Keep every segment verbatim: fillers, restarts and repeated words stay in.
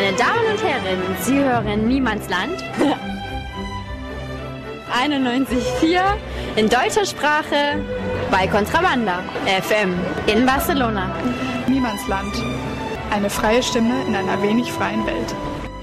Meine Damen und Herren, Sie hören Niemandsland einundneunzig Komma vier in deutscher Sprache bei Contrabanda F M in Barcelona. Niemandsland, eine freie Stimme in einer wenig freien Welt.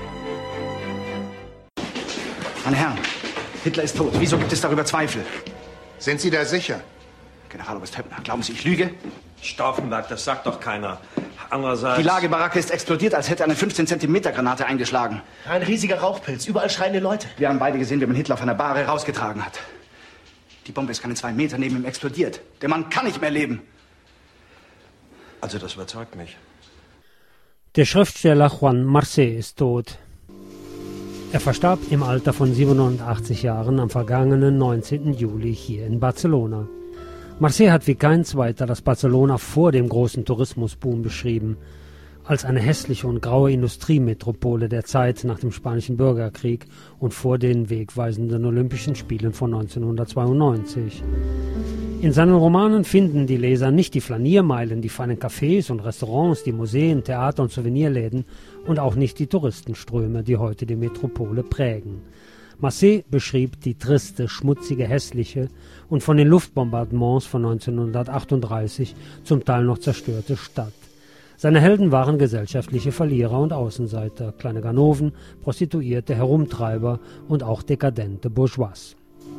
Meine Herren, Hitler ist tot. Wieso gibt es darüber Zweifel? Sind Sie da sicher? Generaloberst Höppner, glauben Sie, ich lüge? Stauffenberg, das sagt doch keiner. Andererseits... Die Lagebaracke ist explodiert, als hätte eine fünfzehn Zentimeter Granate eingeschlagen. Ein riesiger Rauchpilz, überall schreiende Leute. Wir haben beide gesehen, wie man Hitler von der Bahre rausgetragen hat. Die Bombe ist keine zwei Meter neben ihm explodiert. Der Mann kann nicht mehr leben. Also das überzeugt mich. Der Schriftsteller Juan Marcé ist tot. Er verstarb im Alter von siebenundachtzig Jahren am vergangenen neunzehnten Juli hier in Barcelona. Marcé hat wie kein zweiter das Barcelona vor dem großen Tourismusboom beschrieben, als eine hässliche und graue Industriemetropole der Zeit nach dem Spanischen Bürgerkrieg und vor den wegweisenden Olympischen Spielen von neunzehnhundertzweiundneunzig. In seinen Romanen finden die Leser nicht die Flaniermeilen, die feinen Cafés und Restaurants, die Museen, Theater und Souvenirläden und auch nicht die Touristenströme, die heute die Metropole prägen. Marcé beschrieb die triste, schmutzige, hässliche und von den Luftbombardements von neunzehnhundertachtunddreißig zum Teil noch zerstörte Stadt. Seine Helden waren gesellschaftliche Verlierer und Außenseiter, kleine Ganoven, Prostituierte, Herumtreiber und auch dekadente Bourgeois.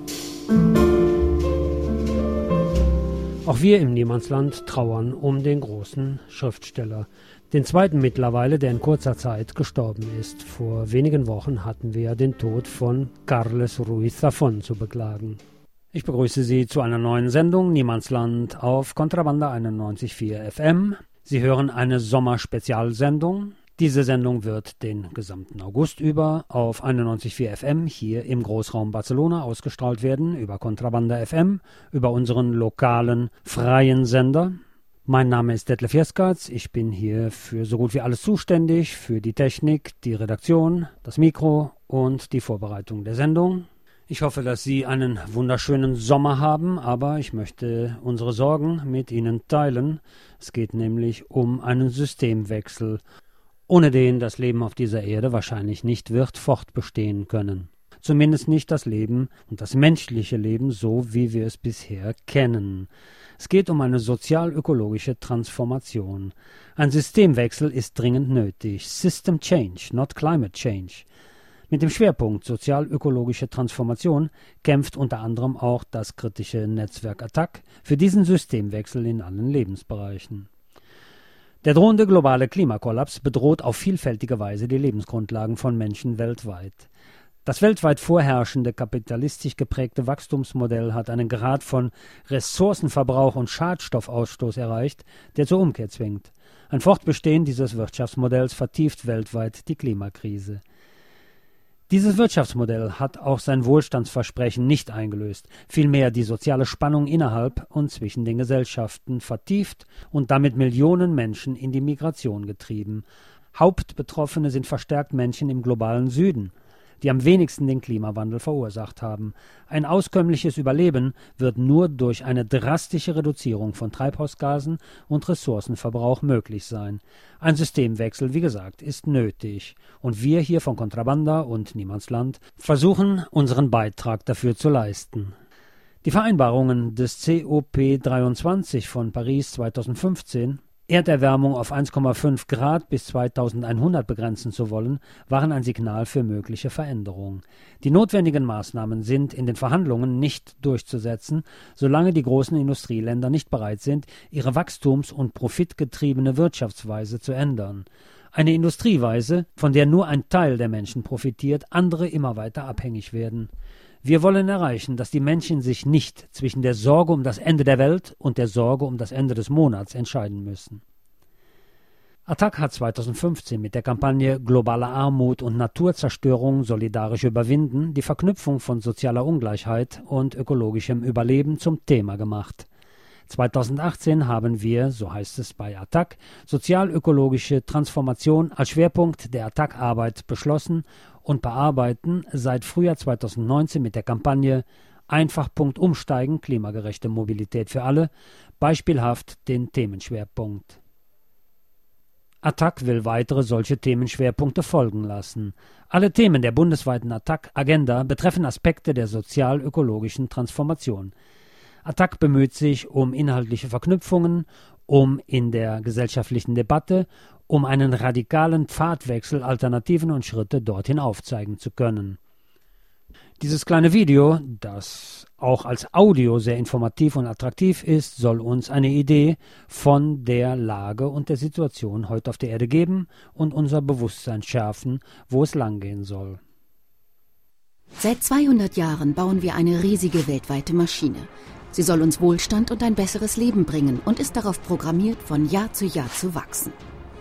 Auch wir im Niemandsland trauern um den großen Schriftsteller. Den zweiten mittlerweile, der in kurzer Zeit gestorben ist. Vor wenigen Wochen hatten wir den Tod von Carles Ruiz Zafón zu beklagen. Ich begrüße Sie zu einer neuen Sendung Niemandsland auf Contrabanda einundneunzig Komma vier F M. Sie hören eine Sommerspezialsendung. Diese Sendung wird den gesamten August über auf einundneunzig Komma vier F M hier im Großraum Barcelona ausgestrahlt werden, über Contrabanda F M, über unseren lokalen freien Sender. Mein Name ist Detlef Jeskatz, ich bin hier für so gut wie alles zuständig, für die Technik, die Redaktion, das Mikro und die Vorbereitung der Sendung. Ich hoffe, dass Sie einen wunderschönen Sommer haben, aber ich möchte unsere Sorgen mit Ihnen teilen. Es geht nämlich um einen Systemwechsel, ohne den das Leben auf dieser Erde wahrscheinlich nicht wird fortbestehen können. Zumindest nicht das Leben und das menschliche Leben so, wie wir es bisher kennen. Es geht um eine sozial-ökologische Transformation. Ein Systemwechsel ist dringend nötig. System Change, not Climate Change. Mit dem Schwerpunkt sozial-ökologische Transformation kämpft unter anderem auch das kritische Netzwerk Attac für diesen Systemwechsel in allen Lebensbereichen. Der drohende globale Klimakollaps bedroht auf vielfältige Weise die Lebensgrundlagen von Menschen weltweit. Das weltweit vorherrschende kapitalistisch geprägte Wachstumsmodell hat einen Grad von Ressourcenverbrauch und Schadstoffausstoß erreicht, der zur Umkehr zwingt. Ein Fortbestehen dieses Wirtschaftsmodells vertieft weltweit die Klimakrise. Dieses Wirtschaftsmodell hat auch sein Wohlstandsversprechen nicht eingelöst, vielmehr die soziale Spannung innerhalb und zwischen den Gesellschaften vertieft und damit Millionen Menschen in die Migration getrieben. Hauptbetroffene sind verstärkt Menschen im globalen Süden, die am wenigsten den Klimawandel verursacht haben. Ein auskömmliches Überleben wird nur durch eine drastische Reduzierung von Treibhausgasen und Ressourcenverbrauch möglich sein. Ein Systemwechsel, wie gesagt, ist nötig. Und wir hier von Contrabanda und Niemandsland versuchen, unseren Beitrag dafür zu leisten. Die Vereinbarungen des C O P dreiundzwanzig von Paris zweitausendfünfzehn, Erderwärmung auf eins Komma fünf Grad bis zweitausendeinhundert begrenzen zu wollen, waren ein Signal für mögliche Veränderungen. Die notwendigen Maßnahmen sind in den Verhandlungen nicht durchzusetzen, solange die großen Industrieländer nicht bereit sind, ihre wachstums- und profitgetriebene Wirtschaftsweise zu ändern. Eine Industrieweise, von der nur ein Teil der Menschen profitiert, andere immer weiter abhängig werden. Wir wollen erreichen, dass die Menschen sich nicht zwischen der Sorge um das Ende der Welt und der Sorge um das Ende des Monats entscheiden müssen. Attac hat zweitausendfünfzehn mit der Kampagne Globale Armut und Naturzerstörung solidarisch überwinden die Verknüpfung von sozialer Ungleichheit und ökologischem Überleben zum Thema gemacht. zweitausendachtzehn haben wir, so heißt es bei Attac, sozial-ökologische Transformation als Schwerpunkt der Attac-Arbeit beschlossen und bearbeiten seit Frühjahr zweitausendneunzehn mit der Kampagne Einfach Punkt Umsteigen, klimagerechte Mobilität für alle, beispielhaft den Themenschwerpunkt. A T T A C will weitere solche Themenschwerpunkte folgen lassen. Alle Themen der bundesweiten A T T A C-Agenda betreffen Aspekte der sozial-ökologischen Transformation. A T T A C bemüht sich um inhaltliche Verknüpfungen, um in der gesellschaftlichen Debatte, um einen radikalen Pfadwechsel, Alternativen und Schritte dorthin aufzeigen zu können. Dieses kleine Video, das auch als Audio sehr informativ und attraktiv ist, soll uns eine Idee von der Lage und der Situation heute auf der Erde geben und unser Bewusstsein schärfen, wo es langgehen soll. Seit zweihundert Jahren bauen wir eine riesige weltweite Maschine. Sie soll uns Wohlstand und ein besseres Leben bringen und ist darauf programmiert, von Jahr zu Jahr zu wachsen.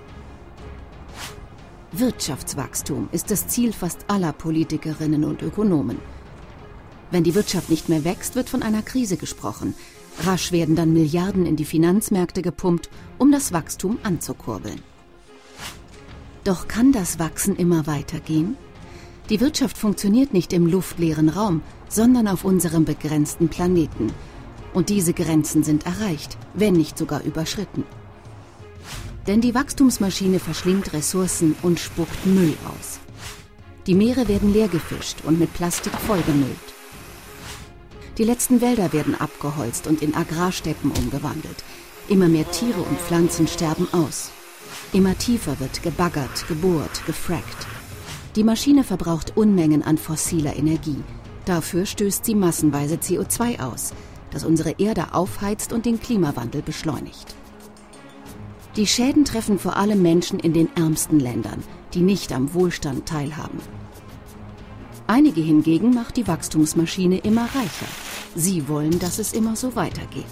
Wirtschaftswachstum ist das Ziel fast aller Politikerinnen und Ökonomen. Wenn die Wirtschaft nicht mehr wächst, wird von einer Krise gesprochen. Rasch werden dann Milliarden in die Finanzmärkte gepumpt, um das Wachstum anzukurbeln. Doch kann das Wachsen immer weitergehen? Die Wirtschaft funktioniert nicht im luftleeren Raum, sondern auf unserem begrenzten Planeten. Und diese Grenzen sind erreicht, wenn nicht sogar überschritten. Denn die Wachstumsmaschine verschlingt Ressourcen und spuckt Müll aus. Die Meere werden leer gefischt und mit Plastik vollgemüllt. Die letzten Wälder werden abgeholzt und in Agrarsteppen umgewandelt. Immer mehr Tiere und Pflanzen sterben aus. Immer tiefer wird gebaggert, gebohrt, gefrackt. Die Maschine verbraucht Unmengen an fossiler Energie. Dafür stößt sie massenweise C O zwei aus, das unsere Erde aufheizt und den Klimawandel beschleunigt. Die Schäden treffen vor allem Menschen in den ärmsten Ländern, die nicht am Wohlstand teilhaben. Einige hingegen macht die Wachstumsmaschine immer reicher. Sie wollen, dass es immer so weitergeht.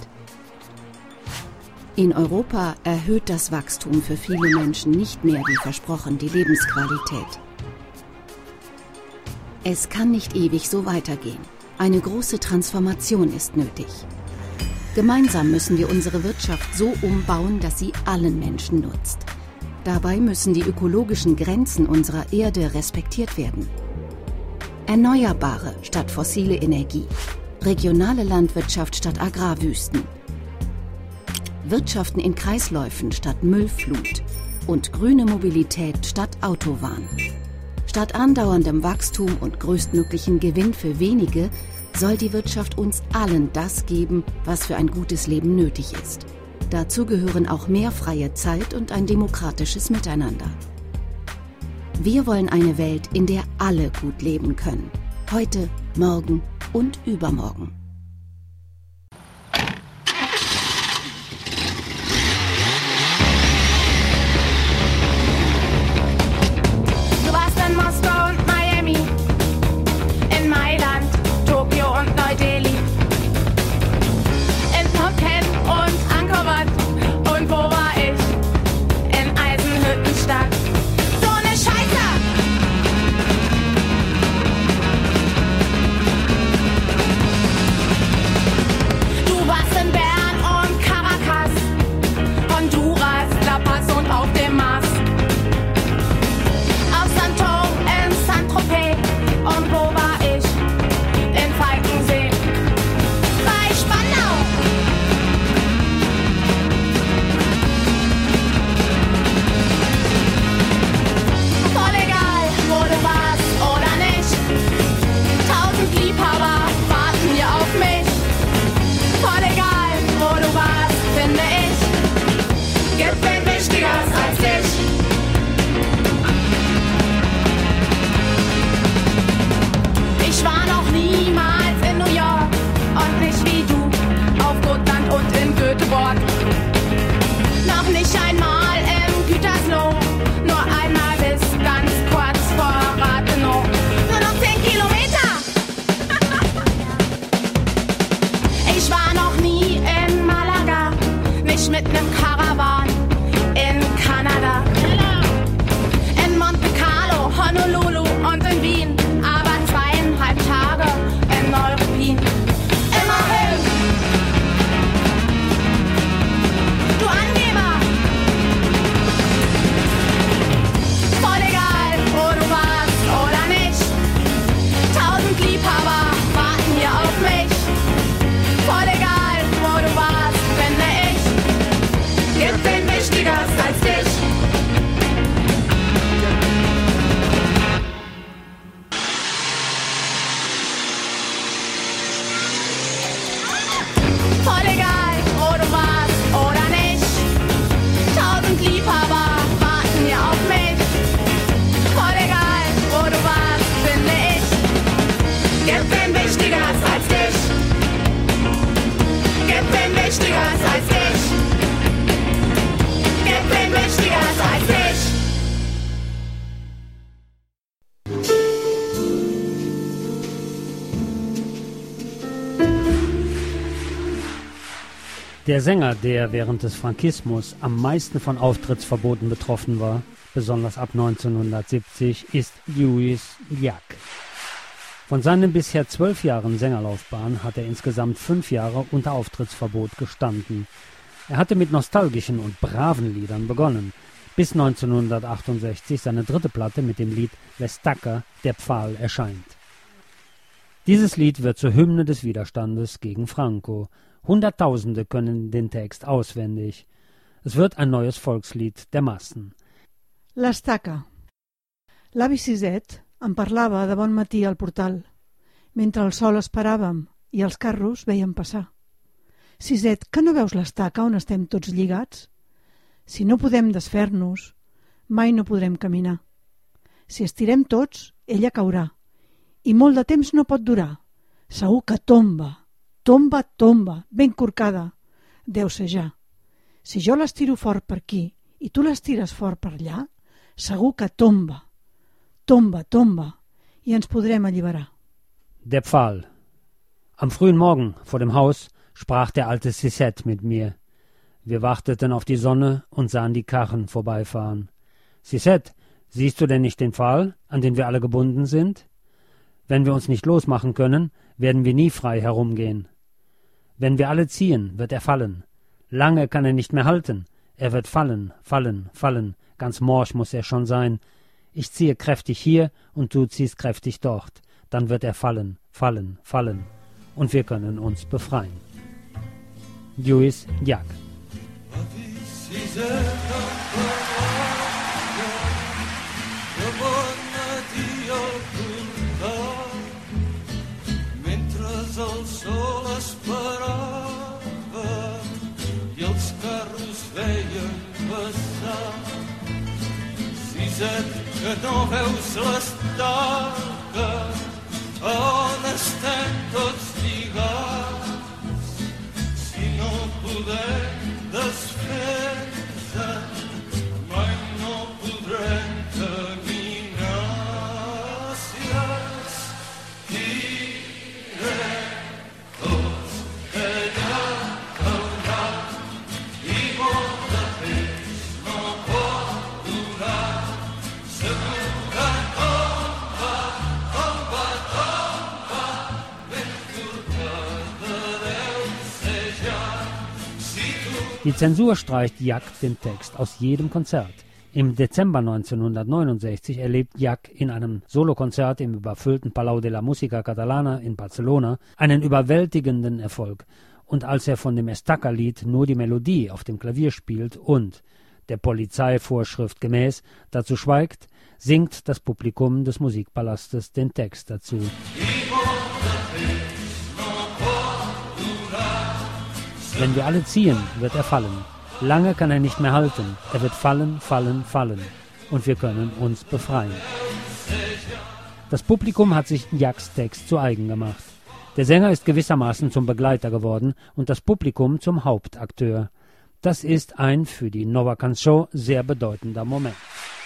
In Europa erhöht das Wachstum für viele Menschen nicht mehr wie versprochen die Lebensqualität. Es kann nicht ewig so weitergehen. Eine große Transformation ist nötig. Gemeinsam müssen wir unsere Wirtschaft so umbauen, dass sie allen Menschen nutzt. Dabei müssen die ökologischen Grenzen unserer Erde respektiert werden. Erneuerbare statt fossile Energie, regionale Landwirtschaft statt Agrarwüsten, Wirtschaften in Kreisläufen statt Müllflut und grüne Mobilität statt Autowahn. Statt andauerndem Wachstum und größtmöglichen Gewinn für wenige soll die Wirtschaft uns allen das geben, was für ein gutes Leben nötig ist. Dazu gehören auch mehr freie Zeit und ein demokratisches Miteinander. Wir wollen eine Welt, in der alle gut leben können. Heute, morgen und übermorgen. Du warst in Moskau und Miami, in Mailand, Tokio und Neu-Delhi, in Phuket und Angkor Wat. Und wo war ich? In Eisenhüttenstadt. So eine Scheiße! Du warst in Bern und Caracas, Honduras, La Paz und auf dem Mars. Auf Santo in Saint-Tropez. Und wo war ich? In Falkensee. Bei Spandau. Voll egal, wo du warst oder nicht. Tausend Liebhaber warten hier auf mich. Voll egal, wo du warst, finde ich. Gibt wen Wichtigeres als dich. Ich war noch niemals in New York und nicht wie du auf Gotland und in Göteborg. Noch nicht einmal in Gütersloh, nur einmal bis ganz kurz vor Rathenow. Nur noch zehn Kilometer. Ich war noch nie in Malaga, nicht mit nem Karawan in Kanada. In Monte Carlo, Honolulu und in Wien, aber zweieinhalb Tage in Neuruppin. Immerhin. Du Angeber. Voll egal, wo du warst oder nicht. Tausend Liebhaber warten hier auf mich. Voll egal, wo du warst, finde ich. Gibt Der Sänger, der während des Frankismus am meisten von Auftrittsverboten betroffen war, besonders ab neunzehnhundertsiebzig, ist Lluís Llach. Von seinen bisher zwölf Jahren Sängerlaufbahn hat er insgesamt fünf Jahre unter Auftrittsverbot gestanden. Er hatte mit nostalgischen und braven Liedern begonnen, bis neunzehnhundertachtundsechzig seine dritte Platte mit dem Lied L'Estaca, der Pfahl, erscheint. Dieses Lied wird zur Hymne des Widerstandes gegen Franco. Hunderttausende können den Text auswendig. Es wird ein neues Volkslied der Massen. L'Estaca. L'avi Siset em parlava de bon matí al portal, mentre el sol esperàvem i els carros veiem passar. Siset, que no veus l'estaca on estem tots lligats? Si no podem desfer-nos, mai no podrem caminar. Si estirem tots, ella caurà, i molt de temps no pot durar. Segur que tomba, tomba, tomba, ben corcada. Deu ser ja. Si jo l'estiro fort per aquí i tu l'estires fort per allà, segur que tomba, tomba, tomba, i ens podrem alliberar. Der Pfahl. Am frühen Morgen vor dem Haus sprach der alte Siset mit mir. Wir warteten auf die Sonne und sahen die Karren vorbeifahren. Siset, siehst du denn nicht den Pfahl, an den wir alle gebunden sind? Wenn wir uns nicht losmachen können, werden wir nie frei herumgehen. Wenn wir alle ziehen, wird er fallen. Lange kann er nicht mehr halten. Er wird fallen, fallen, fallen. Ganz morsch muss er schon sein. Ich ziehe kräftig hier und du ziehst kräftig dort. Dann wird er fallen, fallen, fallen. Und wir können uns befreien. Lluís Llach. Mentre el sol esperava i els carros feien passar. Siset, que no veus l'estaca on estem tots lligats. Si no podem desfer-se, mai no podrem caminar. Si es tirem tots allà caurà i molt de temps no pot durar. Segur que tomba, tomba, tomba, ben corcada deu ser ja. Die Zensur streicht Llach den Text aus jedem Konzert. Im Dezember neunzehnhundertneunundsechzig erlebt Llach in einem Solokonzert im überfüllten Palau de la Música Catalana in Barcelona einen überwältigenden Erfolg. Und als er von dem Estaca-Lied nur die Melodie auf dem Klavier spielt und, der Polizeivorschrift gemäß, dazu schweigt, singt das Publikum des Musikpalastes den Text dazu. Wenn wir alle ziehen, wird er fallen. Lange kann er nicht mehr halten. Er wird fallen, fallen, fallen. Und wir können uns befreien. Das Publikum hat sich Llachs Text zu eigen gemacht. Der Sänger ist gewissermaßen zum Begleiter geworden und das Publikum zum Hauptakteur. Das ist ein für die Nova Cançó sehr bedeutender Moment.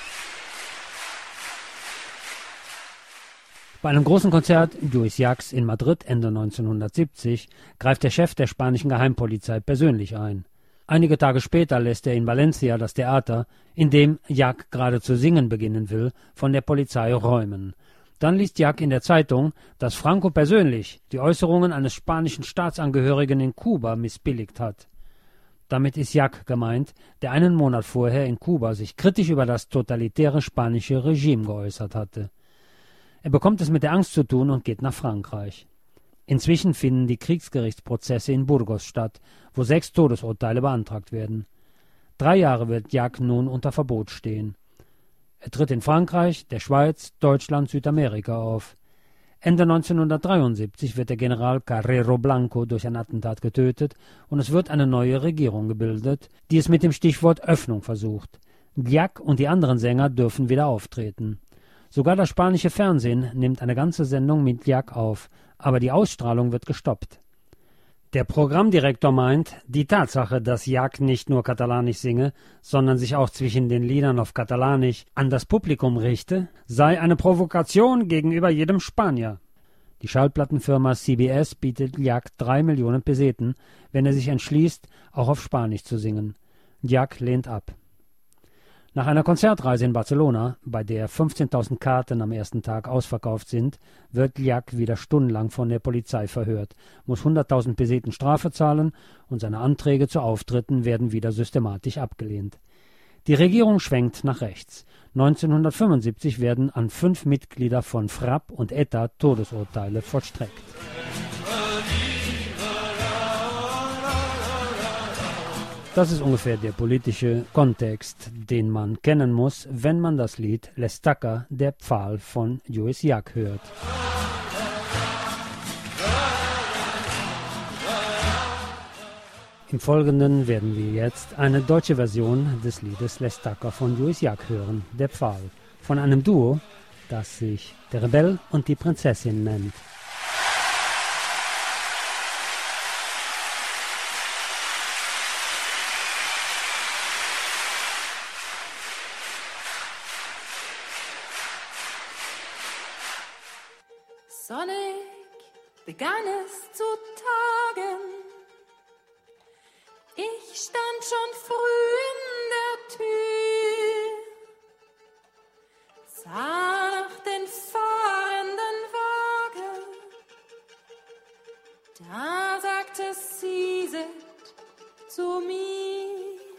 Bei einem großen Konzert Lluís Llachs in Madrid Ende neunzehnhundertsiebzig greift der Chef der spanischen Geheimpolizei persönlich ein. Einige Tage später lässt er in Valencia das Theater, in dem Llach gerade zu singen beginnen will, von der Polizei räumen. Dann liest Llach in der Zeitung, dass Franco persönlich die Äußerungen eines spanischen Staatsangehörigen in Kuba missbilligt hat. Damit ist Llach gemeint, der einen Monat vorher in Kuba sich kritisch über das totalitäre spanische Regime geäußert hatte. Er bekommt es mit der Angst zu tun und geht nach Frankreich. Inzwischen finden die Kriegsgerichtsprozesse in Burgos statt, wo sechs Todesurteile beantragt werden. Drei Jahre wird Llach nun unter Verbot stehen. Er tritt in Frankreich, der Schweiz, Deutschland, Südamerika auf. Ende neunzehnhundertdreiundsiebzig wird der General Carrero Blanco durch ein Attentat getötet und es wird eine neue Regierung gebildet, die es mit dem Stichwort Öffnung versucht. Llach und die anderen Sänger dürfen wieder auftreten. Sogar das spanische Fernsehen nimmt eine ganze Sendung mit Llach auf, aber die Ausstrahlung wird gestoppt. Der Programmdirektor meint, die Tatsache, dass Llach nicht nur Katalanisch singe, sondern sich auch zwischen den Liedern auf Katalanisch an das Publikum richte, sei eine Provokation gegenüber jedem Spanier. Die Schallplattenfirma C B S bietet Diak drei Millionen Peseten, wenn er sich entschließt, auch auf Spanisch zu singen. Diak lehnt ab. Nach einer Konzertreise in Barcelona, bei der fünfzehntausend Karten am ersten Tag ausverkauft sind, wird Diak wieder stundenlang von der Polizei verhört, muss hunderttausend Peseten Strafe zahlen und seine Anträge zu Auftritten werden wieder systematisch abgelehnt. Die Regierung schwenkt nach rechts. neunzehnhundertfünfundsiebzig werden an fünf Mitglieder von F R A P und E T A Todesurteile vollstreckt. Das ist ungefähr der politische Kontext, den man kennen muss, wenn man das Lied L'Estaca, der Pfahl von Lluís Llach hört. Im Folgenden werden wir jetzt eine deutsche Version des Liedes L'Estaca von Lluís Llach hören, der Pfahl, von einem Duo, das sich Der Rebell und die Prinzessin nennt. Sonnig begann es zu tagen. Ich stand schon früh in der Tür, sah nach den fahrenden Wagen. Da sagte Siset zu mir: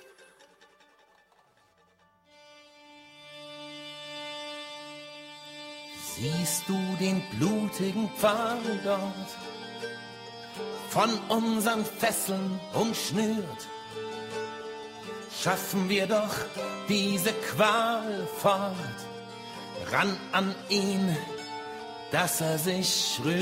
Siehst du den blutigen Pfahl dort, von unseren Fesseln umschnürt? Schaffen wir doch diese Qual fort, ran an ihn, dass er sich rührt.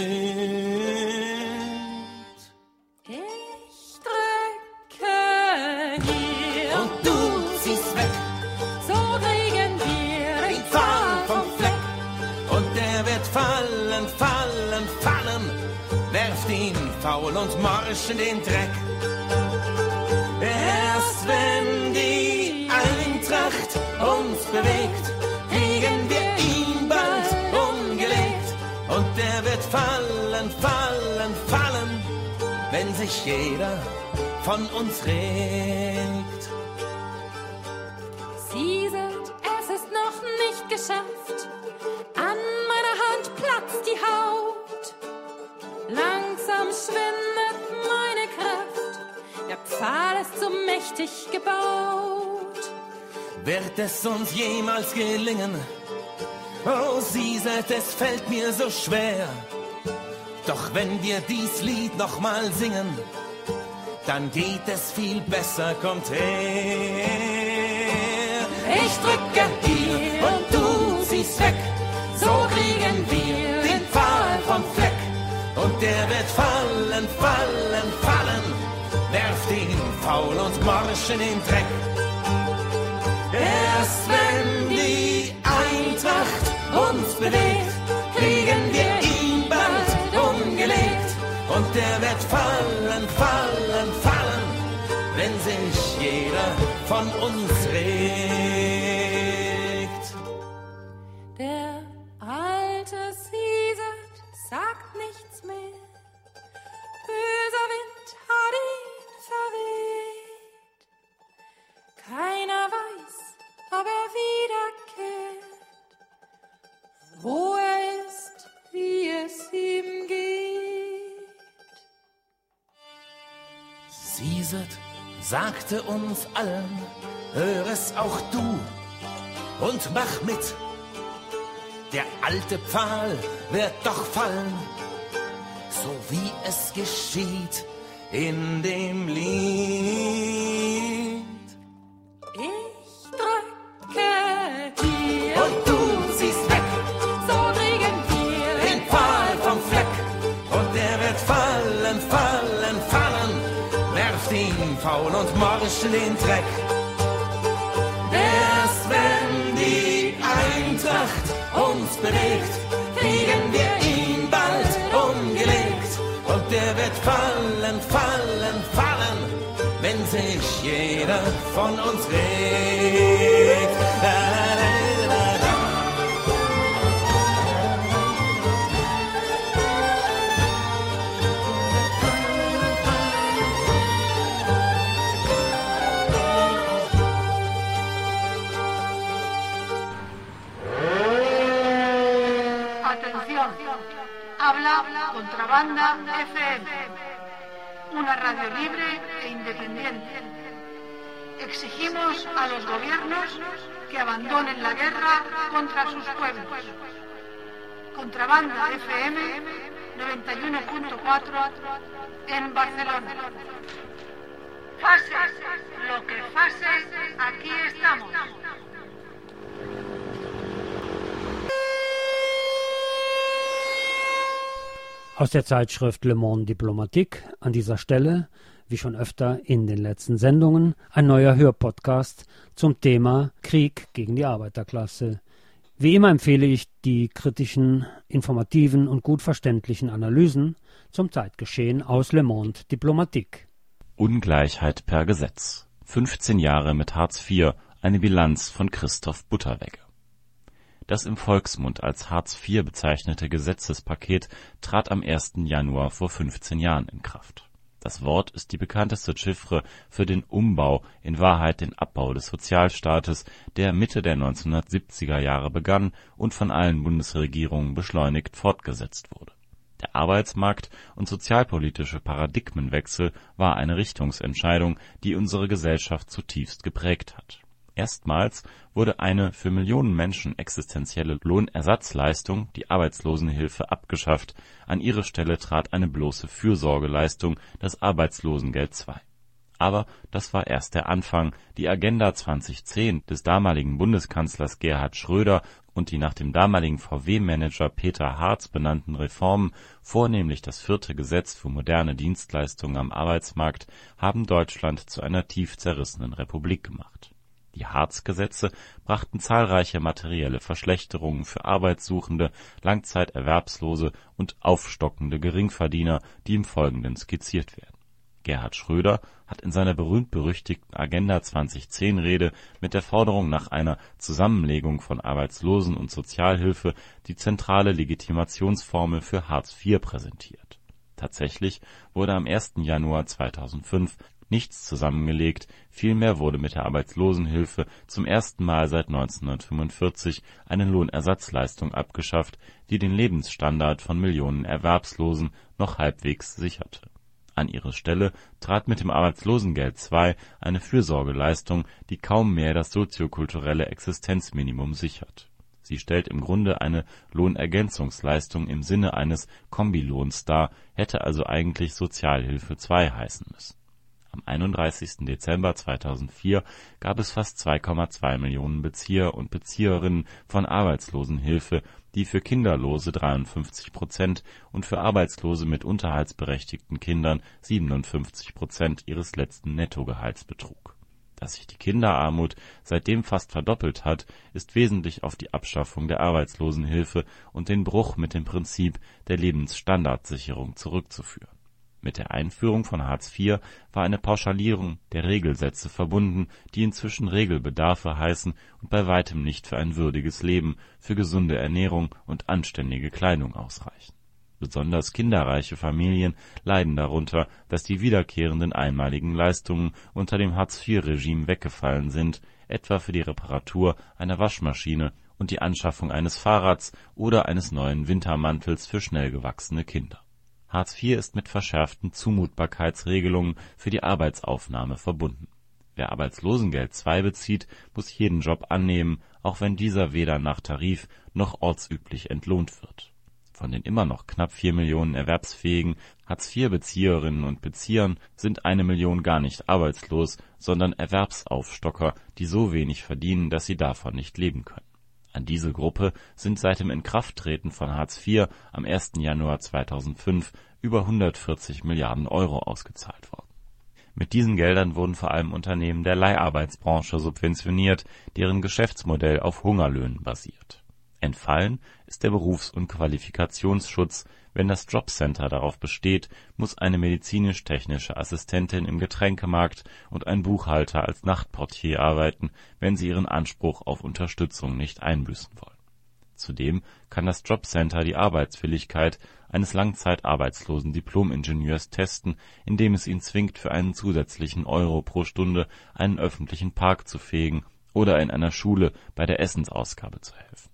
Ich drücke hier und du ziehst weg, so kriegen wir den Pfahl vom Fleck. Und der wird fallen, fallen, fallen, werft ihn faul und morsch in den Dreck. Erst wenn die Eintracht uns bewegt, kriegen wir ihn bald umgelegt. Und der wird fallen, fallen, fallen, wenn sich jeder von uns regt. Sieset, es ist noch nicht geschafft, an meiner Hand platzt die Haut. Langsam schwindet meine Kraft, der Pfahl ist so mächtig gebaut. Wird es uns jemals gelingen? Oh, Sieset, es fällt mir so schwer. Doch wenn wir dies Lied noch mal singen, dann geht es viel besser, kommt her. Ich drücke hier und du ziehst weg, so kriegen wir den Pfahl vom Fleck. Und der wird fallen, fallen, fallen, werft ihn faul und morsch in den Dreck. Erst wenn die Eintracht uns bewegt, kriegen wir ihn bald umgelegt. Und der wird fallen, fallen, fallen, wenn sich jeder von uns regt. Der alte Sieset sagt nichts mehr, böser Wind hat ihn verweht. Keiner weiß, ob er wiederkehrt, wo er ist, wie es ihm geht. Sieset sagte uns allen, hör es auch du und mach mit. Der alte Pfahl wird doch fallen, so wie es geschieht in dem Lied. Ich drücke hier und du ziehst weg, so kriegen wir den Pfahl vom Fleck. Und der wird fallen, fallen, fallen, werft ihn faul und morsch in den Dreck. Erst wenn die Eintracht uns bewegt, kriegen wir ihn bald umgelegt. Und der wird fallen, fallen, fallen, wenn sich jeder von uns regt. La, la, la, la. Habla Contrabanda F M, una radio libre e independiente. Exigimos a los gobiernos que abandonen la guerra contra sus pueblos. Contrabanda F M noventa y uno punto cuatro en Barcelona. Fase, lo que fase, aquí estamos. Aus der Zeitschrift Le Monde Diplomatique an dieser Stelle, wie schon öfter in den letzten Sendungen, ein neuer Hörpodcast zum Thema Krieg gegen die Arbeiterklasse. Wie immer empfehle ich die kritischen, informativen und gut verständlichen Analysen zum Zeitgeschehen aus Le Monde Diplomatique. Ungleichheit per Gesetz. fünfzehn Jahre mit Hartz vier, eine Bilanz von Christoph Butterwegge. Das im Volksmund als Hartz vier bezeichnete Gesetzespaket trat am ersten Januar vor fünfzehn Jahren in Kraft. Das Wort ist die bekannteste Chiffre für den Umbau, in Wahrheit den Abbau des Sozialstaates, der Mitte der neunzehnhundertsiebziger Jahre begann und von allen Bundesregierungen beschleunigt fortgesetzt wurde. Der Arbeitsmarkt- und sozialpolitische Paradigmenwechsel war eine Richtungsentscheidung, die unsere Gesellschaft zutiefst geprägt hat. Erstmals wurde eine für Millionen Menschen existenzielle Lohnersatzleistung, die Arbeitslosenhilfe, abgeschafft. An ihre Stelle trat eine bloße Fürsorgeleistung, das Arbeitslosengeld zwei. Aber das war erst der Anfang. Die Agenda zweitausendzehn des damaligen Bundeskanzlers Gerhard Schröder und die nach dem damaligen V W-Manager Peter Hartz benannten Reformen, vornehmlich das vierte Gesetz für moderne Dienstleistungen am Arbeitsmarkt, haben Deutschland zu einer tief zerrissenen Republik gemacht. Die Hartz-Gesetze brachten zahlreiche materielle Verschlechterungen für Arbeitssuchende, Langzeiterwerbslose und aufstockende Geringverdiener, die im Folgenden skizziert werden. Gerhard Schröder hat in seiner berühmt-berüchtigten Agenda zweitausendzehn-Rede mit der Forderung nach einer Zusammenlegung von Arbeitslosen- und Sozialhilfe die zentrale Legitimationsformel für Hartz vier präsentiert. Tatsächlich wurde am ersten Januar zweitausendfünf nichts zusammengelegt, vielmehr wurde mit der Arbeitslosenhilfe zum ersten Mal seit neunzehnhundertfünfundvierzig eine Lohnersatzleistung abgeschafft, die den Lebensstandard von Millionen Erwerbslosen noch halbwegs sicherte. An ihre Stelle trat mit dem Arbeitslosengeld zwei eine Fürsorgeleistung, die kaum mehr das soziokulturelle Existenzminimum sichert. Sie stellt im Grunde eine Lohnergänzungsleistung im Sinne eines Kombilohns dar, hätte also eigentlich Sozialhilfe zwei heißen müssen. Am einunddreißigsten Dezember zweitausendvier gab es fast zwei Komma zwei Millionen Bezieher und Bezieherinnen von Arbeitslosenhilfe, die für Kinderlose dreiundfünfzig Prozent und für Arbeitslose mit unterhaltsberechtigten Kindern siebenundfünfzig Prozent ihres letzten Nettogehalts betrug. Dass sich die Kinderarmut seitdem fast verdoppelt hat, ist wesentlich auf die Abschaffung der Arbeitslosenhilfe und den Bruch mit dem Prinzip der Lebensstandardsicherung zurückzuführen. Mit der Einführung von Hartz vier war eine Pauschalierung der Regelsätze verbunden, die inzwischen Regelbedarfe heißen und bei weitem nicht für ein würdiges Leben, für gesunde Ernährung und anständige Kleidung ausreichen. Besonders kinderreiche Familien leiden darunter, dass die wiederkehrenden einmaligen Leistungen unter dem Hartz vier Regime weggefallen sind, etwa für die Reparatur einer Waschmaschine und die Anschaffung eines Fahrrads oder eines neuen Wintermantels für schnell gewachsene Kinder. Hartz vier ist mit verschärften Zumutbarkeitsregelungen für die Arbeitsaufnahme verbunden. Wer Arbeitslosengeld zwei bezieht, muss jeden Job annehmen, auch wenn dieser weder nach Tarif noch ortsüblich entlohnt wird. Von den immer noch knapp vier Millionen erwerbsfähigen Hartz vier Bezieherinnen und Beziehern sind eine Million gar nicht arbeitslos, sondern Erwerbsaufstocker, die so wenig verdienen, dass sie davon nicht leben können. An diese Gruppe sind seit dem Inkrafttreten von Hartz vier am ersten Januar zweitausendfünf über hundertvierzig Milliarden Euro ausgezahlt worden. Mit diesen Geldern wurden vor allem Unternehmen der Leiharbeitsbranche subventioniert, deren Geschäftsmodell auf Hungerlöhnen basiert. Entfallen ist der Berufs- und Qualifikationsschutz. Wenn das Jobcenter darauf besteht, muss eine medizinisch-technische Assistentin im Getränkemarkt und ein Buchhalter als Nachtportier arbeiten, wenn sie ihren Anspruch auf Unterstützung nicht einbüßen wollen. Zudem kann das Jobcenter die Arbeitsfähigkeit eines langzeitarbeitslosen Diplom-Ingenieurs testen, indem es ihn zwingt, für einen zusätzlichen Euro pro Stunde einen öffentlichen Park zu fegen oder in einer Schule bei der Essensausgabe zu helfen.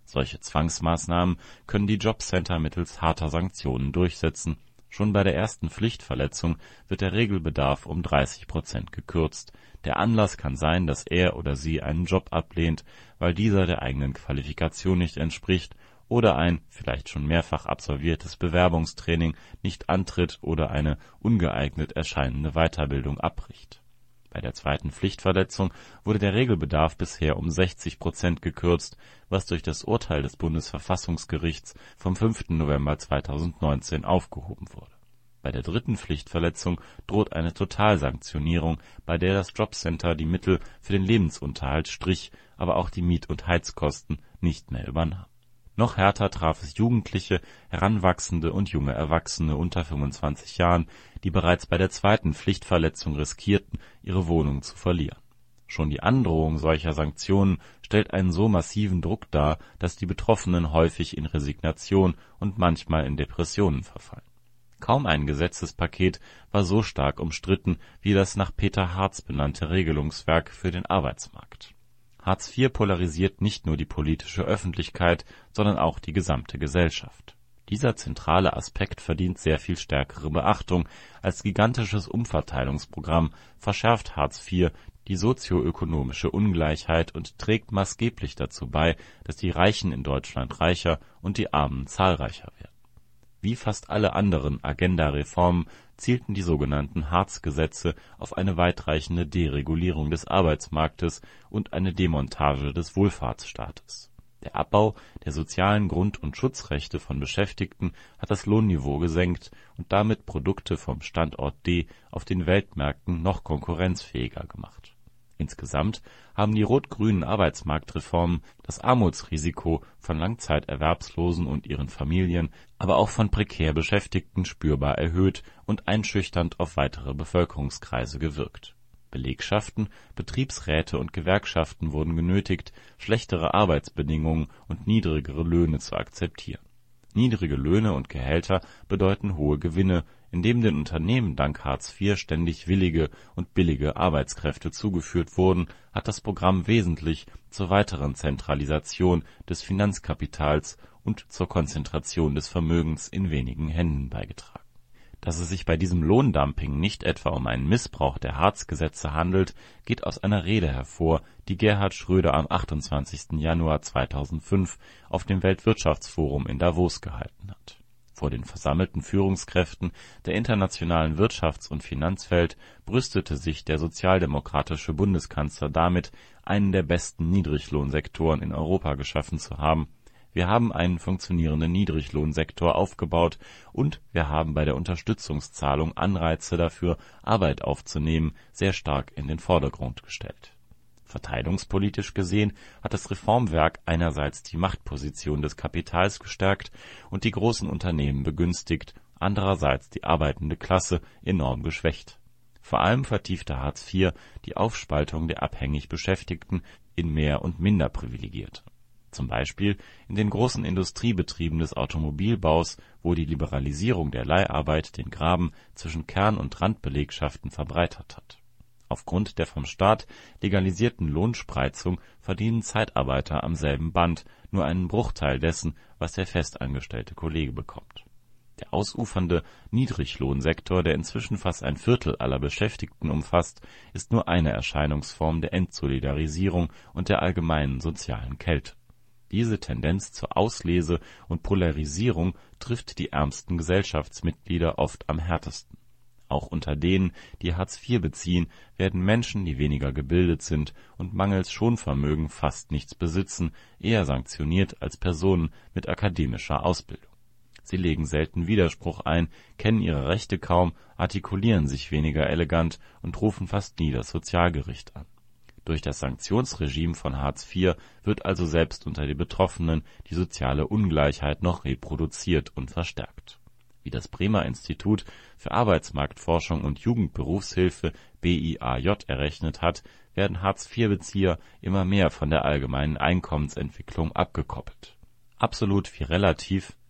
Solche Zwangsmaßnahmen können die Jobcenter mittels harter Sanktionen durchsetzen. Schon bei der ersten Pflichtverletzung wird der Regelbedarf um dreißig Prozent gekürzt. Der Anlass kann sein, dass er oder sie einen Job ablehnt, weil dieser der eigenen Qualifikation nicht entspricht oder ein vielleicht schon mehrfach absolviertes Bewerbungstraining nicht antritt oder eine ungeeignet erscheinende Weiterbildung abbricht. Bei der zweiten Pflichtverletzung wurde der Regelbedarf bisher um sechzig Prozent gekürzt, was durch das Urteil des Bundesverfassungsgerichts vom fünften November zweitausendneunzehn aufgehoben wurde. Bei der dritten Pflichtverletzung droht eine Totalsanktionierung, bei der das Jobcenter die Mittel für den Lebensunterhalt strich, aber auch die Miet- und Heizkosten nicht mehr übernahm. Noch härter traf es Jugendliche, Heranwachsende und junge Erwachsene unter fünfundzwanzig Jahren, die bereits bei der zweiten Pflichtverletzung riskierten, ihre Wohnung zu verlieren. Schon die Androhung solcher Sanktionen stellt einen so massiven Druck dar, dass die Betroffenen häufig in Resignation und manchmal in Depressionen verfallen. Kaum ein Gesetzespaket war so stark umstritten wie das nach Peter Hartz benannte Regelungswerk für den Arbeitsmarkt. Hartz vier polarisiert nicht nur die politische Öffentlichkeit, sondern auch die gesamte Gesellschaft. Dieser zentrale Aspekt verdient sehr viel stärkere Beachtung. Als gigantisches Umverteilungsprogramm verschärft Hartz vier die sozioökonomische Ungleichheit und trägt maßgeblich dazu bei, dass die Reichen in Deutschland reicher und die Armen zahlreicher werden. Wie fast alle anderen Agenda-Reformen zielten die sogenannten Hartz-Gesetze auf eine weitreichende Deregulierung des Arbeitsmarktes und eine Demontage des Wohlfahrtsstaates. Der Abbau der sozialen Grund- und Schutzrechte von Beschäftigten hat das Lohnniveau gesenkt und damit Produkte vom Standort D auf den Weltmärkten noch konkurrenzfähiger gemacht. Insgesamt haben die rot-grünen Arbeitsmarktreformen das Armutsrisiko von Langzeiterwerbslosen und ihren Familien, aber auch von prekär Beschäftigten spürbar erhöht und einschüchternd auf weitere Bevölkerungskreise gewirkt. Belegschaften, Betriebsräte und Gewerkschaften wurden genötigt, schlechtere Arbeitsbedingungen und niedrigere Löhne zu akzeptieren. Niedrige Löhne und Gehälter bedeuten hohe Gewinne, indem den Unternehmen dank Hartz vier ständig willige und billige Arbeitskräfte zugeführt wurden, hat das Programm wesentlich zur weiteren Zentralisation des Finanzkapitals und zur Konzentration des Vermögens in wenigen Händen beigetragen. Dass es sich bei diesem Lohndumping nicht etwa um einen Missbrauch der Hartz-Gesetze handelt, geht aus einer Rede hervor, die Gerhard Schröder am achtundzwanzigsten Januar zweitausendfünf auf dem Weltwirtschaftsforum in Davos gehalten hat. Vor den versammelten Führungskräften der internationalen Wirtschafts- und Finanzwelt brüstete sich der sozialdemokratische Bundeskanzler damit, einen der besten Niedriglohnsektoren in Europa geschaffen zu haben. Wir haben einen funktionierenden Niedriglohnsektor aufgebaut und wir haben bei der Unterstützungszahlung Anreize dafür, Arbeit aufzunehmen, sehr stark in den Vordergrund gestellt. Verteilungspolitisch gesehen hat das Reformwerk einerseits die Machtposition des Kapitals gestärkt und die großen Unternehmen begünstigt, andererseits die arbeitende Klasse enorm geschwächt. Vor allem vertiefte Hartz vier die Aufspaltung der abhängig Beschäftigten in Mehr- und Minderprivilegierte. Zum Beispiel in den großen Industriebetrieben des Automobilbaus, wo die Liberalisierung der Leiharbeit den Graben zwischen Kern- und Randbelegschaften verbreitert hat. Aufgrund der vom Staat legalisierten Lohnspreizung verdienen Zeitarbeiter am selben Band nur einen Bruchteil dessen, was der festangestellte Kollege bekommt. Der ausufernde Niedriglohnsektor, der inzwischen fast ein Viertel aller Beschäftigten umfasst, ist nur eine Erscheinungsform der Entsolidarisierung und der allgemeinen sozialen Kälte. Diese Tendenz zur Auslese und Polarisierung trifft die ärmsten Gesellschaftsmitglieder oft am härtesten. Auch unter denen, die Hartz vier beziehen, werden Menschen, die weniger gebildet sind und mangels Schonvermögen fast nichts besitzen, eher sanktioniert als Personen mit akademischer Ausbildung. Sie legen selten Widerspruch ein, kennen ihre Rechte kaum, artikulieren sich weniger elegant und rufen fast nie das Sozialgericht an. Durch das Sanktionsregime von Hartz vier wird also selbst unter den Betroffenen die soziale Ungleichheit noch reproduziert und verstärkt. Wie das Bremer Institut für Arbeitsmarktforschung und Jugendberufshilfe B I A J errechnet hat, werden Hartz vier Bezieher immer mehr von der allgemeinen Einkommensentwicklung abgekoppelt. Absolut wie relativ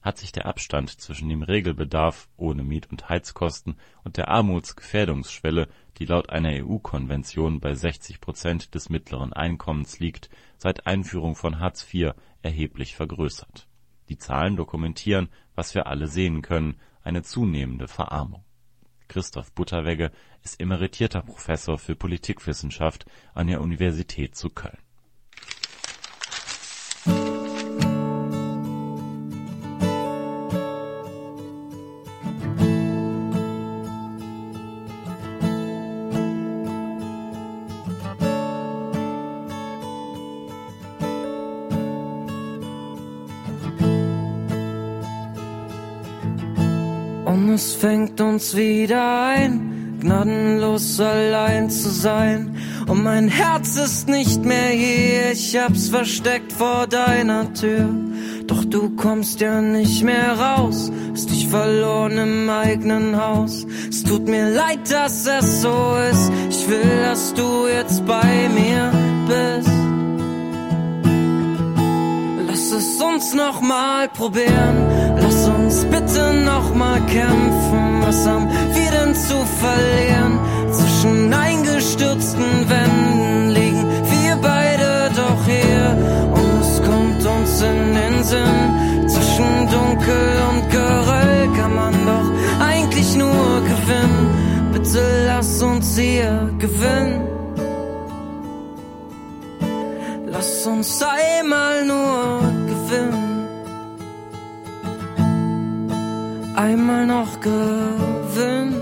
hat sich der Abstand zwischen dem Regelbedarf ohne Miet- und Heizkosten und der Armutsgefährdungsschwelle, die laut einer E U-Konvention bei sechzig Prozent des mittleren Einkommens liegt, seit Einführung von Hartz vier erheblich vergrößert. Die Zahlen dokumentieren, was wir alle sehen können, eine zunehmende Verarmung. Christoph Butterwegge ist emeritierter Professor für Politikwissenschaft an der Universität zu Köln. Und es fängt uns wieder ein, gnadenlos allein zu sein. Und mein Herz ist nicht mehr hier, ich hab's versteckt vor deiner Tür. Doch du kommst ja nicht mehr raus, hast dich verloren im eigenen Haus. Es tut mir leid, dass es so ist, ich will, dass du jetzt bei mir bist. Lass es uns noch mal probieren, lass uns bitte noch mal kämpfen. Was haben wir denn zu verlieren? Zwischen eingestürzten Wänden liegen wir beide doch hier. Und es kommt uns in den Sinn, zwischen Dunkel und Geröll kann man doch eigentlich nur gewinnen. Bitte lass uns hier gewinnen. Lass uns einmal nur gewinnen. Einmal noch gewinnen.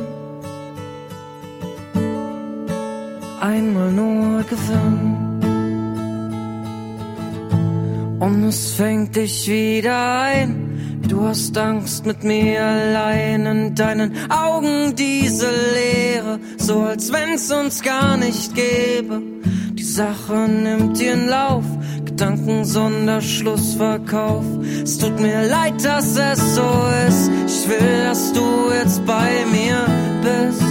Einmal nur gewinnen. Und es fängt dich wieder ein. Du hast Angst mit mir allein, in deinen Augen diese Leere, so als wenn's uns gar nicht gäbe. Die Sache nimmt ihren Lauf, Gedanken Sonderschlussverkauf. Es tut mir leid, dass es so ist, ich will, dass du jetzt bei mir bist.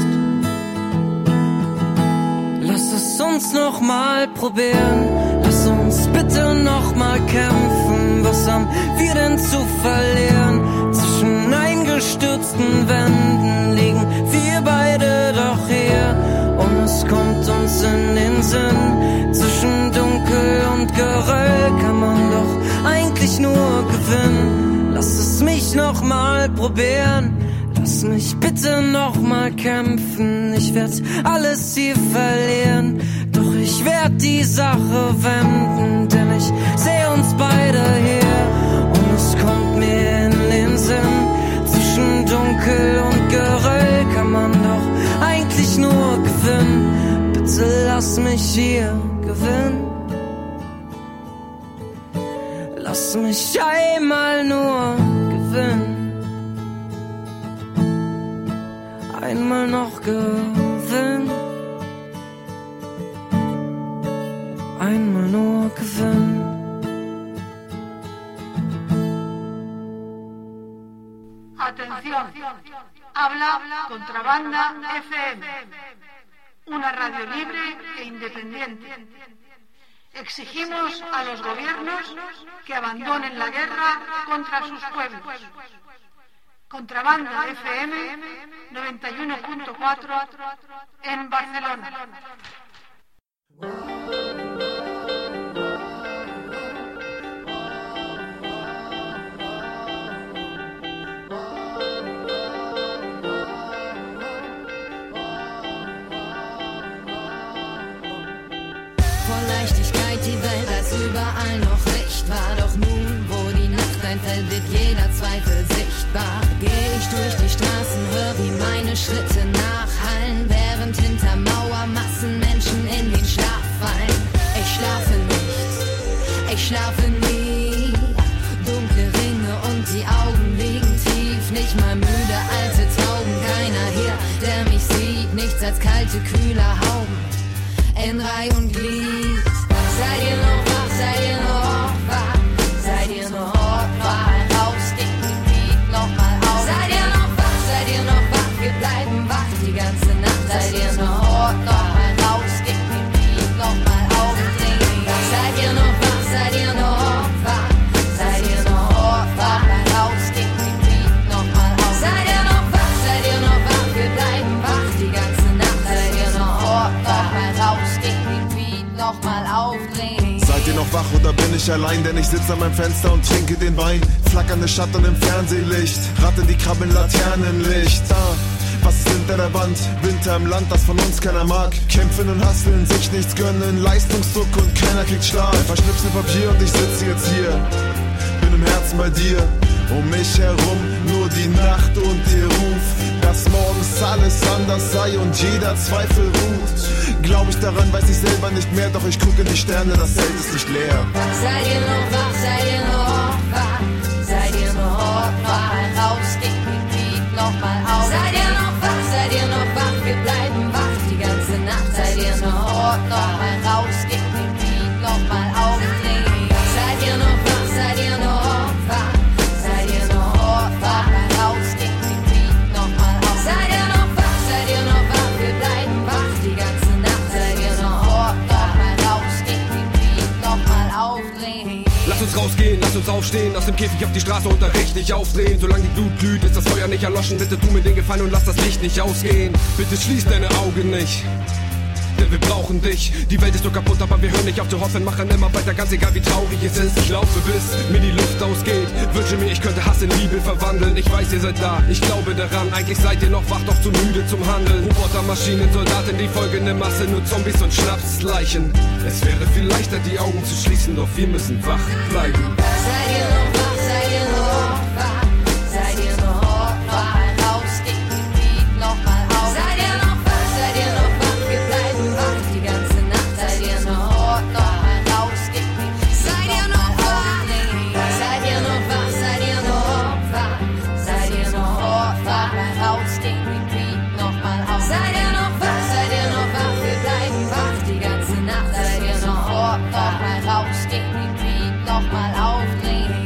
Lass es uns noch mal probieren, lass uns bitte noch mal kämpfen. Was haben wir denn zu verlieren? Zwischen eingestürzten Wänden liegen wir beide doch hier. Und es kommt uns in den Sinn, zwischen Dunkel und Geröll kann man doch eigentlich nur gewinnen. Lass es mich noch mal probieren, lass mich bitte noch mal kämpfen. Ich werd alles hier verlieren, doch ich werd die Sache wenden, denn ich seh uns beide hier. Und es kommt mir in den Sinn, zwischen Dunkel und Geröll kann man doch eigentlich nur gewinnen. Bitte lass mich hier gewinnen. Lass mich einmal nur gewinnen. Einmal noch gewinnen. Einmal nur gewinnen. Atención, habla Contrabanda F M, una radio libre e independiente. Exigimos a los gobiernos que abandonen la guerra contra sus pueblos. Contrabanda F M noventa y uno punto cuatro en Barcelona. Leichtigkeit die Welt, als überall noch Licht war. Doch nun, wo die Nacht einfällt, wird jeder Zweifel sichtbar. Geh ich durch die Straßen, hör wie meine Schritte nachhallen, während hinter Mauermassen Menschen in den Schlaf fallen. Ich schlafe nicht, ich schlafe nie. Dunkle Ringe und die Augen liegen tief. Nicht mal müde alte Tauben, keiner hier, der mich sieht. Nichts als kalte, kühle Hauben in Reih und Glied. Seid ihr noch wach, seid ihr noch wach, seid ihr noch wach, raus, dick, dick, noch mal auf. Seid ihr noch wach, seid ihr noch wach, wir bleiben wach die ganze Nacht. Seid ihr noch wach, noch mal raus, dick, dick, noch mal auf. Seid ihr noch wach, seid ihr noch wach, seid ihr noch wach, raus, dick, nochmal aufdrehen. Seid ihr noch wach oder bin ich allein? Denn ich sitze an meinem Fenster und trinke den Wein. Flackernde Schatten im Fernsehlicht, Ratte, die krabbeln Laternenlicht. Ah, was ist hinter der Wand? Winter im Land, das von uns keiner mag. Kämpfen und hasseln, sich nichts gönnen, Leistungsdruck und keiner kriegt Schlaf. Verschnipsel Papier und ich sitze jetzt hier, bin im Herzen bei dir. Um mich herum nur die Nacht und ihr Ruf, dass morgens alles anders sei und jeder Zweifel ruht. Glaub ich daran, weiß ich selber nicht mehr, doch ich gucke in die Sterne, das Zelt ist nicht leer. Seid ihr noch wach, seid ihr noch wach, seid ihr noch wach, raus gegen den Krieg nochmal auf. Seid ihr noch wach, seid ihr noch wach, wir bleiben wach die ganze Nacht. Seid ihr noch nochmal raus gegen den Krieg nochmal aufdrehen. Seid ihr noch wach, seid ihr noch wach, seid ihr noch wach, raus gegen den Krieg nochmal auf. Seid ihr noch wach, seid ihr noch wach, wir bleiben wach die ganze Nacht. Seid ihr noch nochmal raus gegen den Krieg nochmal aufdrehen. Lass uns rausgehen, lass uns aufstehen, aus dem Käfig auf die Straße und da richtig aufdrehen. Solange die Glut glüht, ist das Feuer nicht erloschen. Bitte tu mir den Gefallen und lass das Licht nicht ausgehen. Bitte schließ deine Augen nicht, denn wir brauchen dich. Die Welt ist so kaputt, aber wir hören nicht auf zu hoffen. Machen immer weiter, ganz egal wie traurig es ist. Ich laufe bis mir die Luft ausgeht. Wünsche mir, ich könnte Hass in Liebe verwandeln. Ich weiß, ihr seid da, ich glaube daran. Eigentlich seid ihr noch wach, doch zu müde zum Handeln. Roboter, Maschinen, Soldaten, die folgende Masse. Nur Zombies und Schnapsleichen. Es wäre viel leichter, die Augen zu schließen, doch wir müssen wach bleiben. Seid ihr noch wach, seid ihr noch wach, seid ihr noch wach, raus gegen den Krieg nochmal auf. Seid ihr noch wach, seid ihr noch wach, wir bleiben wach die ganze Nacht. Seid ihr noch nochmal raus gegen den Krieg. Seid ihr noch wach, seid ihr noch wach, seid ihr noch wach, seid ihr noch wach, raus gegen den Krieg nochmal auf. Seid ihr noch wach, seid ihr noch wach, wir bleiben wach die ganze Nacht. Seid ihr noch nochmal raus gegen den Krieg nochmal aufdrehen.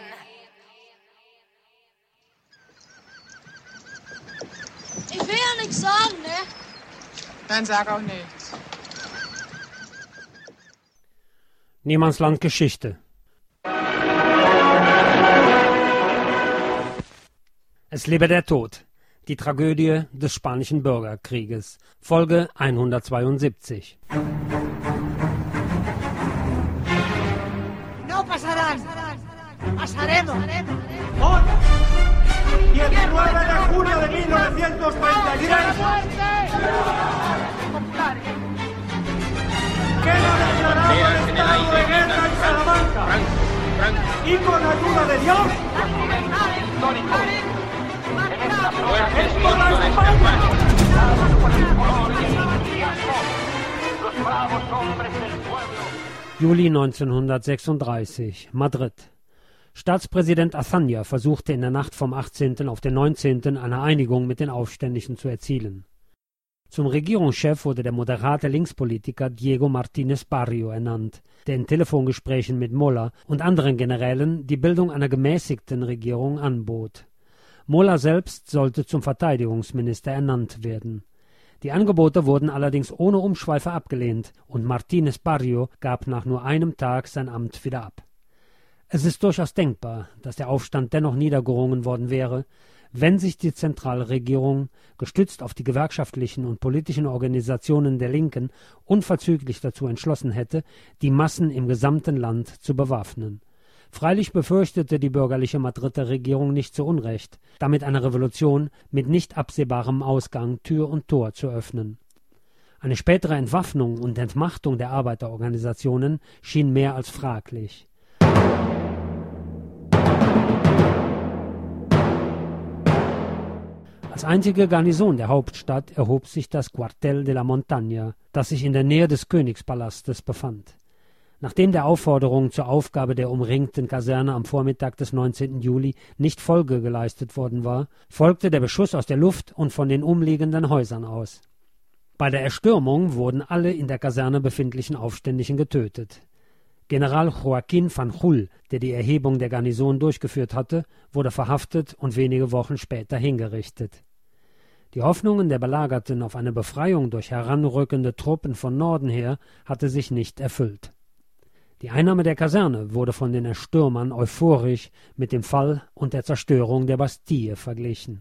Ich will ja nichts sagen, ne? Dann sag auch nichts. Niemandsland Geschichte. Es lebe der Tod. Die Tragödie des Spanischen Bürgerkrieges. Folge hundertzweiundsiebzig. No pasarán. Pasaremos. Hoy, diecinueve de junio de mil novecientos treinta y tres, queda declarado el estado de guerra en Salamanca y con ayuda de Dios es toda España. Los bravos hombres del pueblo. Juli neunzehnhundertsechsunddreißig, Madrid. Staatspräsident Azaña versuchte in der Nacht vom achtzehnten auf den neunzehnten eine Einigung mit den Aufständischen zu erzielen. Zum Regierungschef wurde der moderate Linkspolitiker Diego Martínez Barrio ernannt, der in Telefongesprächen mit Mola und anderen Generälen die Bildung einer gemäßigten Regierung anbot. Mola selbst sollte zum Verteidigungsminister ernannt werden. Die Angebote wurden allerdings ohne Umschweife abgelehnt und Martínez Barrio gab nach nur einem Tag sein Amt wieder ab. Es ist durchaus denkbar, dass der Aufstand dennoch niedergerungen worden wäre, wenn sich die Zentralregierung, gestützt auf die gewerkschaftlichen und politischen Organisationen der Linken, unverzüglich dazu entschlossen hätte, die Massen im gesamten Land zu bewaffnen. Freilich befürchtete die bürgerliche Madrider Regierung nicht zu Unrecht, damit eine Revolution mit nicht absehbarem Ausgang Tür und Tor zu öffnen. Eine spätere Entwaffnung und Entmachtung der Arbeiterorganisationen schien mehr als fraglich. Als einzige Garnison der Hauptstadt erhob sich das Cuartel de la Montaña, das sich in der Nähe des Königspalastes befand. Nachdem der Aufforderung zur Aufgabe der umringten Kaserne am Vormittag des neunzehnten Juli nicht Folge geleistet worden war, folgte der Beschuss aus der Luft und von den umliegenden Häusern aus. Bei der Erstürmung wurden alle in der Kaserne befindlichen Aufständischen getötet. General Joaquín Fanjul, der die Erhebung der Garnison durchgeführt hatte, wurde verhaftet und wenige Wochen später hingerichtet. Die Hoffnungen der Belagerten auf eine Befreiung durch heranrückende Truppen von Norden her hatte sich nicht erfüllt. Die Einnahme der Kaserne wurde von den Erstürmern euphorisch mit dem Fall und der Zerstörung der Bastille verglichen.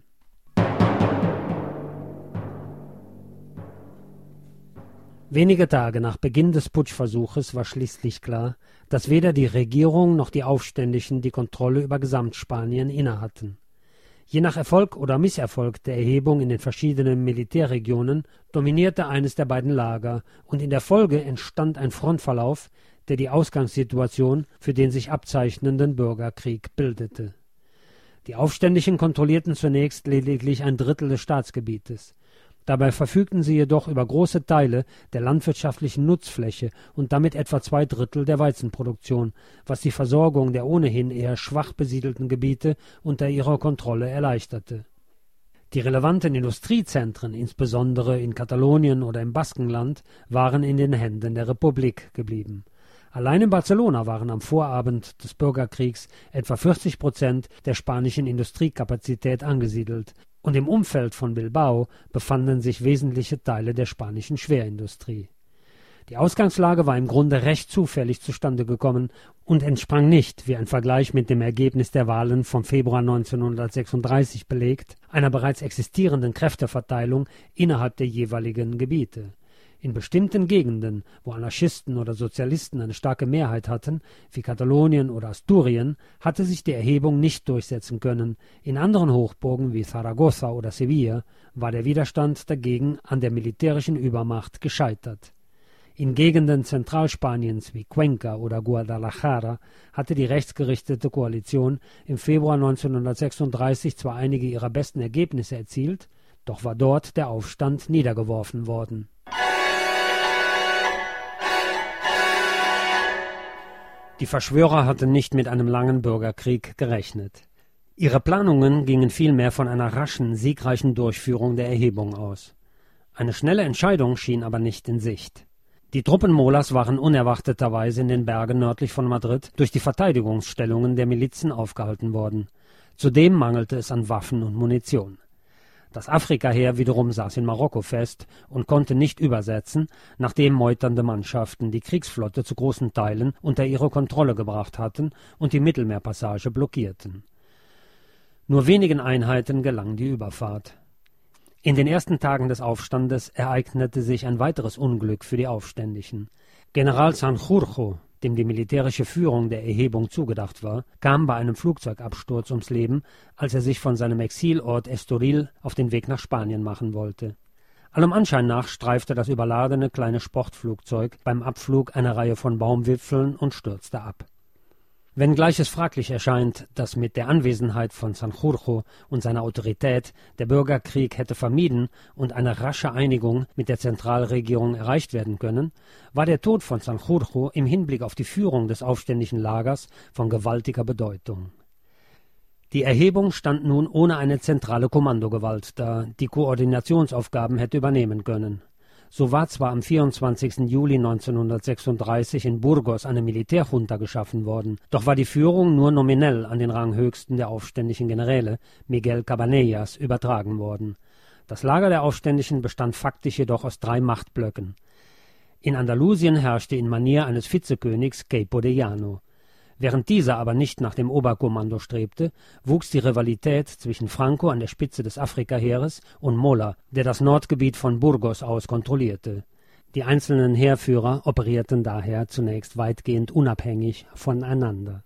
Wenige Tage nach Beginn des Putschversuches war schließlich klar, dass weder die Regierung noch die Aufständischen die Kontrolle über Gesamtspanien innehatten. Je nach Erfolg oder Misserfolg der Erhebung in den verschiedenen Militärregionen dominierte eines der beiden Lager, und in der Folge entstand ein Frontverlauf, der die Ausgangssituation für den sich abzeichnenden Bürgerkrieg bildete. Die Aufständischen kontrollierten zunächst lediglich ein Drittel des Staatsgebietes. Dabei verfügten sie jedoch über große Teile der landwirtschaftlichen Nutzfläche und damit etwa zwei Drittel der Weizenproduktion, was die Versorgung der ohnehin eher schwach besiedelten Gebiete unter ihrer Kontrolle erleichterte. Die relevanten Industriezentren, insbesondere in Katalonien oder im Baskenland, waren in den Händen der Republik geblieben. Allein in Barcelona waren am Vorabend des Bürgerkriegs etwa vierzig Prozent der spanischen Industriekapazität angesiedelt, und im Umfeld von Bilbao befanden sich wesentliche Teile der spanischen Schwerindustrie. Die Ausgangslage war im Grunde recht zufällig zustande gekommen und entsprang nicht, wie ein Vergleich mit dem Ergebnis der Wahlen vom Februar neunzehnhundertsechsunddreißig belegt, einer bereits existierenden Kräfteverteilung innerhalb der jeweiligen Gebiete. In bestimmten Gegenden, wo Anarchisten oder Sozialisten eine starke Mehrheit hatten, wie Katalonien oder Asturien, hatte sich die Erhebung nicht durchsetzen können. In anderen Hochburgen wie Zaragoza oder Sevilla war der Widerstand dagegen an der militärischen Übermacht gescheitert. In Gegenden Zentralspaniens wie Cuenca oder Guadalajara hatte die rechtsgerichtete Koalition im Februar neunzehnhundertsechsunddreißig zwar einige ihrer besten Ergebnisse erzielt, doch war dort der Aufstand niedergeworfen worden. Die Verschwörer hatten nicht mit einem langen Bürgerkrieg gerechnet. Ihre Planungen gingen vielmehr von einer raschen, siegreichen Durchführung der Erhebung aus. Eine schnelle Entscheidung schien aber nicht in Sicht. Die Truppen Molas waren unerwarteterweise in den Bergen nördlich von Madrid durch die Verteidigungsstellungen der Milizen aufgehalten worden. Zudem mangelte es an Waffen und Munition. Das Afrikaheer wiederum saß in Marokko fest und konnte nicht übersetzen, nachdem meuternde Mannschaften die Kriegsflotte zu großen Teilen unter ihre Kontrolle gebracht hatten und die Mittelmeerpassage blockierten. Nur wenigen Einheiten gelang die Überfahrt. In den ersten Tagen des Aufstandes ereignete sich ein weiteres Unglück für die Aufständischen. General Sanjurjo, dem die militärische Führung der Erhebung zugedacht war, kam bei einem Flugzeugabsturz ums Leben, als er sich von seinem Exilort Estoril auf den Weg nach Spanien machen wollte. Allem Anschein nach streifte das überladene kleine Sportflugzeug beim Abflug eine Reihe von Baumwipfeln und stürzte ab. Wenngleich es fraglich erscheint, dass mit der Anwesenheit von Sanjurjo und seiner Autorität der Bürgerkrieg hätte vermieden und eine rasche Einigung mit der Zentralregierung erreicht werden können, war der Tod von Sanjurjo im Hinblick auf die Führung des aufständischen Lagers von gewaltiger Bedeutung. Die Erhebung stand nun ohne eine zentrale Kommandogewalt da, die Koordinationsaufgaben hätte übernehmen können. So war zwar am vierundzwanzigsten Juli neunzehnhundertsechsunddreißig in Burgos eine Militärjunta geschaffen worden, doch war die Führung nur nominell an den Ranghöchsten der aufständischen Generäle, Miguel Cabanellas, übertragen worden. Das Lager der Aufständischen bestand faktisch jedoch aus drei Machtblöcken. In Andalusien herrschte in Manier eines Vizekönigs Queipo de Llano. Während dieser aber nicht nach dem Oberkommando strebte, wuchs die Rivalität zwischen Franco an der Spitze des Afrikaheeres und Mola, der das Nordgebiet von Burgos aus kontrollierte. Die einzelnen Heerführer operierten daher zunächst weitgehend unabhängig voneinander.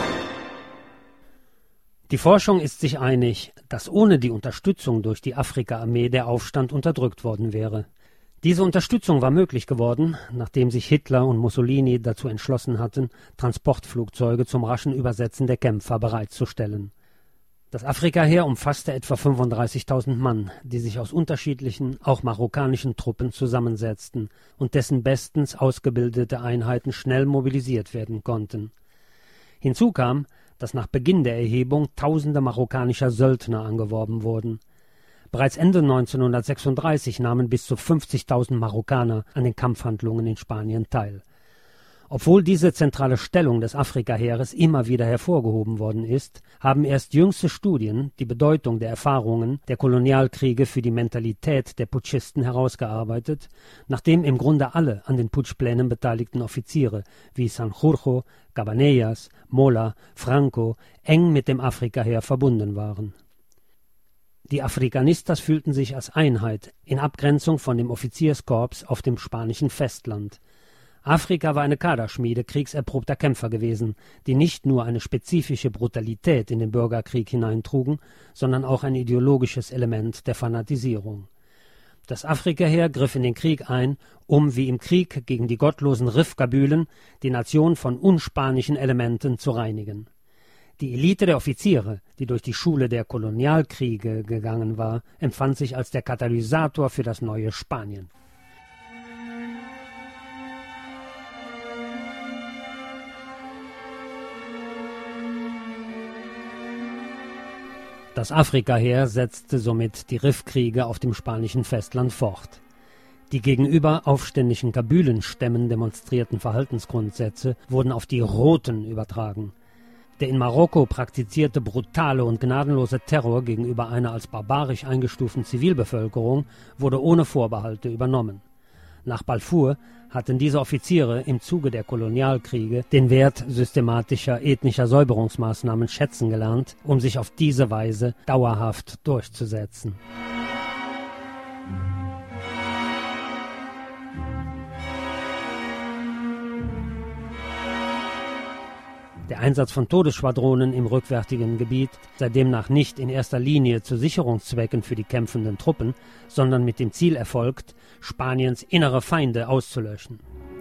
Die Forschung ist sich einig, dass ohne die Unterstützung durch die Afrikaarmee der Aufstand unterdrückt worden wäre. Diese Unterstützung war möglich geworden, nachdem sich Hitler und Mussolini dazu entschlossen hatten, Transportflugzeuge zum raschen Übersetzen der Kämpfer bereitzustellen. Das Afrikaheer umfasste etwa fünfunddreißigtausend Mann, die sich aus unterschiedlichen, auch marokkanischen Truppen zusammensetzten und dessen bestens ausgebildete Einheiten schnell mobilisiert werden konnten. Hinzu kam, dass nach Beginn der Erhebung tausende marokkanischer Söldner angeworben wurden. Bereits Ende neunzehnhundertsechsunddreißig nahmen bis zu fünfzigtausend Marokkaner an den Kampfhandlungen in Spanien teil. Obwohl diese zentrale Stellung des Afrikaheeres immer wieder hervorgehoben worden ist, haben erst jüngste Studien die Bedeutung der Erfahrungen der Kolonialkriege für die Mentalität der Putschisten herausgearbeitet, nachdem im Grunde alle an den Putschplänen beteiligten Offiziere wie Sanjurjo, Cabanellas, Mola, Franco eng mit dem Afrikaheer verbunden waren. Die Afrikanistas fühlten sich als Einheit, in Abgrenzung von dem Offizierskorps auf dem spanischen Festland. Afrika war eine Kaderschmiede kriegserprobter Kämpfer gewesen, die nicht nur eine spezifische Brutalität in den Bürgerkrieg hineintrugen, sondern auch ein ideologisches Element der Fanatisierung. Das Afrikaheer griff in den Krieg ein, um wie im Krieg gegen die gottlosen Rifkabülen die Nation von unspanischen Elementen zu reinigen. Die Elite der Offiziere, die durch die Schule der Kolonialkriege gegangen war, empfand sich als der Katalysator für das neue Spanien. Das Afrikaheer setzte somit die Riffkriege auf dem spanischen Festland fort. Die gegenüber aufständischen Kabülenstämmen demonstrierten Verhaltensgrundsätze wurden auf die Roten übertragen. Der in Marokko praktizierte brutale und gnadenlose Terror gegenüber einer als barbarisch eingestuften Zivilbevölkerung wurde ohne Vorbehalte übernommen. Nach Balfour hatten diese Offiziere im Zuge der Kolonialkriege den Wert systematischer ethnischer Säuberungsmaßnahmen schätzen gelernt, um sich auf diese Weise dauerhaft durchzusetzen. Der Einsatz von Todesschwadronen im rückwärtigen Gebiet sei demnach nicht in erster Linie zu Sicherungszwecken für die kämpfenden Truppen, sondern mit dem Ziel erfolgt, Spaniens innere Feinde auszulöschen.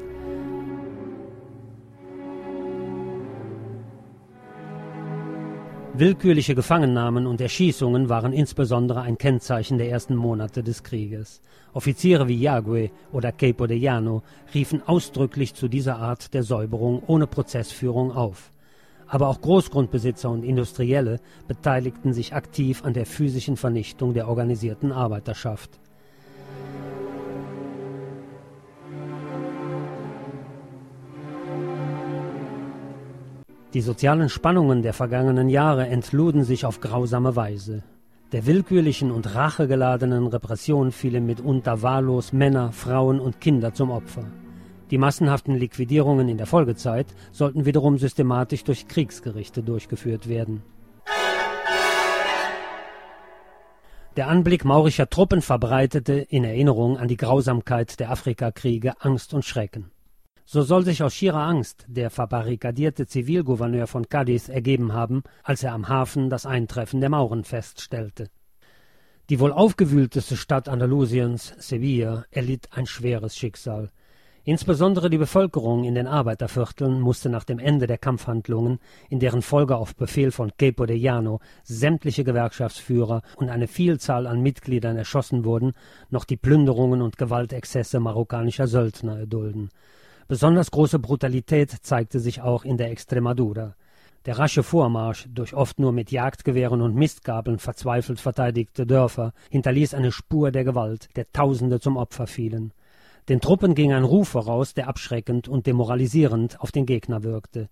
Willkürliche Gefangennahmen und Erschießungen waren insbesondere ein Kennzeichen der ersten Monate des Krieges. Offiziere wie Yagüe oder Queipo de Llano riefen ausdrücklich zu dieser Art der Säuberung ohne Prozessführung auf. Aber auch Großgrundbesitzer und Industrielle beteiligten sich aktiv an der physischen Vernichtung der organisierten Arbeiterschaft. Die sozialen Spannungen der vergangenen Jahre entluden sich auf grausame Weise. Der willkürlichen und rachegeladenen Repression fielen mitunter wahllos Männer, Frauen und Kinder zum Opfer. Die massenhaften Liquidierungen in der Folgezeit sollten wiederum systematisch durch Kriegsgerichte durchgeführt werden. Der Anblick maurischer Truppen verbreitete in Erinnerung an die Grausamkeit der Afrikakriege Angst und Schrecken. So soll sich aus schierer Angst der verbarrikadierte Zivilgouverneur von Cádiz ergeben haben, als er am Hafen das Eintreffen der Mauren feststellte. Die wohl aufgewühlteste Stadt Andalusiens, Sevilla, erlitt ein schweres Schicksal. Insbesondere die Bevölkerung in den Arbeitervierteln musste nach dem Ende der Kampfhandlungen, in deren Folge auf Befehl von Queipo de Llano sämtliche Gewerkschaftsführer und eine Vielzahl an Mitgliedern erschossen wurden, noch die Plünderungen und Gewaltexzesse marokkanischer Söldner erdulden. Besonders große Brutalität zeigte sich auch in der Extremadura. Der rasche Vormarsch durch oft nur mit Jagdgewehren und Mistgabeln verzweifelt verteidigte Dörfer hinterließ eine Spur der Gewalt, der Tausende zum Opfer fielen. Den Truppen ging ein Ruf voraus, der abschreckend und demoralisierend auf den Gegner wirkte.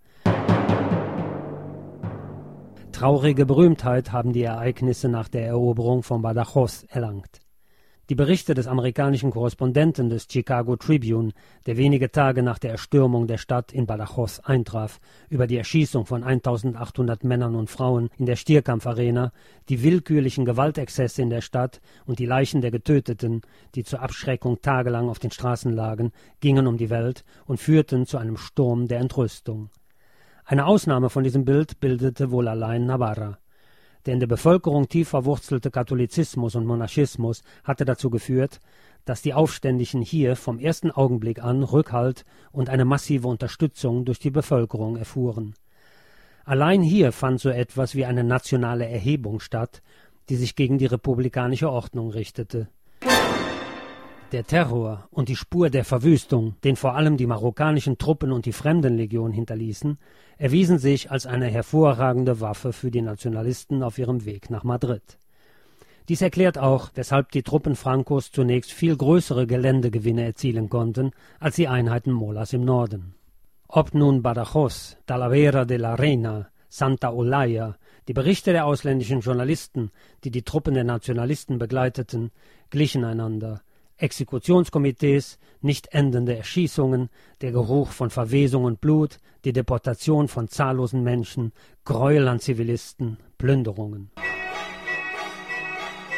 Traurige Berühmtheit haben die Ereignisse nach der Eroberung von Badajoz erlangt. Die Berichte des amerikanischen Korrespondenten des Chicago Tribune, der wenige Tage nach der Erstürmung der Stadt in Badajoz eintraf, über die Erschießung von eintausendachthundert Männern und Frauen in der Stierkampfarena, die willkürlichen Gewaltexzesse in der Stadt und die Leichen der Getöteten, die zur Abschreckung tagelang auf den Straßen lagen, gingen um die Welt und führten zu einem Sturm der Entrüstung. Eine Ausnahme von diesem Bild bildete wohl allein Navarra. Der in der Bevölkerung tief verwurzelte Katholizismus und Monarchismus hatte dazu geführt, dass die Aufständischen hier vom ersten Augenblick an Rückhalt und eine massive Unterstützung durch die Bevölkerung erfuhren. Allein hier fand so etwas wie eine nationale Erhebung statt, die sich gegen die republikanische Ordnung richtete. Der Terror und die Spur der Verwüstung, den vor allem die marokkanischen Truppen und die Fremdenlegion hinterließen, erwiesen sich als eine hervorragende Waffe für die Nationalisten auf ihrem Weg nach Madrid. Dies erklärt auch, weshalb die Truppen Francos zunächst viel größere Geländegewinne erzielen konnten als die Einheiten Molas im Norden. Ob nun Badajoz, Talavera de la Reina, Santa Olaya, die Berichte der ausländischen Journalisten, die die Truppen der Nationalisten begleiteten, glichen einander. Exekutionskomitees, nicht endende Erschießungen, der Geruch von Verwesung und Blut, die Deportation von zahllosen Menschen, Gräuel an Zivilisten, Plünderungen.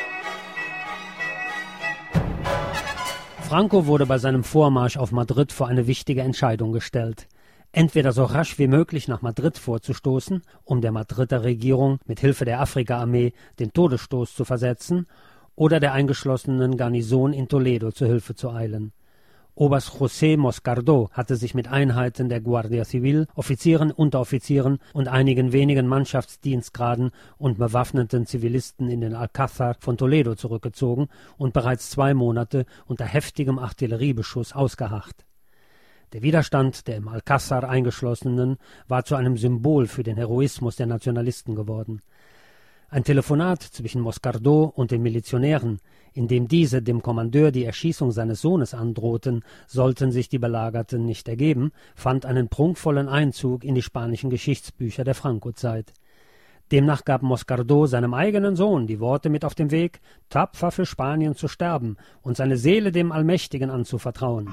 Franco wurde bei seinem Vormarsch auf Madrid vor eine wichtige Entscheidung gestellt. Entweder so rasch wie möglich nach Madrid vorzustoßen, um der Madrider Regierung mit Hilfe der Afrikaarmee den Todesstoß zu versetzen, oder der eingeschlossenen Garnison in Toledo zu Hilfe zu eilen. Oberst José Moscardó hatte sich mit Einheiten der Guardia Civil, Offizieren, Unteroffizieren und einigen wenigen Mannschaftsdienstgraden und bewaffneten Zivilisten in den Alcázar von Toledo zurückgezogen und bereits zwei Monate unter heftigem Artilleriebeschuss ausgeharrt. Der Widerstand der im Alcázar Eingeschlossenen war zu einem Symbol für den Heroismus der Nationalisten geworden. Ein Telefonat zwischen Moscardó und den Milizionären, in dem diese dem Kommandeur die Erschießung seines Sohnes androhten, sollten sich die Belagerten nicht ergeben, fand einen prunkvollen Einzug in die spanischen Geschichtsbücher der Franco-Zeit. Demnach gab Moscardó seinem eigenen Sohn die Worte mit auf den Weg, tapfer für Spanien zu sterben und seine Seele dem Allmächtigen anzuvertrauen.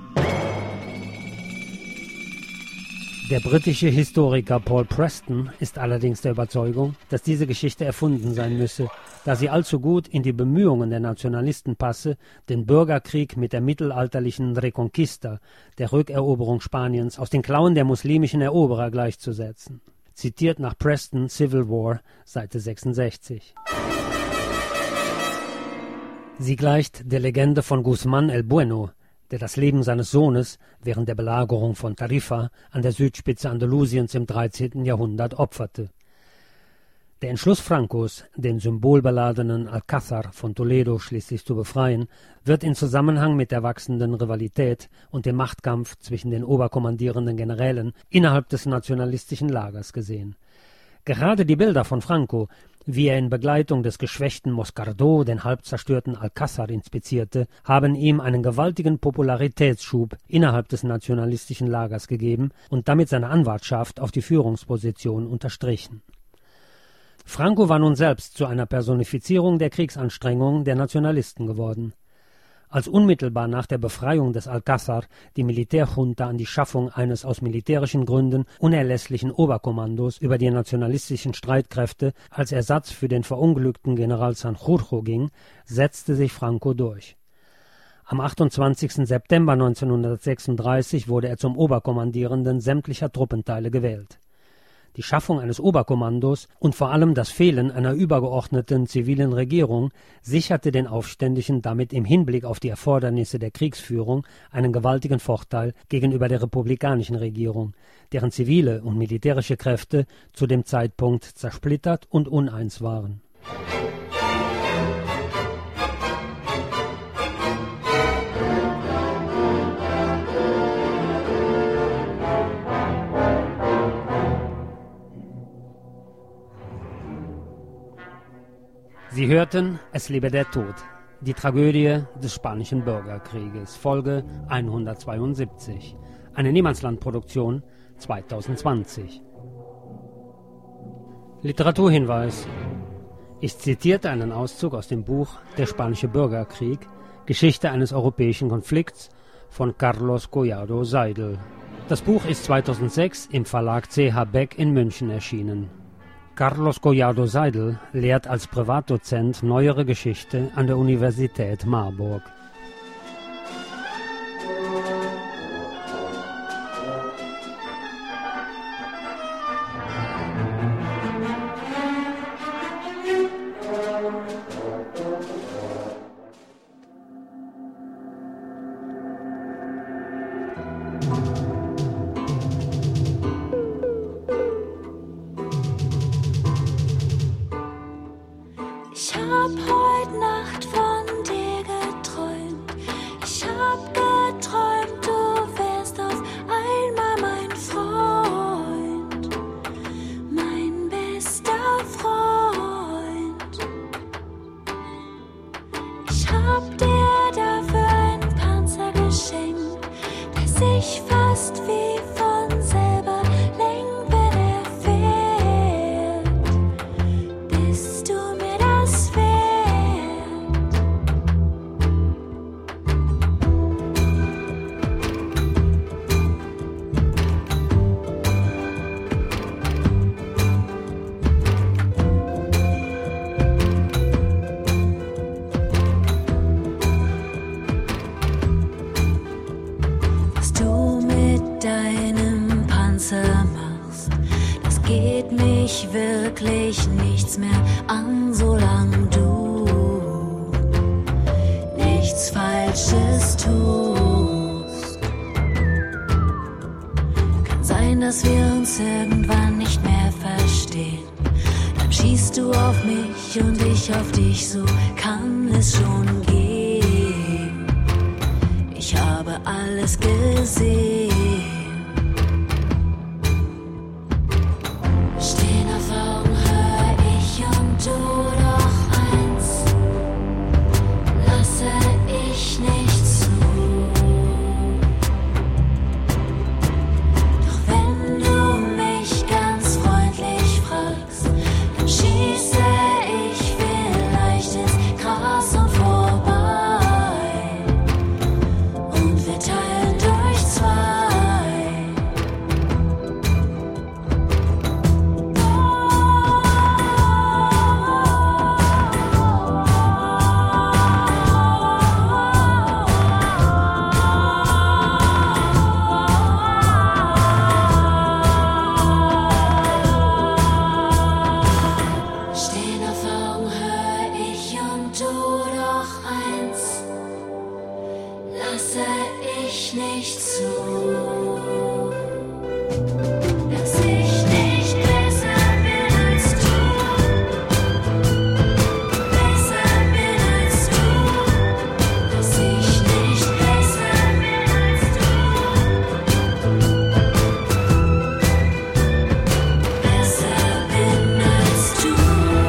Der britische Historiker Paul Preston ist allerdings der Überzeugung, dass diese Geschichte erfunden sein müsse, da sie allzu gut in die Bemühungen der Nationalisten passe, den Bürgerkrieg mit der mittelalterlichen Reconquista, der Rückeroberung Spaniens, aus den Klauen der muslimischen Eroberer gleichzusetzen. Zitiert nach Preston Civil War, Seite sechsundsechzig. Sie gleicht der Legende von Guzmán el Bueno, der das Leben seines Sohnes während der Belagerung von Tarifa an der Südspitze Andalusiens im dreizehnten Jahrhundert opferte. Der Entschluss Francos, den symbolbeladenen Alcázar von Toledo schließlich zu befreien, wird in Zusammenhang mit der wachsenden Rivalität und dem Machtkampf zwischen den oberkommandierenden Generälen innerhalb des nationalistischen Lagers gesehen. Gerade die Bilder von Franco, wie er in Begleitung des geschwächten Moscardó den halb zerstörten Alcázar inspizierte, haben ihm einen gewaltigen Popularitätsschub innerhalb des nationalistischen Lagers gegeben und damit seine Anwartschaft auf die Führungsposition unterstrichen. Franco war nun selbst zu einer Personifizierung der Kriegsanstrengungen der Nationalisten geworden. Als unmittelbar nach der Befreiung des Alcázar die Militärjunta an die Schaffung eines aus militärischen Gründen unerlässlichen Oberkommandos über die nationalistischen Streitkräfte als Ersatz für den verunglückten General Sanjurjo ging, setzte sich Franco durch. Am achtundzwanzigsten September neunzehnhundertsechsunddreißig wurde er zum Oberkommandierenden sämtlicher Truppenteile gewählt. Die Schaffung eines Oberkommandos und vor allem das Fehlen einer übergeordneten zivilen Regierung sicherte den Aufständischen damit im Hinblick auf die Erfordernisse der Kriegsführung einen gewaltigen Vorteil gegenüber der republikanischen Regierung, deren zivile und militärische Kräfte zu dem Zeitpunkt zersplittert und uneins waren. Sie hörten Es lebe der Tod, die Tragödie des Spanischen Bürgerkrieges, Folge hundertzweiundsiebzig, eine Niemandslandproduktion zweitausendzwanzig. Literaturhinweis. Ich zitierte einen Auszug aus dem Buch Der Spanische Bürgerkrieg, Geschichte eines europäischen Konflikts von Carlos Collado Seidel. Das Buch ist zweitausendsechs im Verlag C H Beck in München erschienen. Carlos Collado Seidel lehrt als Privatdozent Neuere Geschichte an der Universität Marburg. Ich hab heut Nacht von dir geträumt. Ganze machst. Das geht mich wirklich nichts mehr an, solange du nichts Falsches tust. Kann sein, dass wir uns irgendwann nicht mehr verstehen. Dann schießt du auf mich und ich auf dich, so kann es schon gehen. Ich habe alles gesehen. Stehen auf Augenhöhe, ich und du, doch eins lasse ich nicht zu. Doch wenn du mich ganz freundlich fragst, dann schieße ich vielleicht ins Gras und vorbei. Und wir teilen durch zwei. Stehen auf Augenhöhe, ich und du, doch eins lasse ich nicht zu. Dass ich nicht besser bin als du. Besser bin als du. Dass ich nicht besser bin als du. Besser bin als du.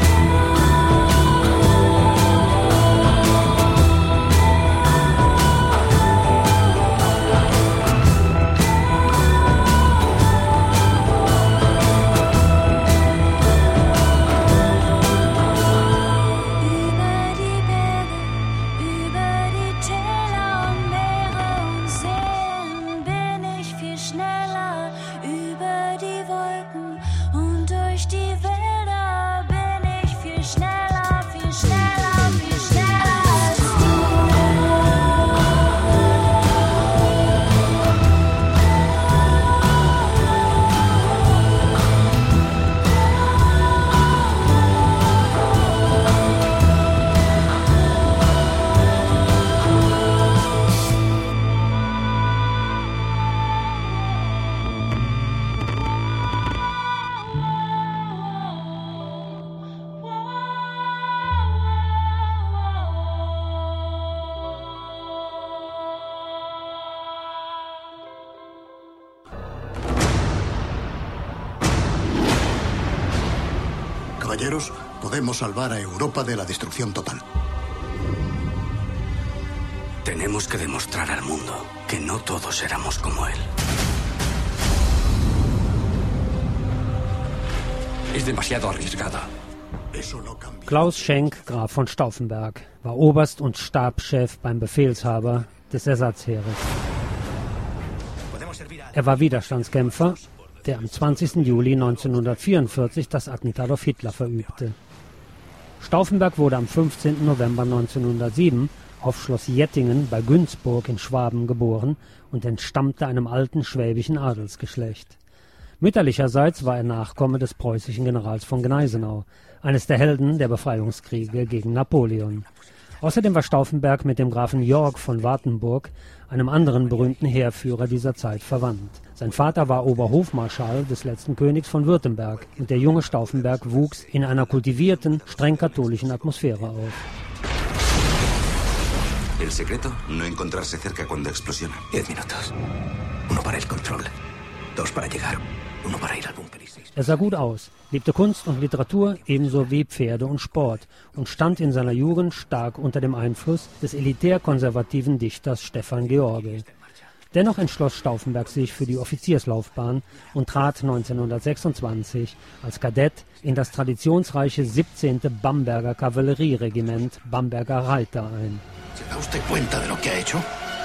Über die Berge, über die Täler und Meere und Seen bin ich viel schneller. Über die Wolken und durch die Wälder bin ich viel schneller, viel schneller, viel schneller als du. Caballeros, podemos salvar a Europa de la destrucción total. Tenemos que demostrar al mundo que no todos éramos como él. Es demasiado arriesgada. Eso no cambia. Klaus Schenk, Graf von Stauffenberg, war Oberst und Stabschef beim Befehlshaber des Ersatzheeres. Er war Widerstandskämpfer, der am zwanzigsten Juli neunzehnhundertvierundvierzig das Attentat auf Hitler verübte. Stauffenberg wurde am fünfzehnten November neunzehnhundertsieben auf Schloss Jettingen bei Günzburg in Schwaben geboren und entstammte einem alten schwäbischen Adelsgeschlecht. Mütterlicherseits war er Nachkomme des preußischen Generals von Gneisenau, eines der Helden der Befreiungskriege gegen Napoleon. Außerdem war Stauffenberg mit dem Grafen Jörg von Wartenburg, einem anderen berühmten Heerführer dieser Zeit, verwandt. Sein Vater war Oberhofmarschall des letzten Königs von Württemberg und der junge Stauffenberg wuchs in einer kultivierten, streng katholischen Atmosphäre auf. El secreto, no encontrarse cerca cuando explosiona. Diez minutos. Uno para el control, dos para llegar, uno para ir al búnker. Er sah gut aus, liebte Kunst und Literatur ebenso wie Pferde und Sport und stand in seiner Jugend stark unter dem Einfluss des elitär-konservativen Dichters Stefan George. Dennoch entschloss Stauffenberg sich für die Offizierslaufbahn und trat neunzehnhundertsechsundzwanzig als Kadett in das traditionsreiche siebzehnte Bamberger Kavallerieregiment Bamberger Reiter ein. ¿Se da usted cuenta de lo que ha hecho?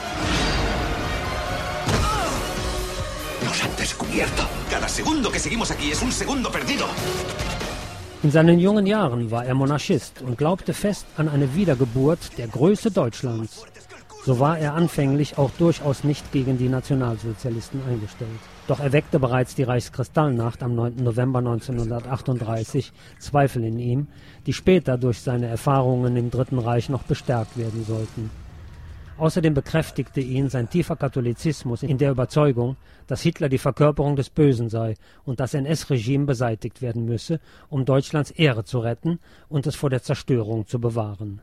Nos han descubierto. Cada segundo que seguimos aquí es un segundo perdido. In seinen jungen Jahren war er Monarchist und glaubte fest an eine Wiedergeburt der Größe Deutschlands. So war er anfänglich auch durchaus nicht gegen die Nationalsozialisten eingestellt. Doch erweckte bereits die Reichskristallnacht am neunten November neunzehnhundertachtunddreißig Zweifel in ihm, die später durch seine Erfahrungen im Dritten Reich noch bestärkt werden sollten. Außerdem bekräftigte ihn sein tiefer Katholizismus in der Überzeugung, dass Hitler die Verkörperung des Bösen sei und das N S-Regime beseitigt werden müsse, um Deutschlands Ehre zu retten und es vor der Zerstörung zu bewahren.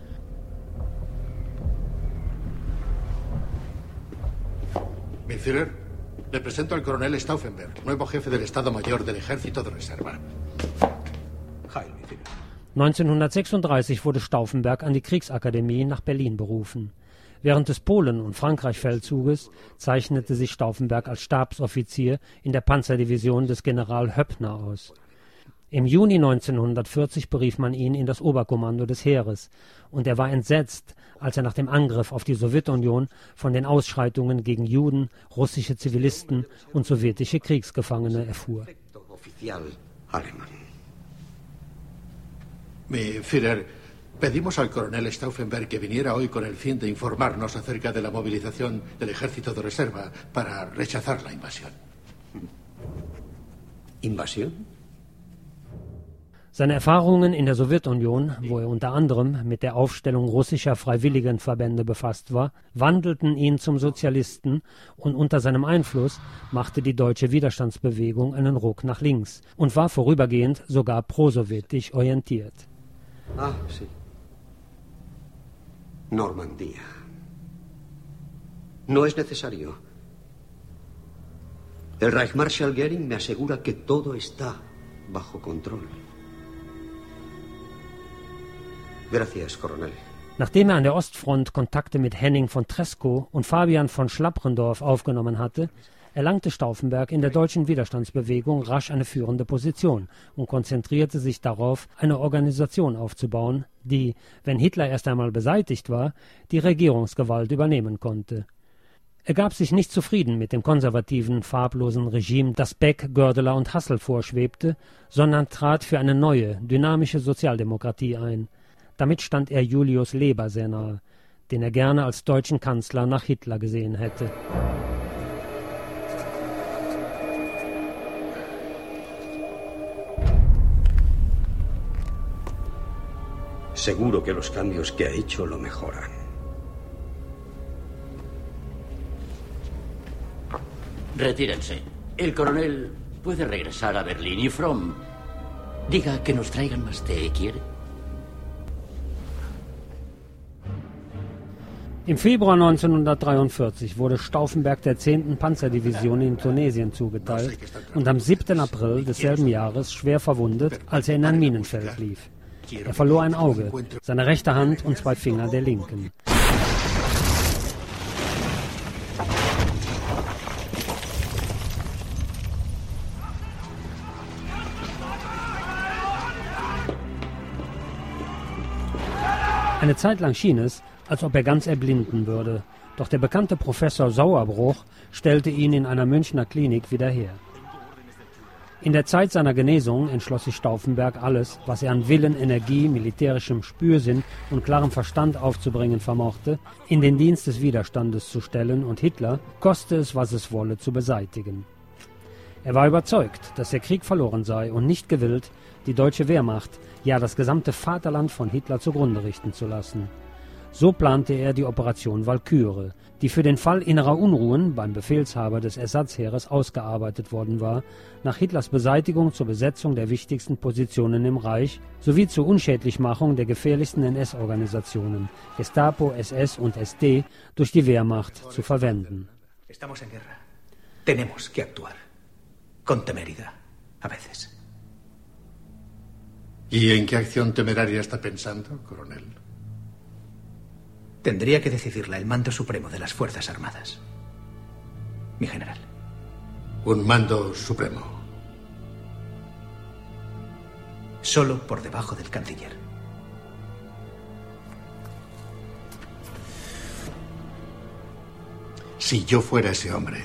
Mi Führer, le presento al coronel Stauffenberg, nuevo jefe del Estado Mayor del Ejército de Reserva. neunzehnhundertsechsunddreißig wurde Stauffenberg an die Kriegsakademie nach Berlin berufen. Während des Polen- und Frankreich-Feldzuges zeichnete sich Stauffenberg als Stabsoffizier in der Panzerdivision des General Höppner aus. Im Juni neunzehnhundertvierzig berief man ihn in das Oberkommando des Heeres und er war entsetzt, als er nach dem Angriff auf die Sowjetunion von den Ausschreitungen gegen Juden, russische Zivilisten und sowjetische Kriegsgefangene erfuhr. Mi Führer, pedimos al coronel Stauffenberg que viniera hoy con el fin de informarnos acerca de la movilización del Ejército de Reserva para rechazar la invasión. ¿Invasión? Seine Erfahrungen in der Sowjetunion, wo er unter anderem mit der Aufstellung russischer Freiwilligenverbände befasst war, wandelten ihn zum Sozialisten und unter seinem Einfluss machte die deutsche Widerstandsbewegung einen Ruck nach links und war vorübergehend sogar prosowjetisch orientiert. Ah, sí. Normandía. No es necesario. El Reichsmarschall Göring me asegura que todo está bajo control. Gracias, Coronel. Nachdem er an der Ostfront Kontakte mit Henning von Tresckow und Fabian von Schlapprendorf aufgenommen hatte, erlangte Stauffenberg in der deutschen Widerstandsbewegung rasch eine führende Position und konzentrierte sich darauf, eine Organisation aufzubauen, die, wenn Hitler erst einmal beseitigt war, die Regierungsgewalt übernehmen konnte. Er gab sich nicht zufrieden mit dem konservativen, farblosen Regime, das Beck, Gördeler und Hassel vorschwebte, sondern trat für eine neue, dynamische Sozialdemokratie ein. Damit stand er Julius Leber sehr nahe, den er gerne als deutschen Kanzler nach Hitler gesehen hätte. Seguro que los cambios que ha hecho lo mejoran. Retírense. El coronel puede regresar a Berlín y Fromm, diga que nos traigan más té, ¿quiere? Im Februar neunzehnhundertdreiundvierzig wurde Stauffenberg der zehnten Panzerdivision in Tunesien zugeteilt und am siebten April desselben Jahres schwer verwundet, als er in ein Minenfeld lief. Er verlor ein Auge, seine rechte Hand und zwei Finger der linken. Eine Zeit lang schien es, als ob er ganz erblinden würde. Doch der bekannte Professor Sauerbruch stellte ihn in einer Münchner Klinik wieder her. In der Zeit seiner Genesung entschloss sich Stauffenberg alles, was er an Willen, Energie, militärischem Spürsinn und klarem Verstand aufzubringen vermochte, in den Dienst des Widerstandes zu stellen und Hitler, koste es, was es wolle, zu beseitigen. Er war überzeugt, dass der Krieg verloren sei und nicht gewillt, die deutsche Wehrmacht, ja das gesamte Vaterland von Hitler zugrunde richten zu lassen. So plante er die Operation Walküre, die für den Fall innerer Unruhen beim Befehlshaber des Ersatzheeres ausgearbeitet worden war, nach Hitlers Beseitigung zur Besetzung der wichtigsten Positionen im Reich sowie zur Unschädlichmachung der gefährlichsten N S-Organisationen, Gestapo, S S und S D, durch die Wehrmacht zu verwenden. Estamos en guerra. Tenemos que actuar. Con temeridad, a veces. ¿Y en qué acción temeraria está pensando, coronel? Tendría que decidirla el mando supremo de las Fuerzas Armadas. Mi general. Un mando supremo. Solo por debajo del canciller. Si yo fuera ese hombre,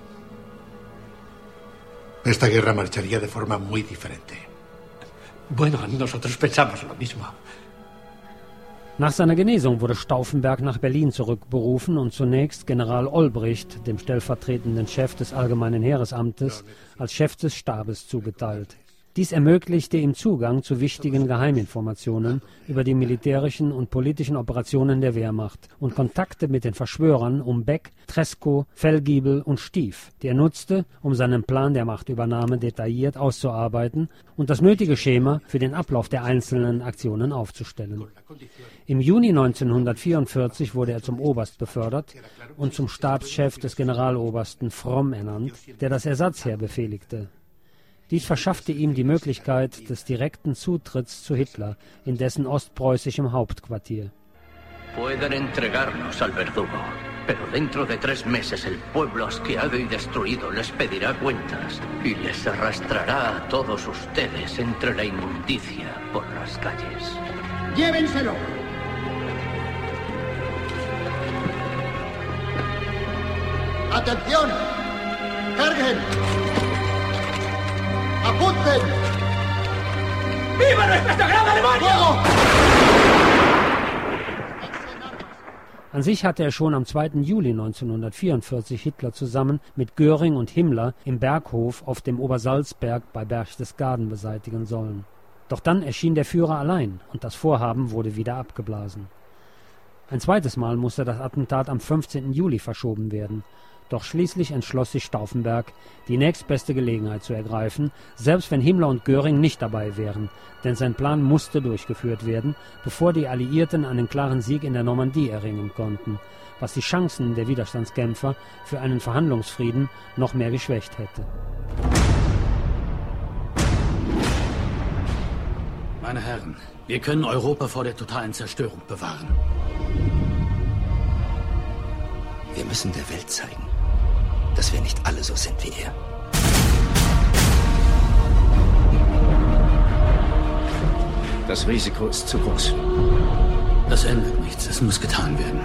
esta guerra marcharía de forma muy diferente. Bueno, nosotros pensamos lo mismo. Nach seiner Genesung wurde Stauffenberg nach Berlin zurückberufen und zunächst General Olbricht, dem stellvertretenden Chef des Allgemeinen Heeresamtes, als Chef des Stabes zugeteilt. Dies ermöglichte ihm Zugang zu wichtigen Geheiminformationen über die militärischen und politischen Operationen der Wehrmacht und Kontakte mit den Verschwörern um Beck, Tresckow, Fellgiebel und Stief, die er nutzte, um seinen Plan der Machtübernahme detailliert auszuarbeiten und das nötige Schema für den Ablauf der einzelnen Aktionen aufzustellen. Im Juni neunzehnhundertvierundvierzig wurde er zum Oberst befördert und zum Stabschef des Generalobersten Fromm ernannt, der das Ersatzheer befehligte. Dies verschaffte ihm die Möglichkeit des direkten Zutritts zu Hitler in dessen ostpreußischem Hauptquartier. Pueden entregarnos al verdugo, pero dentro de tres meses el pueblo asqueado y destruido les pedirá cuentas y les arrastrará a todos ustedes entre la inmundicia por las calles. ¡Llévenselo! ¡Atención! ¡Carguen! ¡Apunten! ¡Viva nuestra sagrada Alemania! An sich hatte er schon am zweiten Juli neunzehnhundertvierundvierzig Hitler zusammen mit Göring und Himmler im Berghof auf dem Obersalzberg bei Berchtesgaden beseitigen sollen. Doch dann erschien der Führer allein und das Vorhaben wurde wieder abgeblasen. Ein zweites Mal musste das Attentat am fünfzehnten Juli verschoben werden. Doch schließlich entschloss sich Stauffenberg, die nächstbeste Gelegenheit zu ergreifen, selbst wenn Himmler und Göring nicht dabei wären, denn sein Plan musste durchgeführt werden, bevor die Alliierten einen klaren Sieg in der Normandie erringen konnten, was die Chancen der Widerstandskämpfer für einen Verhandlungsfrieden noch mehr geschwächt hätte. Meine Herren, wir können Europa vor der totalen Zerstörung bewahren. Wir müssen der Welt zeigen, dass wir nicht alle so sind wie er. Das Risiko ist zu groß. Das ändert nichts. Es muss getan werden.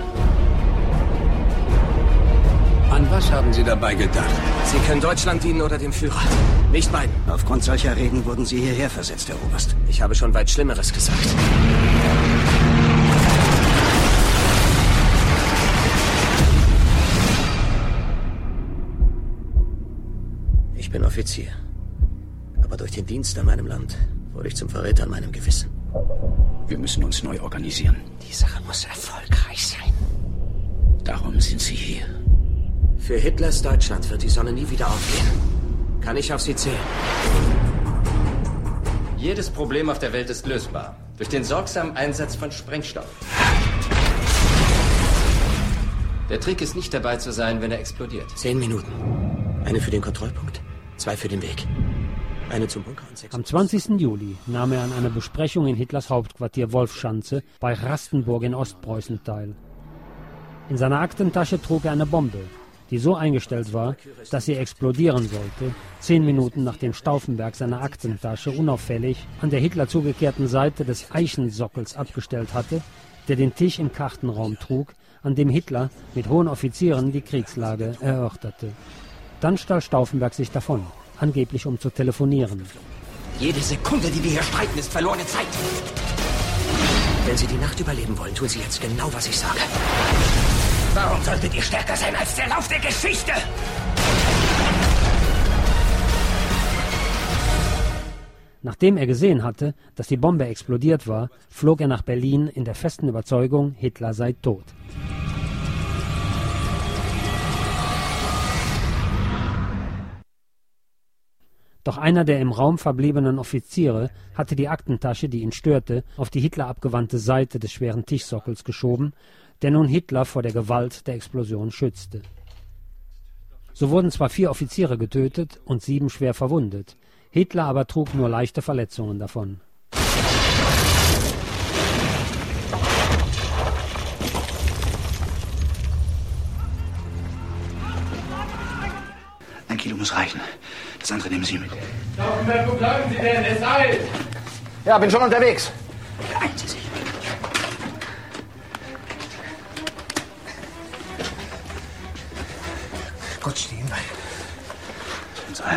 An was haben Sie dabei gedacht? Sie können Deutschland dienen oder dem Führer. Nicht beiden. Aufgrund solcher Reden wurden Sie hierher versetzt, Herr Oberst. Ich habe schon weit Schlimmeres gesagt. Ich bin Offizier. Aber durch den Dienst an meinem Land wurde ich zum Verräter an meinem Gewissen. Wir müssen uns neu organisieren. Die Sache muss erfolgreich sein. Darum sind Sie hier. Für Hitlers Deutschland wird die Sonne nie wieder aufgehen. Kann ich auf Sie zählen? Jedes Problem auf der Welt ist lösbar. Durch den sorgsamen Einsatz von Sprengstoff. Der Trick ist nicht dabei zu sein, wenn er explodiert. Zehn Minuten. Eine für den Kontrollpunkt, zwei für den Weg. Eine zum Bunker und sechs. Am zwanzigsten Juli nahm er an einer Besprechung in Hitlers Hauptquartier Wolfschanze bei Rastenburg in Ostpreußen teil. In seiner Aktentasche trug er eine Bombe, die so eingestellt war, dass sie explodieren sollte, zehn Minuten nachdem Stauffenberg seine Aktentasche unauffällig an der Hitler zugekehrten Seite des Eichensockels abgestellt hatte, der den Tisch im Kartenraum trug, an dem Hitler mit hohen Offizieren die Kriegslage erörterte. Dann stahl Stauffenberg sich davon, angeblich um zu telefonieren. Jede Sekunde, die wir hier streiten, ist verlorene Zeit. Wenn Sie die Nacht überleben wollen, tun Sie jetzt genau, was ich sage. Warum solltet ihr stärker sein als der Lauf der Geschichte? Nachdem er gesehen hatte, dass die Bombe explodiert war, flog er nach Berlin in der festen Überzeugung, Hitler sei tot. Doch einer der im Raum verbliebenen Offiziere hatte die Aktentasche, die ihn störte, auf die Hitler abgewandte Seite des schweren Tischsockels geschoben, der nun Hitler vor der Gewalt der Explosion schützte. So wurden zwar vier Offiziere getötet und sieben schwer verwundet, Hitler aber trug nur leichte Verletzungen davon. Ein Kilo muss reichen. Das andere nehmen Sie mit. Stauffenberg, wo bleiben Sie denn? Es eilt! Ja, bin schon unterwegs. Beeilen Sie sich. Gut stehen bleiben. Schön sein.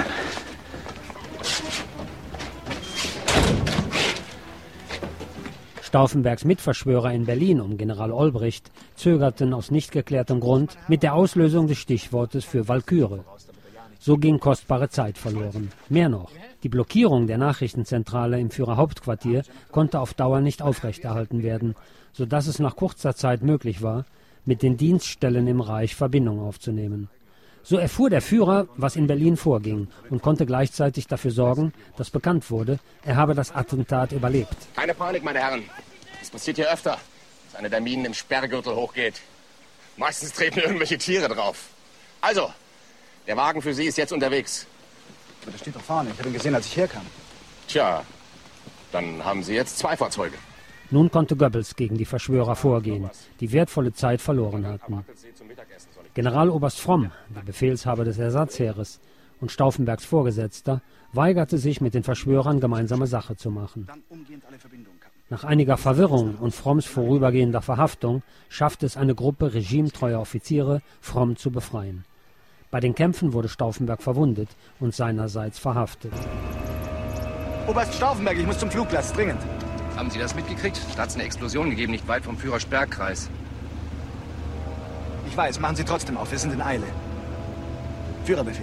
Stauffenbergs Mitverschwörer in Berlin um General Olbricht zögerten aus nicht geklärtem Grund mit der Auslösung des Stichwortes für Walküre. So ging kostbare Zeit verloren. Mehr noch, die Blockierung der Nachrichtenzentrale im Führerhauptquartier konnte auf Dauer nicht aufrechterhalten werden, sodass es nach kurzer Zeit möglich war, mit den Dienststellen im Reich Verbindung aufzunehmen. So erfuhr der Führer, was in Berlin vorging und konnte gleichzeitig dafür sorgen, dass bekannt wurde, er habe das Attentat überlebt. Keine Panik, meine Herren. Das passiert hier öfter, dass eine der Minen im Sperrgürtel hochgeht. Meistens treten irgendwelche Tiere drauf. Also, der Wagen für Sie ist jetzt unterwegs. Aber das steht doch vorne. Ich habe ihn gesehen, als ich herkam. Tja, dann haben Sie jetzt zwei Fahrzeuge. Nun konnte Goebbels gegen die Verschwörer vorgehen, die wertvolle Zeit verloren hatten. Generaloberst Fromm, der Befehlshaber des Ersatzheeres und Stauffenbergs Vorgesetzter, weigerte sich, mit den Verschwörern gemeinsame Sache zu machen. Nach einiger Verwirrung und Fromms vorübergehender Verhaftung schaffte es eine Gruppe regimetreuer Offiziere, Fromm zu befreien. Bei den Kämpfen wurde Stauffenberg verwundet und seinerseits verhaftet. Oberst Stauffenberg, ich muss zum Flugplatz, dringend. Haben Sie das mitgekriegt? Da hat es eine Explosion gegeben, nicht weit vom Führersperrkreis. Ich weiß, machen Sie trotzdem auf, wir sind in Eile. Führerbefehl.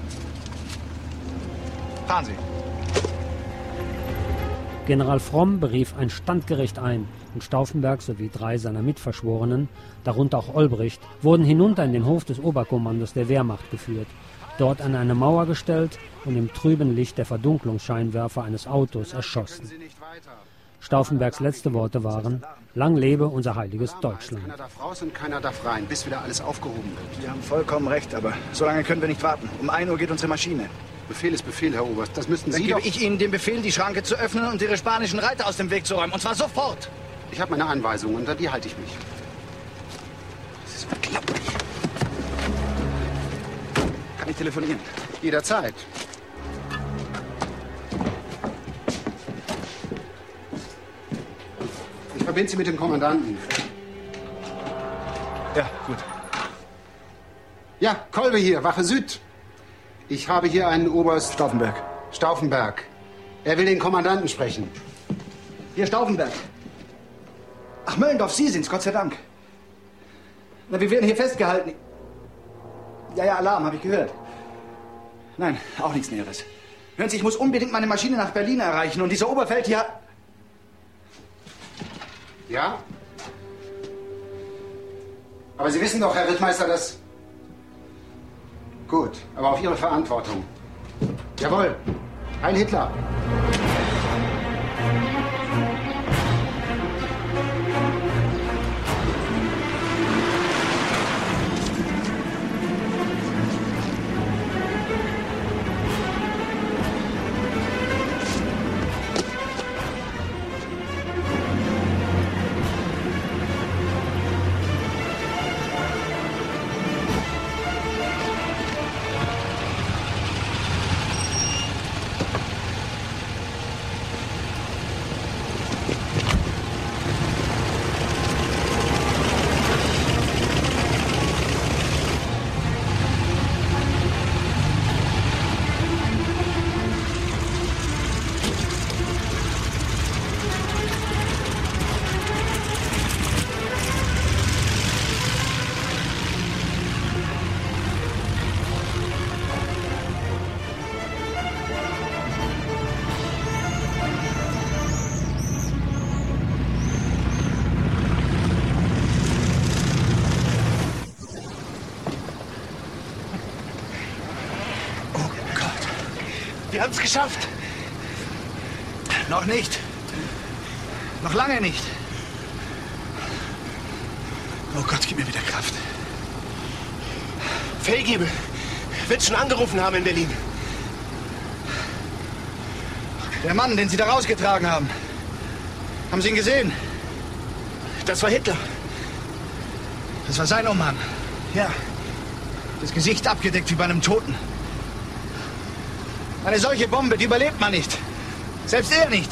Fahren Sie. General Fromm berief ein Standgericht ein und Stauffenberg sowie drei seiner Mitverschworenen, darunter auch Olbricht, wurden hinunter in den Hof des Oberkommandos der Wehrmacht geführt, dort an eine Mauer gestellt und im trüben Licht der Verdunklungsscheinwerfer eines Autos erschossen. Stauffenbergs letzte Worte waren: Lang lebe unser heiliges Deutschland. Keiner darf raus und keiner darf rein, bis wieder alles aufgehoben wird. Sie haben vollkommen recht, aber so lange können wir nicht warten. Um ein Uhr geht unsere Maschine. Befehl ist Befehl, Herr Oberst. Das müssten Dann Sie gebe doch... ich Ihnen den Befehl, die Schranke zu öffnen und Ihre spanischen Reiter aus dem Weg zu räumen. Und zwar sofort. Ich habe meine Anweisungen, unter die halte ich mich. Das ist unglaublich. Kann ich telefonieren? Jederzeit. Ich verbinde Sie mit dem Kommandanten. Ja, gut. Ja, Kolbe hier, Wache Süd. Ich habe hier einen Oberst... Stauffenberg. Stauffenberg. Er will den Kommandanten sprechen. Hier, Stauffenberg. Ach, Möllendorf, Sie sind's, Gott sei Dank. Na, wir werden hier festgehalten. Ja, ja, Alarm, habe ich gehört. Nein, auch nichts Näheres. Hören Sie, ich muss unbedingt meine Maschine nach Berlin erreichen und dieser Oberfeld hier... Ja? Aber Sie wissen doch, Herr Rittmeister, dass... Gut, aber auf Ihre Verantwortung. Jawohl. Heil Hitler. Wir haben es geschafft. Noch nicht. Noch lange nicht. Oh Gott, gib mir wieder Kraft. Fehlgebe. Wird schon angerufen haben in Berlin. Der Mann, den Sie da rausgetragen haben. Haben Sie ihn gesehen? Das war Hitler. Das war sein Umhang. Ja. Das Gesicht abgedeckt wie bei einem Toten. Eine solche Bombe, die überlebt man nicht. Selbst er nicht.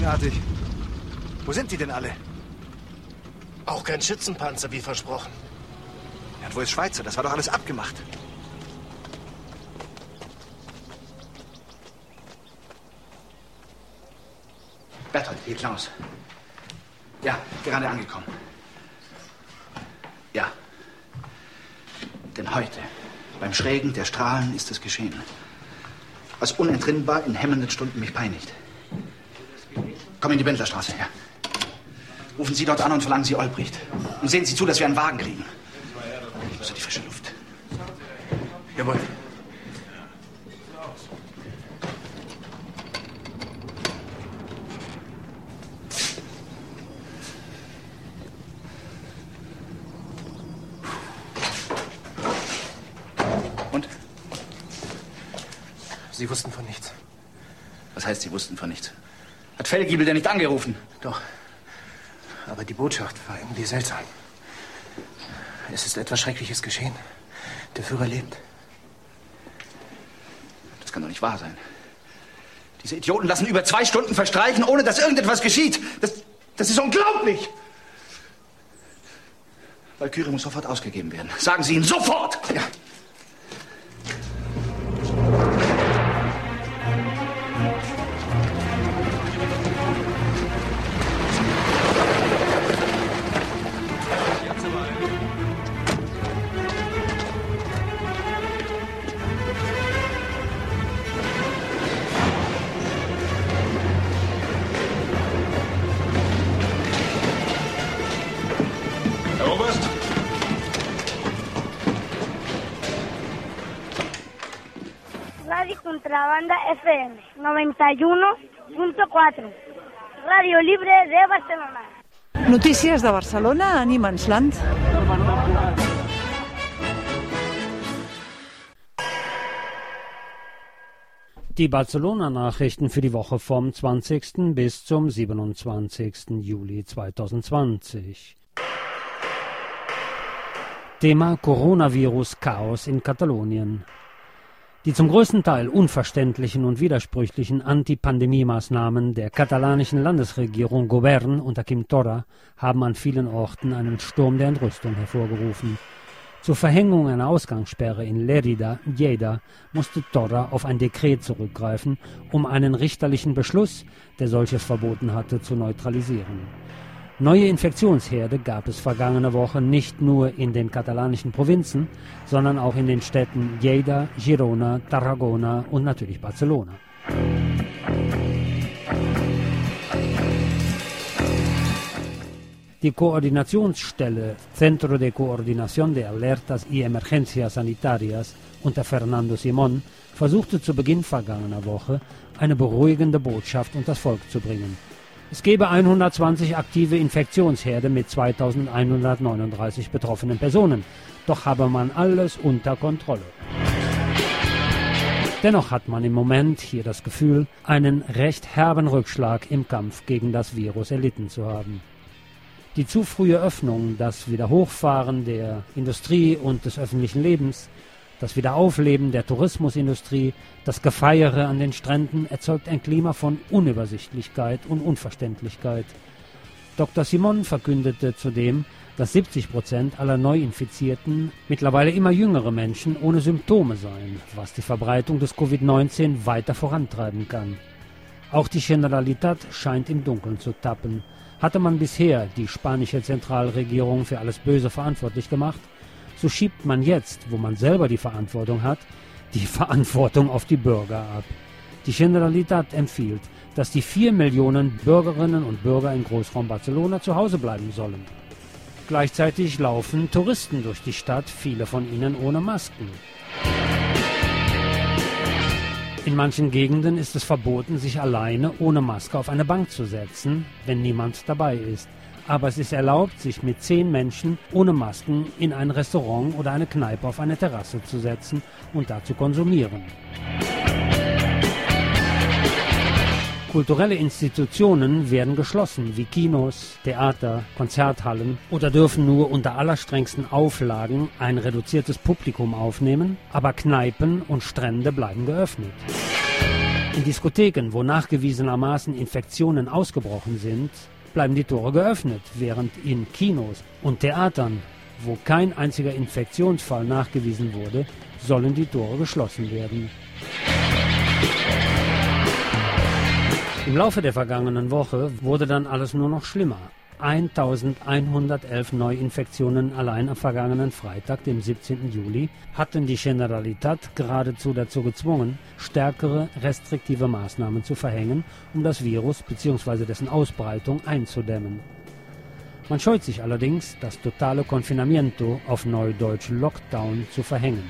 eigenartig. Wo sind die denn alle? Auch kein Schützenpanzer, wie versprochen. Ja, und wo ist Schweizer? Das war doch alles abgemacht. Berthold, hier Klaus. Ja, gerade angekommen. Ja. Denn heute, beim Schrägen der Strahlen, ist es geschehen. Was unentrinnbar in hemmenden Stunden mich peinigt. Komm in die Bendlerstraße her. Rufen Sie dort an und verlangen Sie Olbricht. Und sehen Sie zu, dass wir einen Wagen kriegen. Ich muss in die frische Luft. Jawohl. Und? Sie wussten von nichts. Was heißt, Sie wussten von nichts? Hat Feldgiebel denn nicht angerufen? Doch. Aber die Botschaft war irgendwie seltsam. Es ist etwas Schreckliches geschehen. Der Führer lebt. Das kann doch nicht wahr sein. Diese Idioten lassen über zwei Stunden verstreichen, ohne dass irgendetwas geschieht. Das, das ist unglaublich! Walküre muss sofort ausgegeben werden. Sagen Sie ihn sofort! Ja. Contrabanda F M noventa y uno punto cuatro. Radio Libre de Barcelona. Notícies de Barcelona a Niemandsland. Die Barcelona-Nachrichten für die Woche vom zwanzigsten bis zum siebenundzwanzigsten Juli zweitausendzwanzig. Thema Coronavirus-Chaos in Katalonien. Die zum größten Teil unverständlichen und widersprüchlichen Anti-Pandemie-Maßnahmen der katalanischen Landesregierung Govern unter Quim Torra haben an vielen Orten einen Sturm der Entrüstung hervorgerufen. Zur Verhängung einer Ausgangssperre in Lérida, Lleida, musste Torra auf ein Dekret zurückgreifen, um einen richterlichen Beschluss, der solches verboten hatte, zu neutralisieren. Neue Infektionsherde gab es vergangene Woche nicht nur in den katalanischen Provinzen, sondern auch in den Städten Lleida, Girona, Tarragona und natürlich Barcelona. Die Koordinationsstelle Centro de Coordinación de Alertas y Emergencias Sanitarias unter Fernando Simón versuchte zu Beginn vergangener Woche eine beruhigende Botschaft unter das Volk zu bringen. Es gebe hundertzwanzig aktive Infektionsherde mit zweitausendeinhundertneununddreißig betroffenen Personen, doch habe man alles unter Kontrolle. Dennoch hat man im Moment hier das Gefühl, einen recht herben Rückschlag im Kampf gegen das Virus erlitten zu haben. Die zu frühe Öffnung, das Wiederhochfahren der Industrie und des öffentlichen Lebens, das Wiederaufleben der Tourismusindustrie, das Gefeiere an den Stränden erzeugt ein Klima von Unübersichtlichkeit und Unverständlichkeit. Doktor Simón verkündete zudem, dass siebzig Prozent aller Neuinfizierten mittlerweile immer jüngere Menschen ohne Symptome seien, was die Verbreitung des Covid neunzehn weiter vorantreiben kann. Auch die Generalitat scheint im Dunkeln zu tappen. Hatte man bisher die spanische Zentralregierung für alles Böse verantwortlich gemacht, so schiebt man jetzt, wo man selber die Verantwortung hat, die Verantwortung auf die Bürger ab. Die Generalitat empfiehlt, dass die vier Millionen Bürgerinnen und Bürger im Großraum Barcelona zu Hause bleiben sollen. Gleichzeitig laufen Touristen durch die Stadt, viele von ihnen ohne Masken. In manchen Gegenden ist es verboten, sich alleine ohne Maske auf eine Bank zu setzen, wenn niemand dabei ist. Aber es ist erlaubt, sich mit zehn Menschen ohne Masken in ein Restaurant oder eine Kneipe auf eine Terrasse zu setzen und da zu konsumieren. Kulturelle Institutionen werden geschlossen, wie Kinos, Theater, Konzerthallen oder dürfen nur unter allerstrengsten Auflagen ein reduziertes Publikum aufnehmen, aber Kneipen und Strände bleiben geöffnet. In Diskotheken, wo nachgewiesenermaßen Infektionen ausgebrochen sind, bleiben die Tore geöffnet, während in Kinos und Theatern, wo kein einziger Infektionsfall nachgewiesen wurde, sollen die Tore geschlossen werden. Im Laufe der vergangenen Woche wurde dann alles nur noch schlimmer. eintausendeinhundertelf Neuinfektionen allein am vergangenen Freitag, dem siebzehnten Juli, hatten die Generalitat geradezu dazu gezwungen, stärkere restriktive Maßnahmen zu verhängen, um das Virus bzw. dessen Ausbreitung einzudämmen. Man scheut sich allerdings, das totale Confinamiento, auf Neudeutsch Lockdown, zu verhängen.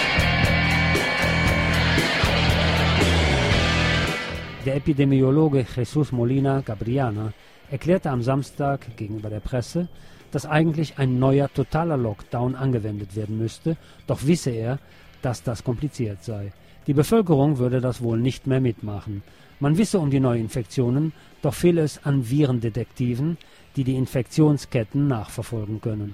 Der Epidemiologe Jesus Molina Gabriana erklärte am Samstag gegenüber der Presse, dass eigentlich ein neuer totaler Lockdown angewendet werden müsste, doch wisse er, dass das kompliziert sei. Die Bevölkerung würde das wohl nicht mehr mitmachen. Man wisse um die Neuinfektionen, doch fehle es an Virendetektiven, die die Infektionsketten nachverfolgen können.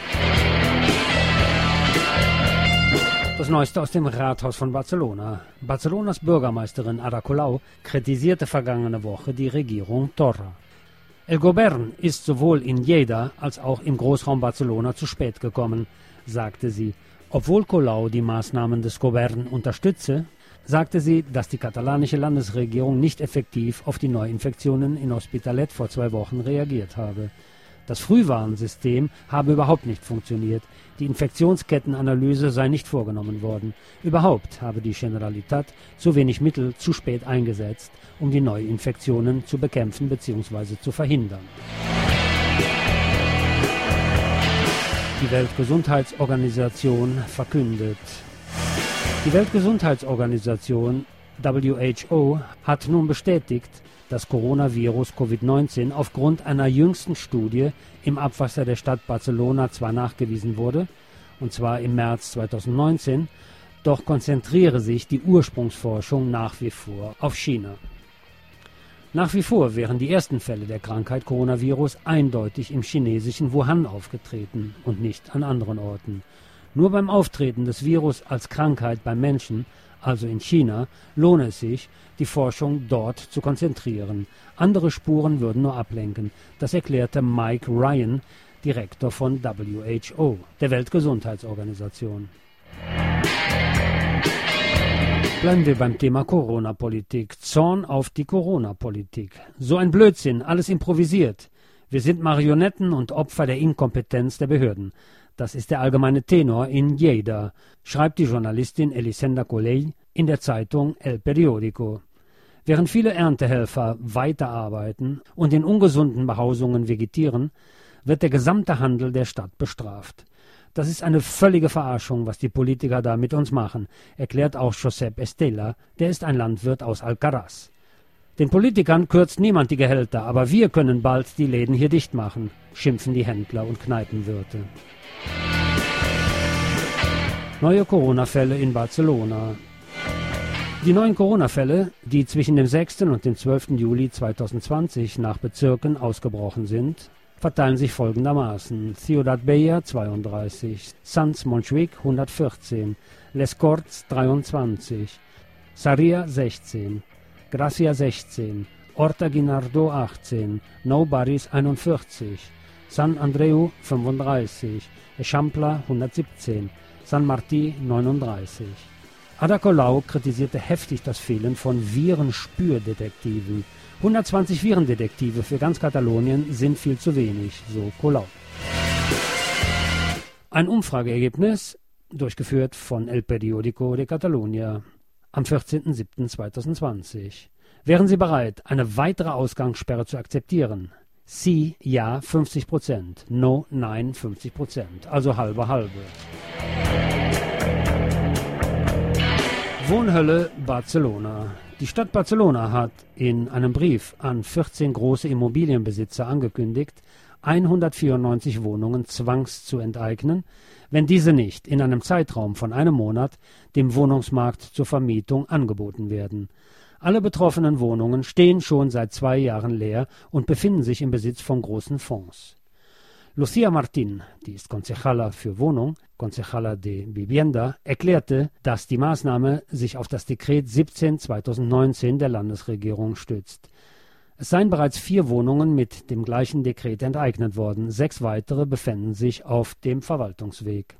Das Neueste aus dem Rathaus von Barcelona. Barcelonas Bürgermeisterin Ada Colau kritisierte vergangene Woche die Regierung Torra. El Govern ist sowohl in Lleida als auch im Großraum Barcelona zu spät gekommen, sagte sie. Obwohl Colau die Maßnahmen des Govern unterstütze, sagte sie, dass die katalanische Landesregierung nicht effektiv auf die Neuinfektionen in Hospitalet vor zwei Wochen reagiert habe. Das Frühwarnsystem habe überhaupt nicht funktioniert. Die Infektionskettenanalyse sei nicht vorgenommen worden. Überhaupt habe die Generalitat zu wenig Mittel zu spät eingesetzt, um die Neuinfektionen zu bekämpfen bzw. zu verhindern. Die Weltgesundheitsorganisation verkündet. Die Weltgesundheitsorganisation W H O hat nun bestätigt, das Coronavirus Covid neunzehn aufgrund einer jüngsten Studie im Abwasser der Stadt Barcelona zwar nachgewiesen wurde, und zwar im März zweitausendneunzehn, doch konzentriere sich die Ursprungsforschung nach wie vor auf China. Nach wie vor wären die ersten Fälle der Krankheit Coronavirus eindeutig im chinesischen Wuhan aufgetreten und nicht an anderen Orten. Nur beim Auftreten des Virus als Krankheit beim Menschen, also in China, lohne es sich, die Forschung dort zu konzentrieren. Andere Spuren würden nur ablenken. Das erklärte Mike Ryan, Direktor von W H O, der Weltgesundheitsorganisation. Bleiben wir beim Thema Corona-Politik. Zorn auf die Corona-Politik. So ein Blödsinn, alles improvisiert. Wir sind Marionetten und Opfer der Inkompetenz der Behörden. Das ist der allgemeine Tenor in Lleida, schreibt die Journalistin Elisenda Colell in der Zeitung El Periódico. Während viele Erntehelfer weiterarbeiten und in ungesunden Behausungen vegetieren, wird der gesamte Handel der Stadt bestraft. Das ist eine völlige Verarschung, was die Politiker da mit uns machen, erklärt auch Josep Estella, der ist ein Landwirt aus Alcaraz. Den Politikern kürzt niemand die Gehälter, aber wir können bald die Läden hier dicht machen, schimpfen die Händler und Kneipenwirte. Neue Corona-Fälle in Barcelona. Die neuen Corona-Fälle, die zwischen dem sechsten und dem zwölften Juli zweitausendzwanzig nach Bezirken ausgebrochen sind, verteilen sich folgendermaßen: Ciudad Bella zweiunddreißig, Sants Montjuic hundertvierzehn, Les Corts dreiundzwanzig, Sarria sechzehn, Gracia sechzehn, Horta Guinardó achtzehn, Nou Barris einundvierzig, San Andreu fünfunddreißig, Eixample hundertsiebzehn, San Martí neununddreißig. Ada Colau kritisierte heftig das Fehlen von Virenspürdetektiven. hundertzwanzig Virendetektive für ganz Katalonien sind viel zu wenig, so Colau. Ein Umfrageergebnis, durchgeführt von El Periódico de Catalunya, am vierzehnten siebten zweitausendzwanzig. Wären Sie bereit, eine weitere Ausgangssperre zu akzeptieren? Sie, ja, fünfzig Prozent. No, nein, fünfzig Prozent. Also halbe, halbe. Wohnhölle Barcelona. Die Stadt Barcelona hat in einem Brief an vierzehn große Immobilienbesitzer angekündigt, hundertvierundneunzig Wohnungen zwangs zu enteignen, wenn diese nicht in einem Zeitraum von einem Monat dem Wohnungsmarkt zur Vermietung angeboten werden. Alle betroffenen Wohnungen stehen schon seit zwei Jahren leer und befinden sich im Besitz von großen Fonds. Lucía Martín, die ist Concejala für Wohnung, Concejala de Vivienda, erklärte, dass die Maßnahme sich auf das Dekret siebzehn zweitausendneunzehn der Landesregierung stützt. Es seien bereits vier Wohnungen mit dem gleichen Dekret enteignet worden. Sechs weitere befänden sich auf dem Verwaltungsweg.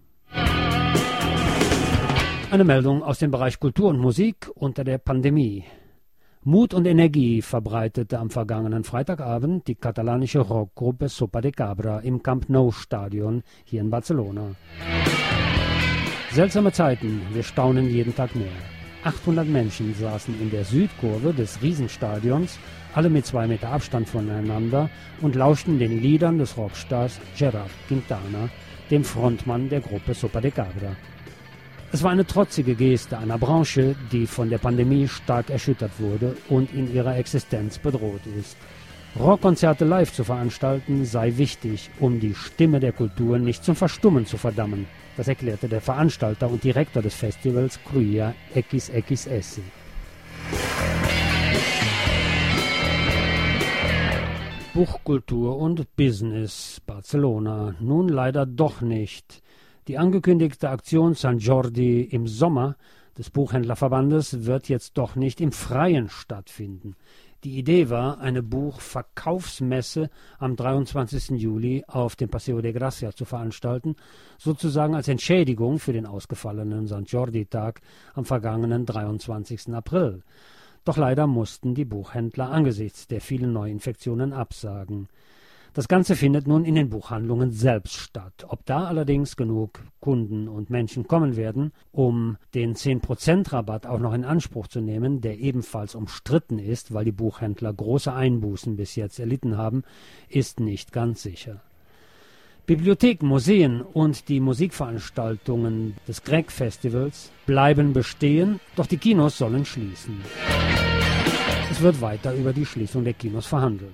Eine Meldung aus dem Bereich Kultur und Musik unter der Pandemie. Mut und Energie verbreitete am vergangenen Freitagabend die katalanische Rockgruppe Sopa de Cabra im Camp Nou Stadion hier in Barcelona. Seltsame Zeiten, wir staunen jeden Tag mehr. achthundert Menschen saßen in der Südkurve des Riesenstadions, alle mit zwei Meter Abstand voneinander, und lauschten den Liedern des Rockstars Gerard Quintana, dem Frontmann der Gruppe Sopa de Cabra. Es war eine trotzige Geste einer Branche, die von der Pandemie stark erschüttert wurde und in ihrer Existenz bedroht ist. Rockkonzerte live zu veranstalten sei wichtig, um die Stimme der Kultur nicht zum Verstummen zu verdammen. Das erklärte der Veranstalter und Direktor des Festivals Cruia X X S. Buchkultur und Business Barcelona. Nun leider doch nicht. Die angekündigte Aktion San Jordi im Sommer des Buchhändlerverbandes wird jetzt doch nicht im Freien stattfinden. Die Idee war, eine Buchverkaufsmesse am dreiundzwanzigsten Juli auf dem Paseo de Gracia zu veranstalten, sozusagen als Entschädigung für den ausgefallenen San Jordi-Tag am vergangenen dreiundzwanzigsten April. Doch leider mussten die Buchhändler angesichts der vielen Neuinfektionen absagen. Das Ganze findet nun in den Buchhandlungen selbst statt. Ob da allerdings genug Kunden und Menschen kommen werden, um den zehn Prozent Rabatt auch noch in Anspruch zu nehmen, der ebenfalls umstritten ist, weil die Buchhändler große Einbußen bis jetzt erlitten haben, ist nicht ganz sicher. Bibliotheken, Museen und die Musikveranstaltungen des Greg Festivals bleiben bestehen, doch die Kinos sollen schließen. Es wird weiter über die Schließung der Kinos verhandelt.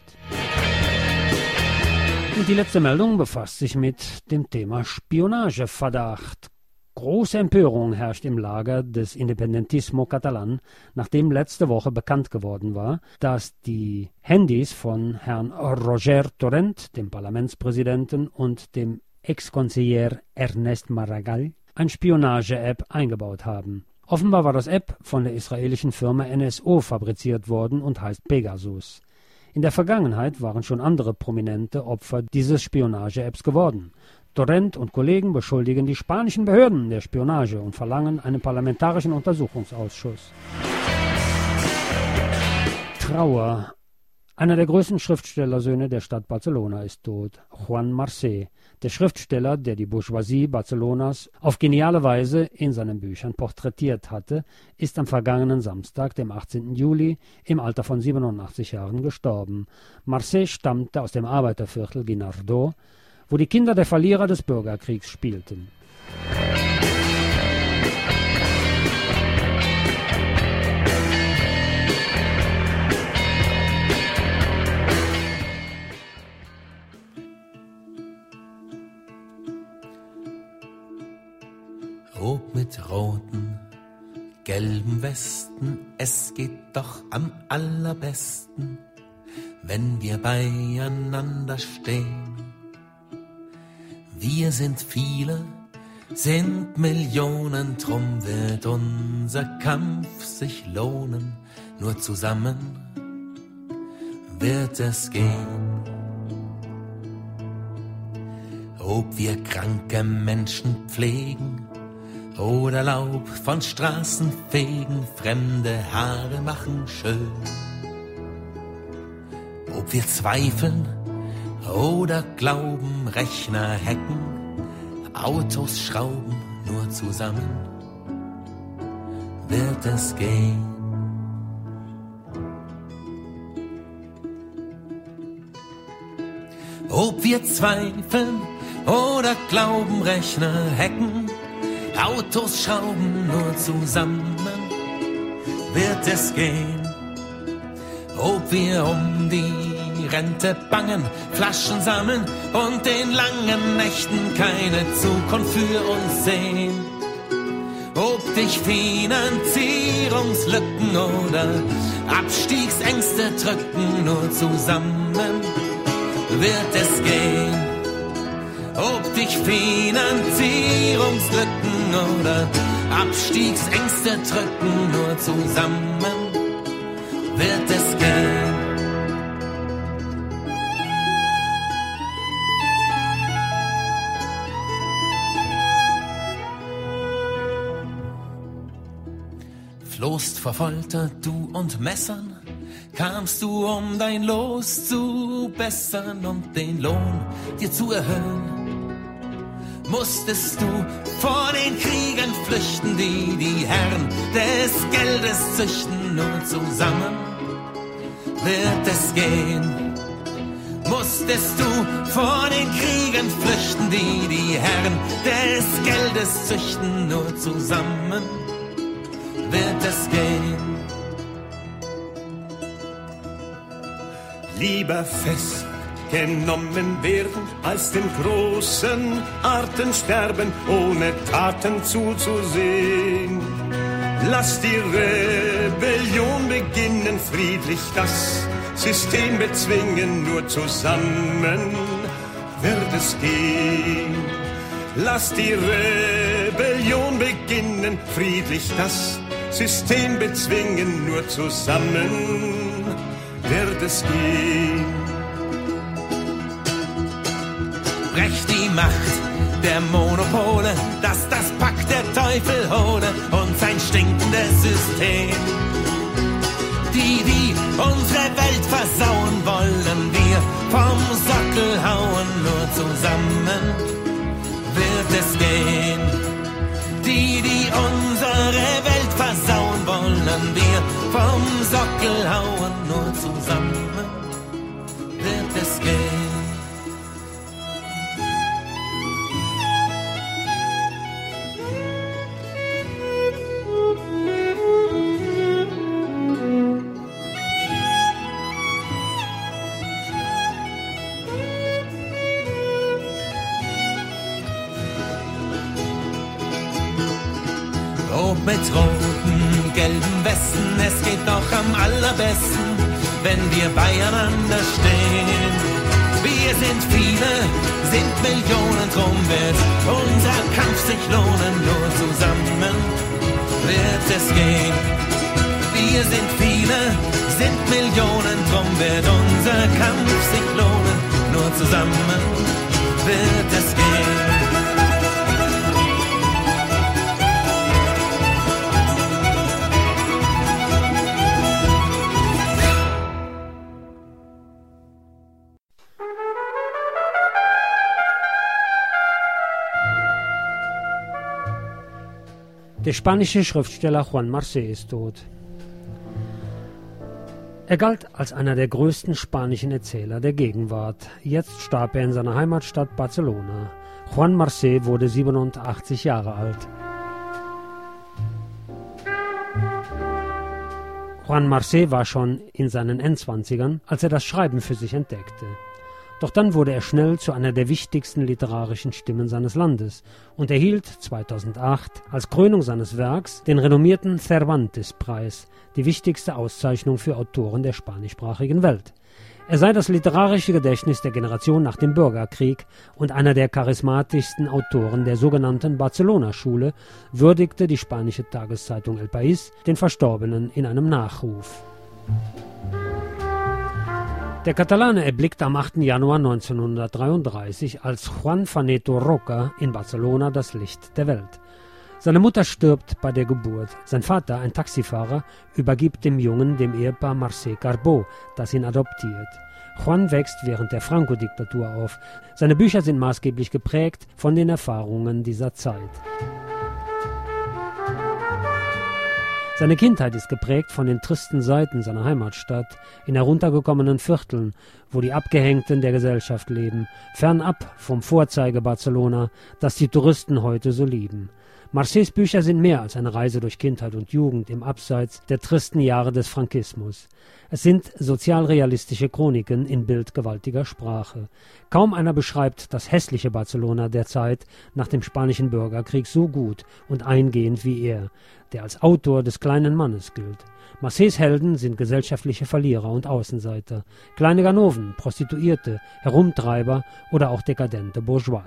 Und die letzte Meldung befasst sich mit dem Thema Spionageverdacht. Große Empörung herrscht im Lager des Independentismo Catalan, nachdem letzte Woche bekannt geworden war, dass die Handys von Herrn Roger Torrent, dem Parlamentspräsidenten, und dem Ex-Conseller Ernest Maragall eine Spionage-App eingebaut haben. Offenbar war das App von der israelischen Firma N S O fabriziert worden und heißt Pegasus. In der Vergangenheit waren schon andere prominente Opfer dieses Spionage-Apps geworden. Torrent und Kollegen beschuldigen die spanischen Behörden der Spionage und verlangen einen parlamentarischen Untersuchungsausschuss. Trauer. Einer der größten Schriftstellersöhne der Stadt Barcelona ist tot, Juan Marcé, der Schriftsteller, der die Bourgeoisie Barcelonas auf geniale Weise in seinen Büchern porträtiert hatte, ist am vergangenen Samstag, dem achtzehnten Juli, im Alter von siebenundachtzig Jahren gestorben. Marcé stammte aus dem Arbeiterviertel Guinardó, wo die Kinder der Verlierer des Bürgerkriegs spielten. Ob mit roten, gelben Westen, es geht doch am allerbesten, wenn wir beieinander stehen. Wir sind viele, sind Millionen, drum wird unser Kampf sich lohnen, nur zusammen wird es gehen. Ob wir kranke Menschen pflegen oder Laub von Straßen fegen, fremde Haare machen schön. Ob wir zweifeln oder glauben, Rechner hacken, Autos schrauben, nur zusammen wird es gehen. Ob wir zweifeln oder glauben, Rechner hacken, Autos schrauben, nur zusammen wird es gehen. Ob wir um die Rente bangen, Flaschen sammeln und in langen Nächten keine Zukunft für uns sehen. Ob dich Finanzierungslücken oder Abstiegsängste drücken, nur zusammen wird es gehen. ob dich Finanzierungslücken oder Abstiegsängste drücken, nur zusammen wird es gehen. Flohst vor Folter, du und Messern, kamst du, um dein Los zu bessern und den Lohn dir zu erhöhen. Musstest du vor den Kriegen flüchten, die die Herren des Geldes züchten, nur zusammen wird es gehen. Musstest du vor den Kriegen flüchten, die die Herren des Geldes züchten, nur zusammen wird es gehen. Lieber festgenommen werden, als den großen Arten sterben, ohne Taten zuzusehen. Lass die Rebellion beginnen, friedlich das System bezwingen, nur zusammen wird es gehen. Lass die Rebellion beginnen, friedlich das System bezwingen, nur zusammen wird es gehen. Brecht die Macht der Monopole, dass das Pack der Teufel hole und sein stinkendes System. Die, die unsere Welt versauen, wollen wir vom Sockel hauen, nur zusammen wird es gehen. Die, die unsere Welt versauen, wollen wir vom Sockel hauen, nur zusammen wird es gehen. Mit roten, gelben Westen, es geht doch am allerbesten, wenn wir beieinander stehen. Wir sind viele, sind Millionen, drum wird unser Kampf sich lohnen, nur zusammen wird es gehen. Wir sind viele, sind Millionen, drum wird unser Kampf sich lohnen, nur zusammen wird es gehen. Der spanische Schriftsteller Juan Marcé ist tot. Er galt als einer der größten spanischen Erzähler der Gegenwart. Jetzt starb er in seiner Heimatstadt Barcelona. Juan Marcé wurde siebenundachtzig Jahre alt. Juan Marcé war schon in seinen Endzwanzigern, als er das Schreiben für sich entdeckte. Doch dann wurde er schnell zu einer der wichtigsten literarischen Stimmen seines Landes und erhielt zweitausendacht als Krönung seines Werks den renommierten Cervantes-Preis, die wichtigste Auszeichnung für Autoren der spanischsprachigen Welt. Er sei das literarische Gedächtnis der Generation nach dem Bürgerkrieg und einer der charismatischsten Autoren der sogenannten Barcelona-Schule, würdigte die spanische Tageszeitung El País den Verstorbenen in einem Nachruf. Der Katalane erblickte am achten Januar neunzehnhundertdreiunddreißig als Juan Faneto Roca in Barcelona das Licht der Welt. Seine Mutter stirbt bei der Geburt. Sein Vater, ein Taxifahrer, übergibt dem Jungen dem Ehepaar Marcé Carbó, das ihn adoptiert. Juan wächst während der Franco-Diktatur auf. Seine Bücher sind maßgeblich geprägt von den Erfahrungen dieser Zeit. Seine Kindheit ist geprägt von den tristen Seiten seiner Heimatstadt, in heruntergekommenen Vierteln, wo die Abgehängten der Gesellschaft leben, fernab vom Vorzeige Barcelona, das die Touristen heute so lieben. Marseilles Bücher sind mehr als eine Reise durch Kindheit und Jugend im Abseits der tristen Jahre des Frankismus. Es sind sozialrealistische Chroniken in bildgewaltiger Sprache. Kaum einer beschreibt das hässliche Barcelona der Zeit nach dem Spanischen Bürgerkrieg so gut und eingehend wie er, der als Autor des kleinen Mannes gilt. Marseilles Helden sind gesellschaftliche Verlierer und Außenseiter, kleine Ganoven, Prostituierte, Herumtreiber oder auch dekadente Bourgeois.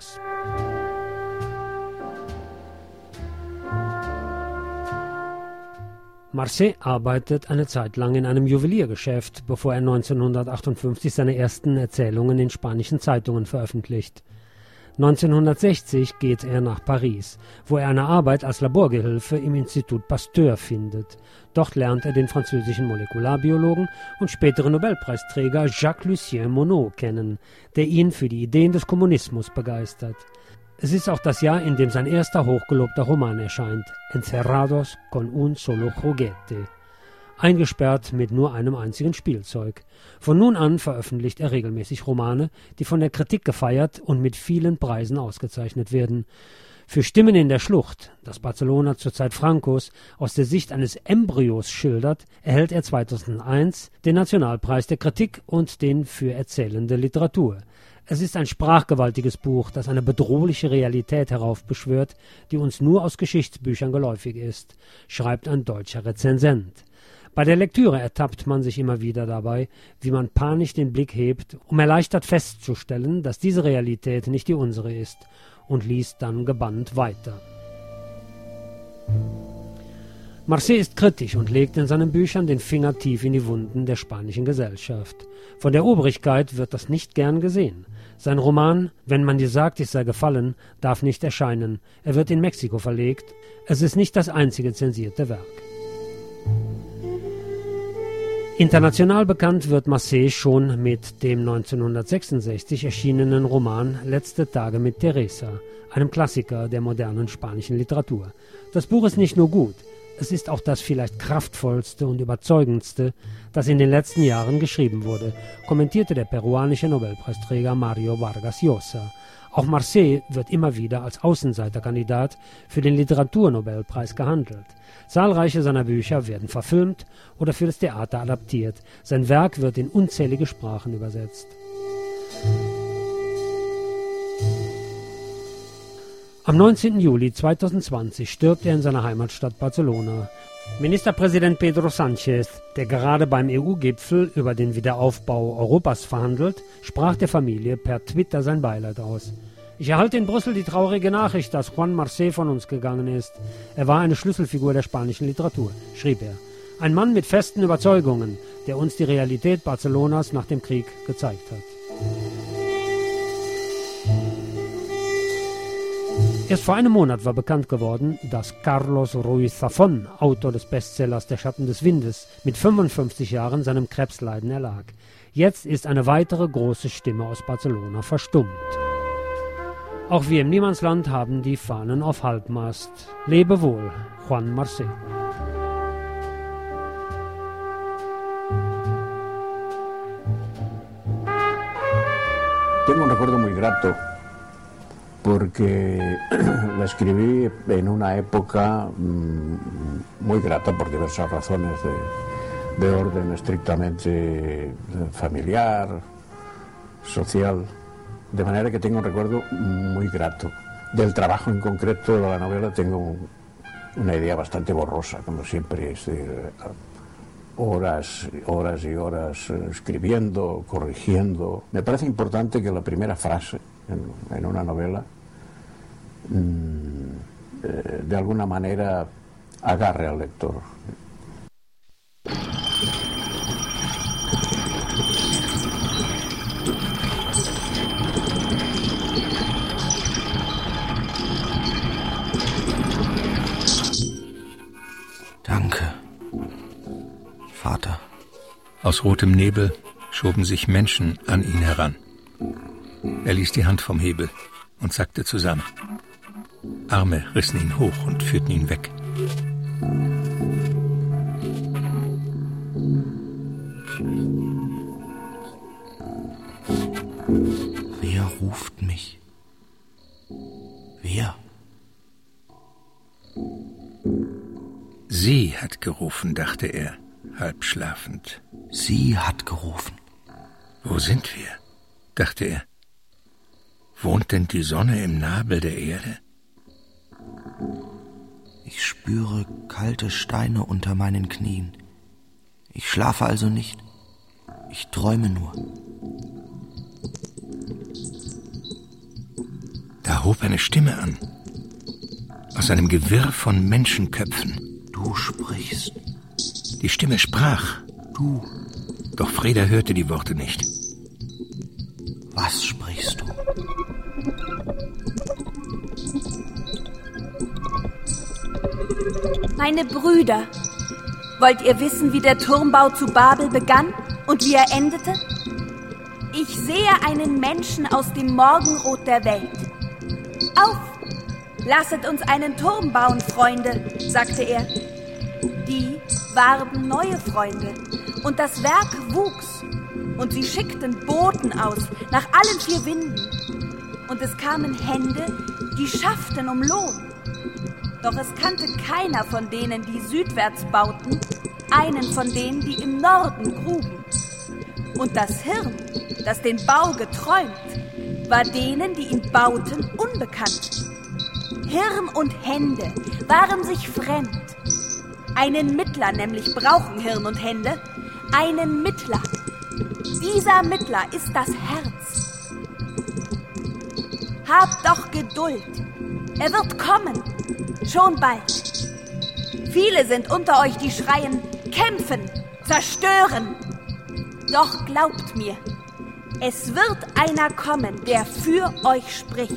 Marseille arbeitet eine Zeit lang in einem Juweliergeschäft, bevor er neunzehnhundertachtundfünfzig seine ersten Erzählungen in spanischen Zeitungen veröffentlicht. neunzehnhundertsechzig geht er nach Paris, wo er eine Arbeit als Laborgehilfe im Institut Pasteur findet. Dort lernt er den französischen Molekularbiologen und späteren Nobelpreisträger Jacques-Lucien Monod kennen, der ihn für die Ideen des Kommunismus begeistert. Es ist auch das Jahr, in dem sein erster hochgelobter Roman erscheint, Encerrados con un solo juguete, eingesperrt mit nur einem einzigen Spielzeug. Von nun an veröffentlicht er regelmäßig Romane, die von der Kritik gefeiert und mit vielen Preisen ausgezeichnet werden. Für Stimmen in der Schlucht, das Barcelona zur Zeit Francos aus der Sicht eines Embryos schildert, erhält er zweitausendeins den Nationalpreis der Kritik und den für erzählende Literatur. Es ist ein sprachgewaltiges Buch, das eine bedrohliche Realität heraufbeschwört, die uns nur aus Geschichtsbüchern geläufig ist, schreibt ein deutscher Rezensent. Bei der Lektüre ertappt man sich immer wieder dabei, wie man panisch den Blick hebt, um erleichtert festzustellen, dass diese Realität nicht die unsere ist, und liest dann gebannt weiter. Marseille ist kritisch und legt in seinen Büchern den Finger tief in die Wunden der spanischen Gesellschaft. Von der Obrigkeit wird das nicht gern gesehen. Sein Roman »Wenn man dir sagt, ich sei gefallen« darf nicht erscheinen. Er wird in Mexiko verlegt. Es ist nicht das einzige zensierte Werk. International bekannt wird Marseille schon mit dem neunzehnhundertsechsundsechzig erschienenen Roman »Letzte Tage mit Teresa«, einem Klassiker der modernen spanischen Literatur. Das Buch ist nicht nur gut, es ist auch das vielleicht kraftvollste und überzeugendste, das in den letzten Jahren geschrieben wurde, kommentierte der peruanische Nobelpreisträger Mario Vargas Llosa. Auch Marseille wird immer wieder als Außenseiterkandidat für den Literaturnobelpreis gehandelt. Zahlreiche seiner Bücher werden verfilmt oder für das Theater adaptiert. Sein Werk wird in unzählige Sprachen übersetzt. Am neunzehnten Juli zweitausendzwanzig stirbt er in seiner Heimatstadt Barcelona. Ministerpräsident Pedro Sánchez, der gerade beim E U-Gipfel über den Wiederaufbau Europas verhandelt, sprach der Familie per Twitter sein Beileid aus. Ich erhalte in Brüssel die traurige Nachricht, dass Juan Marseille von uns gegangen ist. Er war eine Schlüsselfigur der spanischen Literatur, schrieb er. Ein Mann mit festen Überzeugungen, der uns die Realität Barcelonas nach dem Krieg gezeigt hat. Erst vor einem Monat war bekannt geworden, dass Carlos Ruiz Zafón, Autor des Bestsellers Der Schatten des Windes, mit fünfundfünfzig Jahren seinem Krebsleiden erlag. Jetzt ist eine weitere große Stimme aus Barcelona verstummt. Auch wir im Niemandsland haben die Fahnen auf Halbmast. Lebe wohl, Juan Marseille. Tengo un recuerdo muy grato porque la escribí en una época muy grata por diversas razones de, de orden estrictamente familiar, social, de manera que tengo un recuerdo muy grato. Del trabajo en concreto de la novela tengo una idea bastante borrosa, como siempre, es decir, horas, horas y horas escribiendo, corrigiendo. Me parece importante que la primera frase en, en una novela eh, de alguna manera agarre al lector. Danke, Vater. Aus rotem Nebel schoben sich Menschen an ihn heran. Er ließ die Hand vom Hebel und sackte zusammen. Arme rissen ihn hoch und führten ihn weg. Wer ruft mich? Wer? Sie hat gerufen, dachte er, halb schlafend. Sie hat gerufen. Wo sind wir? Dachte er. Wohnt denn die Sonne im Nabel der Erde? Ich spüre kalte Steine unter meinen Knien. Ich schlafe also nicht. Ich träume nur. Da hob eine Stimme an. Aus einem Gewirr von Menschenköpfen. Du sprichst. Die Stimme sprach. Du. Doch Freda hörte die Worte nicht. Was sprichst du? Meine Brüder, wollt ihr wissen, wie der Turmbau zu Babel begann und wie er endete? Ich sehe einen Menschen aus dem Morgenrot der Welt. Auf, lasset uns einen Turm bauen, Freunde, sagte er. Die warben neue Freunde, und das Werk wuchs, und sie schickten Boten aus nach allen vier Winden. Und es kamen Hände, die schafften um Lohn. Doch es kannte keiner von denen, die südwärts bauten, einen von denen, die im Norden gruben. Und das Hirn, das den Bau geträumt, war denen, die ihn bauten, unbekannt. Hirn und Hände waren sich fremd. Einen Mittler nämlich brauchen Hirn und Hände, einen Mittler. Dieser Mittler ist das Herz. Habt doch Geduld, er wird kommen, schon bald. Viele sind unter euch, die schreien, kämpfen, zerstören. Doch glaubt mir, es wird einer kommen, der für euch spricht.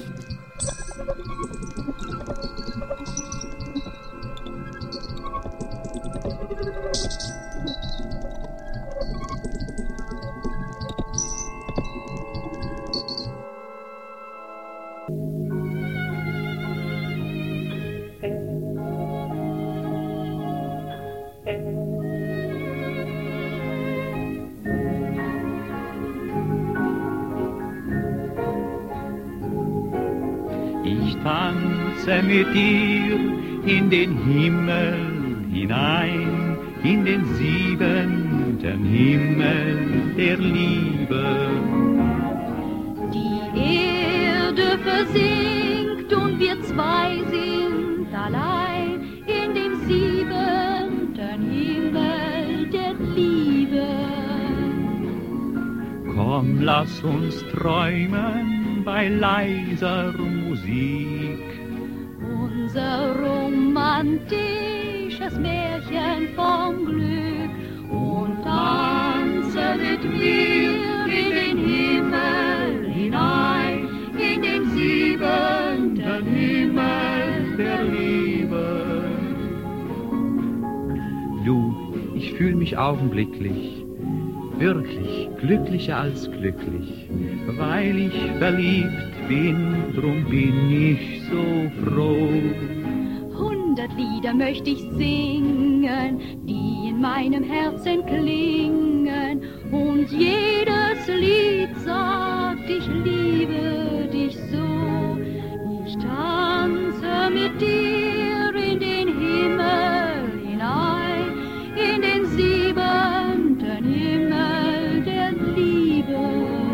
Tanze mit dir in den Himmel hinein, in den siebenten Himmel der Liebe. Die Erde versinkt und wir zwei sind allein in dem siebenten Himmel der Liebe. Komm, lass uns träumen bei leiser Musik. Unser romantisches Märchen vom Glück und tanze mit mir in den Himmel hinein, in den siebenten Himmel der Liebe. Du, ich fühl mich augenblicklich wirklich glücklicher als glücklich, weil ich verliebt bin, drum bin ich so froh. Hundert Lieder möchte ich singen, die in meinem Herzen klingen, und jedes Lied sagt, ich liebe dich so. Ich tanze mit dir in den Himmel hinein, in den siebenten Himmel der Liebe.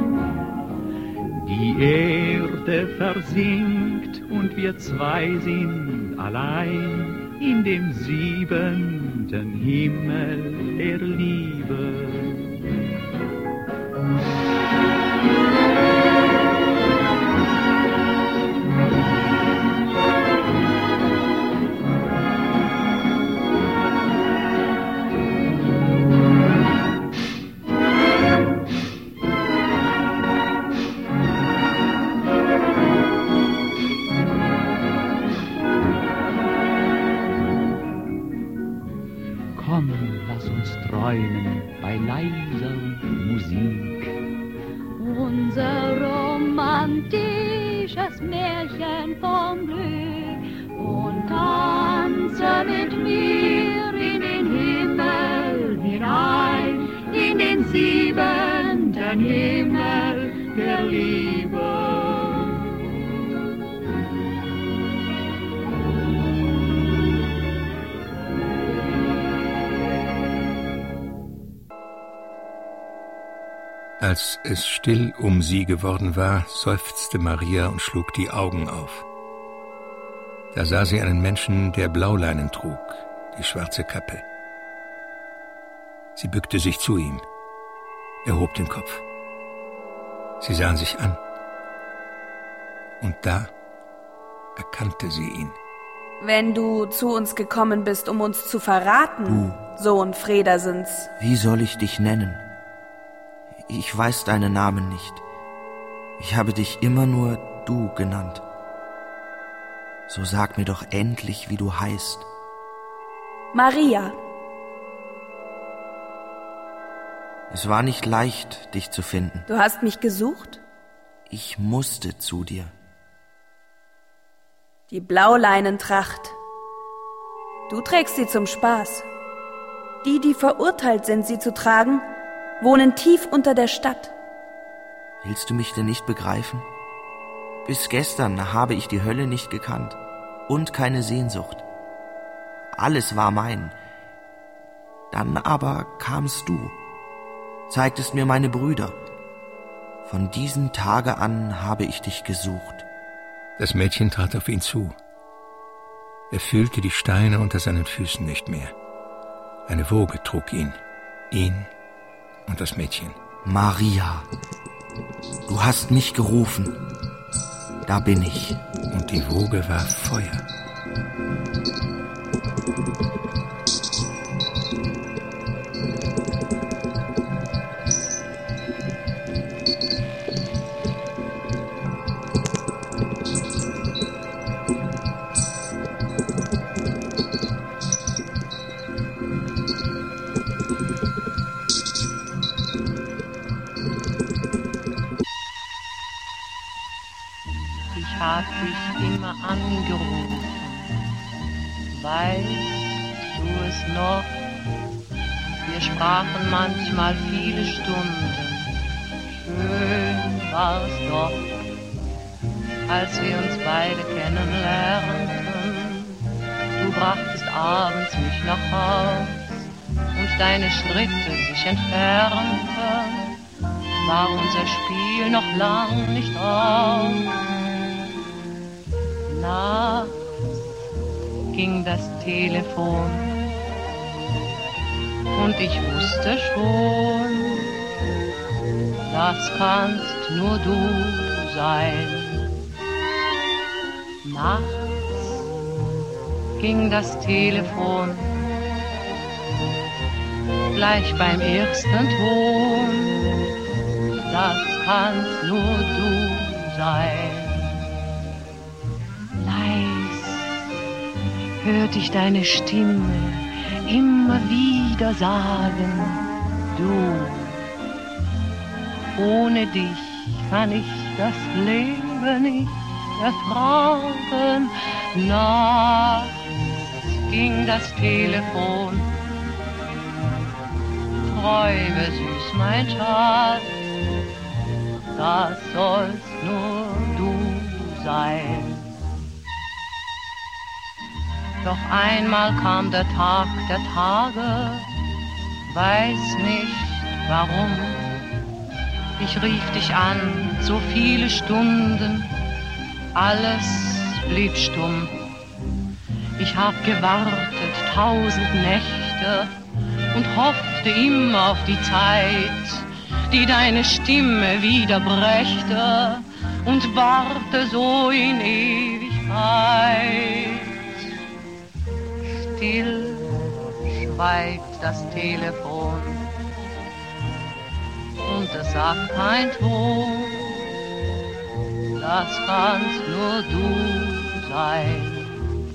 Die Erde versinkt und wir zwei sind allein in dem siebenten Himmel der Liebe. Bei leiser Musik. Unser romantisches Märchen vom Glück, und tanze mit mir in den Himmel hinein, in den siebenten Himmel der Liebe. Als es still um sie geworden war, seufzte Maria und schlug die Augen auf. Da sah sie einen Menschen, der Blauleinen trug, die schwarze Kappe. Sie bückte sich zu ihm. Er hob den Kopf. Sie sahen sich an. Und da erkannte sie ihn. Wenn du zu uns gekommen bist, um uns zu verraten, Du. Sohn Fredersens. Wie soll ich dich nennen? Ich weiß deinen Namen nicht. Ich habe dich immer nur du genannt. So sag mir doch endlich, wie du heißt. Maria. Es war nicht leicht, dich zu finden. Du hast mich gesucht? Ich musste zu dir. Die Blauleinentracht. Du trägst sie zum Spaß. Die, die verurteilt sind, sie zu tragen, wohnen tief unter der Stadt. Willst du mich denn nicht begreifen? Bis gestern habe ich die Hölle nicht gekannt und keine Sehnsucht. Alles war mein. Dann aber kamst du, zeigtest mir meine Brüder. Von diesem Tage an habe ich dich gesucht. Das Mädchen trat auf ihn zu. Er fühlte die Steine unter seinen Füßen nicht mehr. Eine Woge trug ihn, ihn und das Mädchen. Maria, du hast mich gerufen. Da bin ich. Und die Woge war Feuer. Ich hab dich immer angerufen, weißt du es noch? Wir sprachen manchmal viele Stunden, schön war's doch, als wir uns beide kennenlernten. Du brachtest abends mich nach Haus und deine Schritte sich entfernten, war unser Spiel noch lang nicht aus. Nachts ging das Telefon und ich wusste schon, das kannst nur du sein. Nachts ging das Telefon, gleich beim ersten Ton, das kannst nur du sein. Hört ich deine Stimme immer wieder sagen, du, ohne dich kann ich das Leben nicht ertragen. Nachts ging das Telefon, träume süß, mein Schatz, das sollst nur du sein. Doch einmal kam der Tag der Tage, weiß nicht warum. Ich rief dich an, so viele Stunden, alles blieb stumm. Ich hab gewartet tausend Nächte und hoffte immer auf die Zeit, die deine Stimme wieder brächte, und warte so in Ewigkeit. Still schweigt das Telefon und es sagt kein Ton, das kannst nur du sein.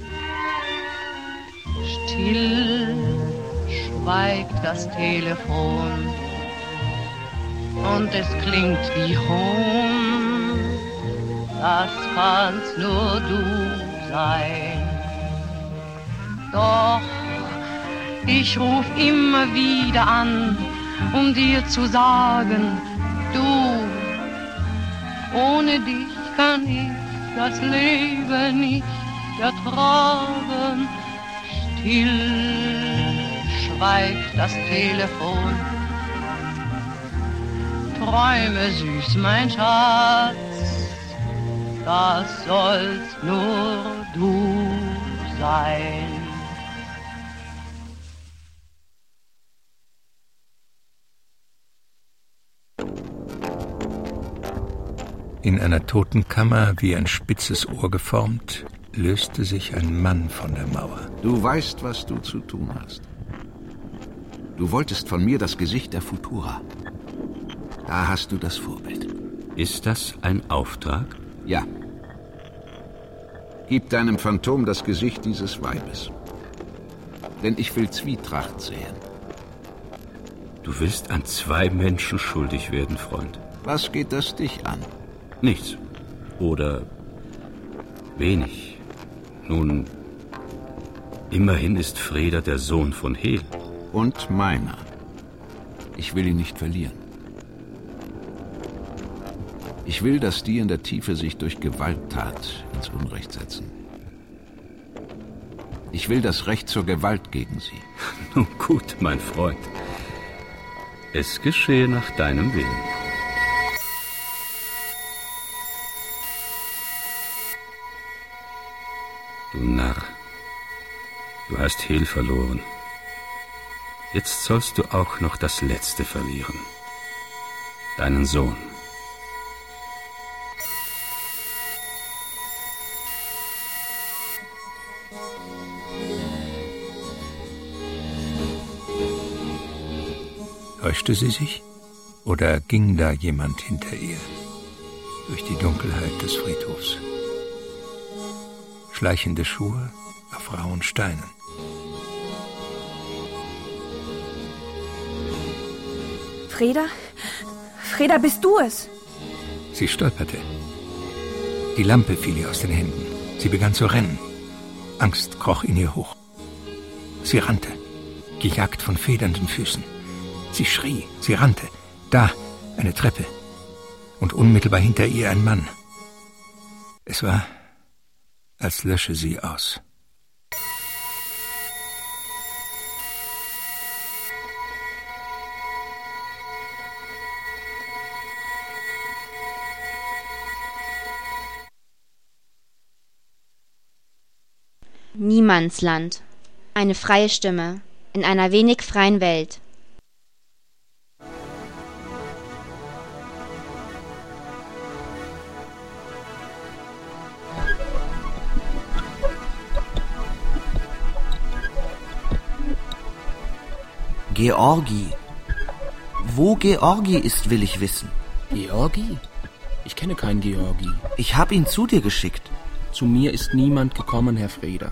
Still schweigt das Telefon und es klingt wie Hum, das kannst nur du sein. Doch ich ruf immer wieder an, um dir zu sagen, du, ohne dich kann ich das Leben nicht ertragen. Still schweigt das Telefon, träume süß, mein Schatz, das sollst nur du sein. In einer toten Kammer, wie ein spitzes Ohr geformt, löste sich ein Mann von der Mauer. Du weißt, was du zu tun hast. Du wolltest von mir das Gesicht der Futura. Da hast du das Vorbild. Ist das ein Auftrag? Ja. Gib deinem Phantom das Gesicht dieses Weibes. Denn ich will Zwietracht sehen. Du willst an zwei Menschen schuldig werden, Freund. Was geht das dich an? Nichts. Oder wenig. Nun, immerhin ist Freda der Sohn von Hel. Und meiner. Ich will ihn nicht verlieren. Ich will, dass die in der Tiefe sich durch Gewalttat ins Unrecht setzen. Ich will das Recht zur Gewalt gegen sie. Nun gut, mein Freund. Es geschehe nach deinem Willen. Du Narr, du hast Hel verloren. Jetzt sollst du auch noch das Letzte verlieren. Deinen Sohn. Täuschte sie sich? Oder ging da jemand hinter ihr? Durch die Dunkelheit des Friedhofs. Schleichende Schuhe auf rauen Steinen. Freda? Freda, bist du es? Sie stolperte. Die Lampe fiel ihr aus den Händen. Sie begann zu rennen. Angst kroch in ihr hoch. Sie rannte, gejagt von federnden Füßen. Sie schrie, sie rannte. Da, eine Treppe. Und unmittelbar hinter ihr ein Mann. Es war, als lösche sie aus. Niemandsland. Eine freie Stimme in einer wenig freien Welt. Georgi. Wo Georgi ist, will ich wissen. Georgi? Ich kenne keinen Georgi. Ich habe ihn zu dir geschickt. Zu mir ist niemand gekommen, Herr Freda.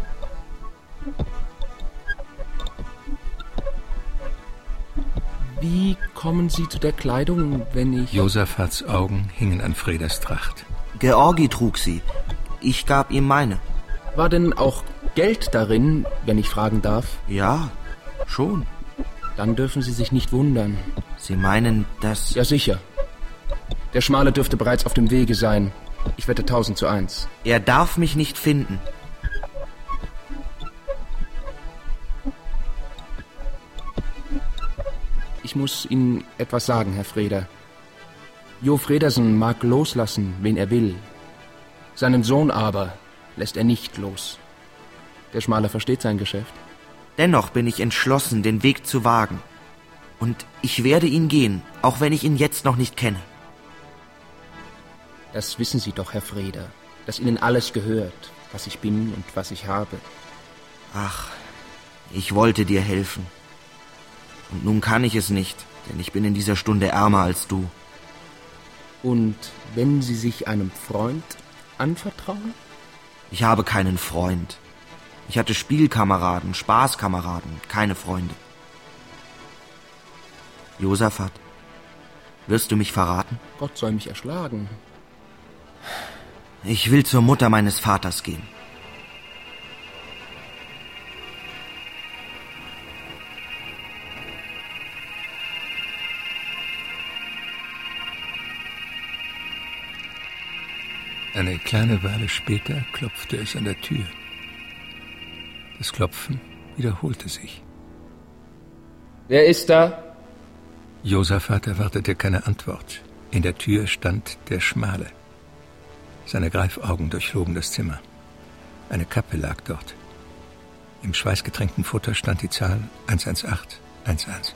Wie kommen Sie zu der Kleidung, wenn ich... Josafats Augen hingen an Fredas Tracht. Georgi trug sie. Ich gab ihm meine. War denn auch Geld darin, wenn ich fragen darf? Ja, schon. Dann dürfen Sie sich nicht wundern. Sie meinen, dass... Ja, sicher. Der Schmale dürfte bereits auf dem Wege sein. Ich wette tausend zu eins. Er darf mich nicht finden. Ich muss Ihnen etwas sagen, Herr Freda. Jo Fredersen mag loslassen, wen er will. Seinen Sohn aber lässt er nicht los. Der Schmale versteht sein Geschäft. Dennoch bin ich entschlossen, den Weg zu wagen. Und ich werde ihn gehen, auch wenn ich ihn jetzt noch nicht kenne. Das wissen Sie doch, Herr Freda, dass Ihnen alles gehört, was ich bin und was ich habe. Ach, ich wollte dir helfen. Und nun kann ich es nicht, denn ich bin in dieser Stunde ärmer als du. Und wenn Sie sich einem Freund anvertrauen? Ich habe keinen Freund. Ich hatte Spielkameraden, Spaßkameraden, keine Freunde. Josaphat, wirst du mich verraten? Gott soll mich erschlagen. Ich will zur Mutter meines Vaters gehen. Eine kleine Weile später klopfte es an der Tür. Das Klopfen wiederholte sich. Wer ist da? Josaphat erwartete keine Antwort. In der Tür stand der Schmale. Seine Greifaugen durchflogen das Zimmer. Eine Kappe lag dort. Im schweißgetränkten Futter stand die Zahl eins eins acht eins eins.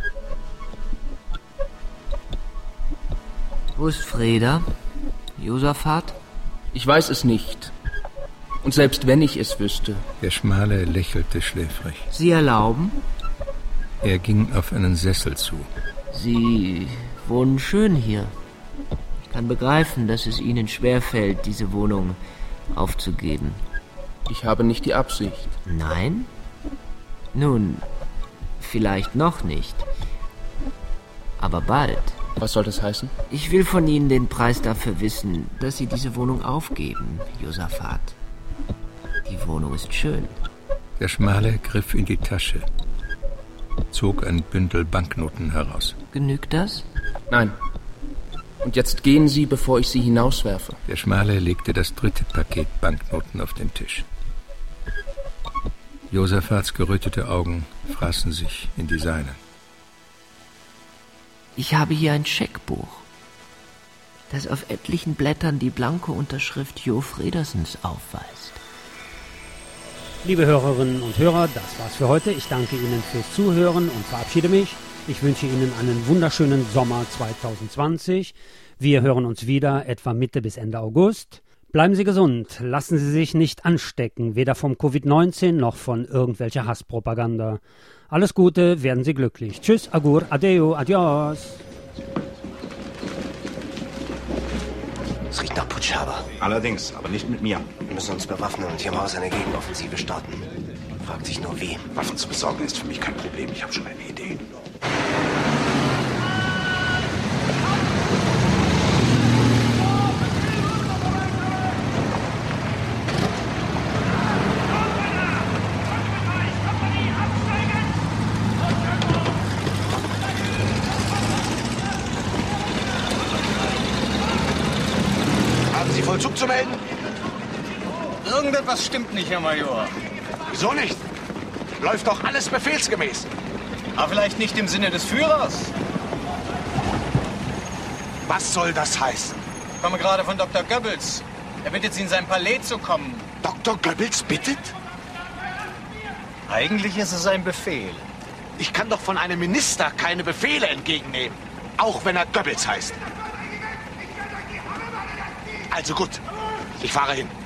Wo ist Freda? Josaphat? Ich weiß es nicht. Und selbst wenn ich es wüsste. Der Schmale lächelte schläfrig. Sie erlauben? Er ging auf einen Sessel zu. Sie wohnen schön hier. Ich kann begreifen, dass es Ihnen schwerfällt, diese Wohnung aufzugeben. Ich habe nicht die Absicht. Nein? Nun, vielleicht noch nicht. Aber bald. Was soll das heißen? Ich will von Ihnen den Preis dafür wissen, dass Sie diese Wohnung aufgeben, Josaphat. Die Wohnung ist schön. Der Schmale griff in die Tasche, zog ein Bündel Banknoten heraus. Genügt das? Nein. Und jetzt gehen Sie, bevor ich Sie hinauswerfe. Der Schmale legte das dritte Paket Banknoten auf den Tisch. Josaphats gerötete Augen fraßen sich in die seinen. Ich habe hier ein Scheckbuch, das auf etlichen Blättern die blanke Unterschrift Jo Fredersens aufweist. Liebe Hörerinnen und Hörer, das war's für heute. Ich danke Ihnen fürs Zuhören und verabschiede mich. Ich wünsche Ihnen einen wunderschönen Sommer zwanzig zwanzig. Wir hören uns wieder etwa Mitte bis Ende August. Bleiben Sie gesund, lassen Sie sich nicht anstecken, weder vom Covid neunzehn noch von irgendwelcher Hasspropaganda. Alles Gute, werden Sie glücklich. Tschüss, agur, adeo, adios. Es riecht nach Putschhaber. Allerdings, aber nicht mit mir. Wir müssen uns bewaffnen und hier im Haus eine Gegenoffensive starten. Fragt sich nur wie. Waffen zu besorgen ist für mich kein Problem. Ich habe schon eine Idee. Vollzug zu melden? Irgendetwas stimmt nicht, Herr Major. Wieso nicht? Läuft doch alles befehlsgemäß. Aber vielleicht nicht im Sinne des Führers. Was soll das heißen? Ich komme gerade von Doktor Goebbels. Er bittet Sie, in sein Palais zu kommen. Doktor Goebbels bittet? Eigentlich ist es ein Befehl. Ich kann doch von einem Minister keine Befehle entgegennehmen. Auch wenn er Goebbels heißt. Also gut, ich fahre hin.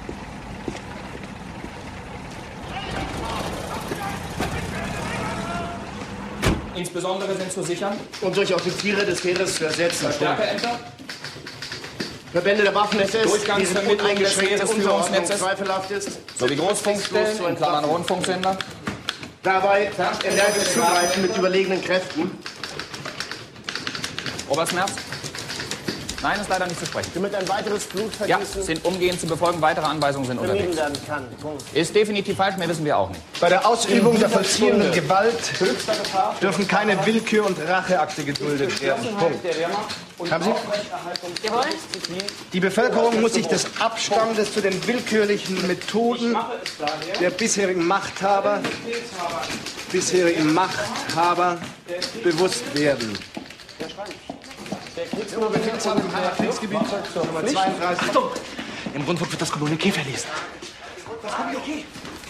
Insbesondere sind zu sichern. Und durch Offiziere des Heeres zu ersetzen. Stärkeämter. Verbände der Waffen-S S, Durchgangsvermittlung des eingeschränkte Führungsnetzes zweifelhaft ist. Sowie Großfunkstellen, in Klammern Rundfunksender. Dabei energisch zugreifen mit überlegenen Kräften. Oberst Merz? Nein, ist leider nicht zu sprechen. Damit ein weiteres Blutvergießen Ja, sind umgehend zu befolgen. Weitere Anweisungen sind unterwegs. verhindern kann. Punkt. Ist definitiv falsch, mehr wissen wir auch nicht. Bei der Ausübung der vollziehenden Gewalt dürfen keine Willkür- und Racheakte geduldet werden. Punkt. Haben Sie? Jawohl. Die Bevölkerung muss sich des Abstandes zu den willkürlichen Methoden der bisherigen Machthaber, bisherigen Machthaber bewusst werden. Kriegsbefehlshaber im Heimatkriegsgebiet Nummer zweiunddreißig. Achtung! Im Rundfunk wird das Kommuniqué verlesen. Das Kommuniqué!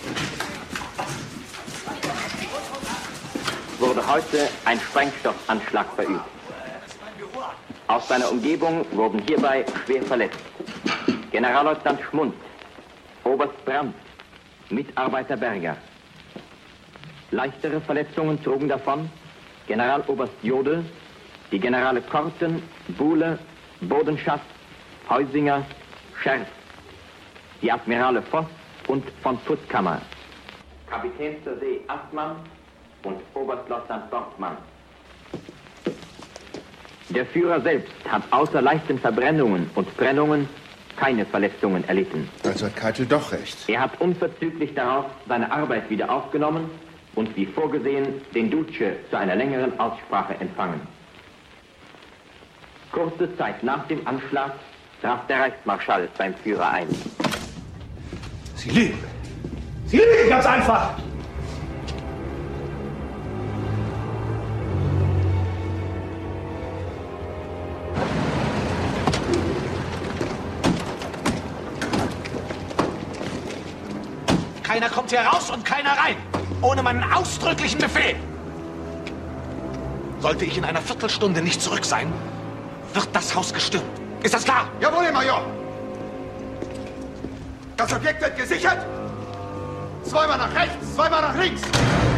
Wurde heute ein Sprengstoffanschlag verübt. Aus seiner Umgebung wurden hierbei schwer verletzt Generalleutnant Schmund, Oberst Brandt, Mitarbeiter Berger. Leichtere Verletzungen trugen davon Generaloberst Jodl, die Generale Korten, Buhle, Bodenschaft, Heusinger, Scherf, die Admirale Voss und von Puttkammer, Kapitän zur See Aßmann und Oberstleutnant Dortmann. Der Führer selbst hat außer leichten Verbrennungen und Brennungen keine Verletzungen erlitten. Also hat Keitel doch recht. Er hat unverzüglich darauf seine Arbeit wieder aufgenommen und wie vorgesehen den Duce zu einer längeren Aussprache empfangen. Kurze Zeit nach dem Anschlag traf der Reichsmarschall beim Führer ein. Sie lügen! Sie lügen ganz einfach! Keiner kommt hier raus und keiner rein. Ohne meinen ausdrücklichen Befehl. Sollte ich in einer Viertelstunde nicht zurück sein, wird das Haus gestürmt. Ist das klar? Jawohl, Herr Major. Das Objekt wird gesichert. Zweimal nach rechts, zweimal nach links.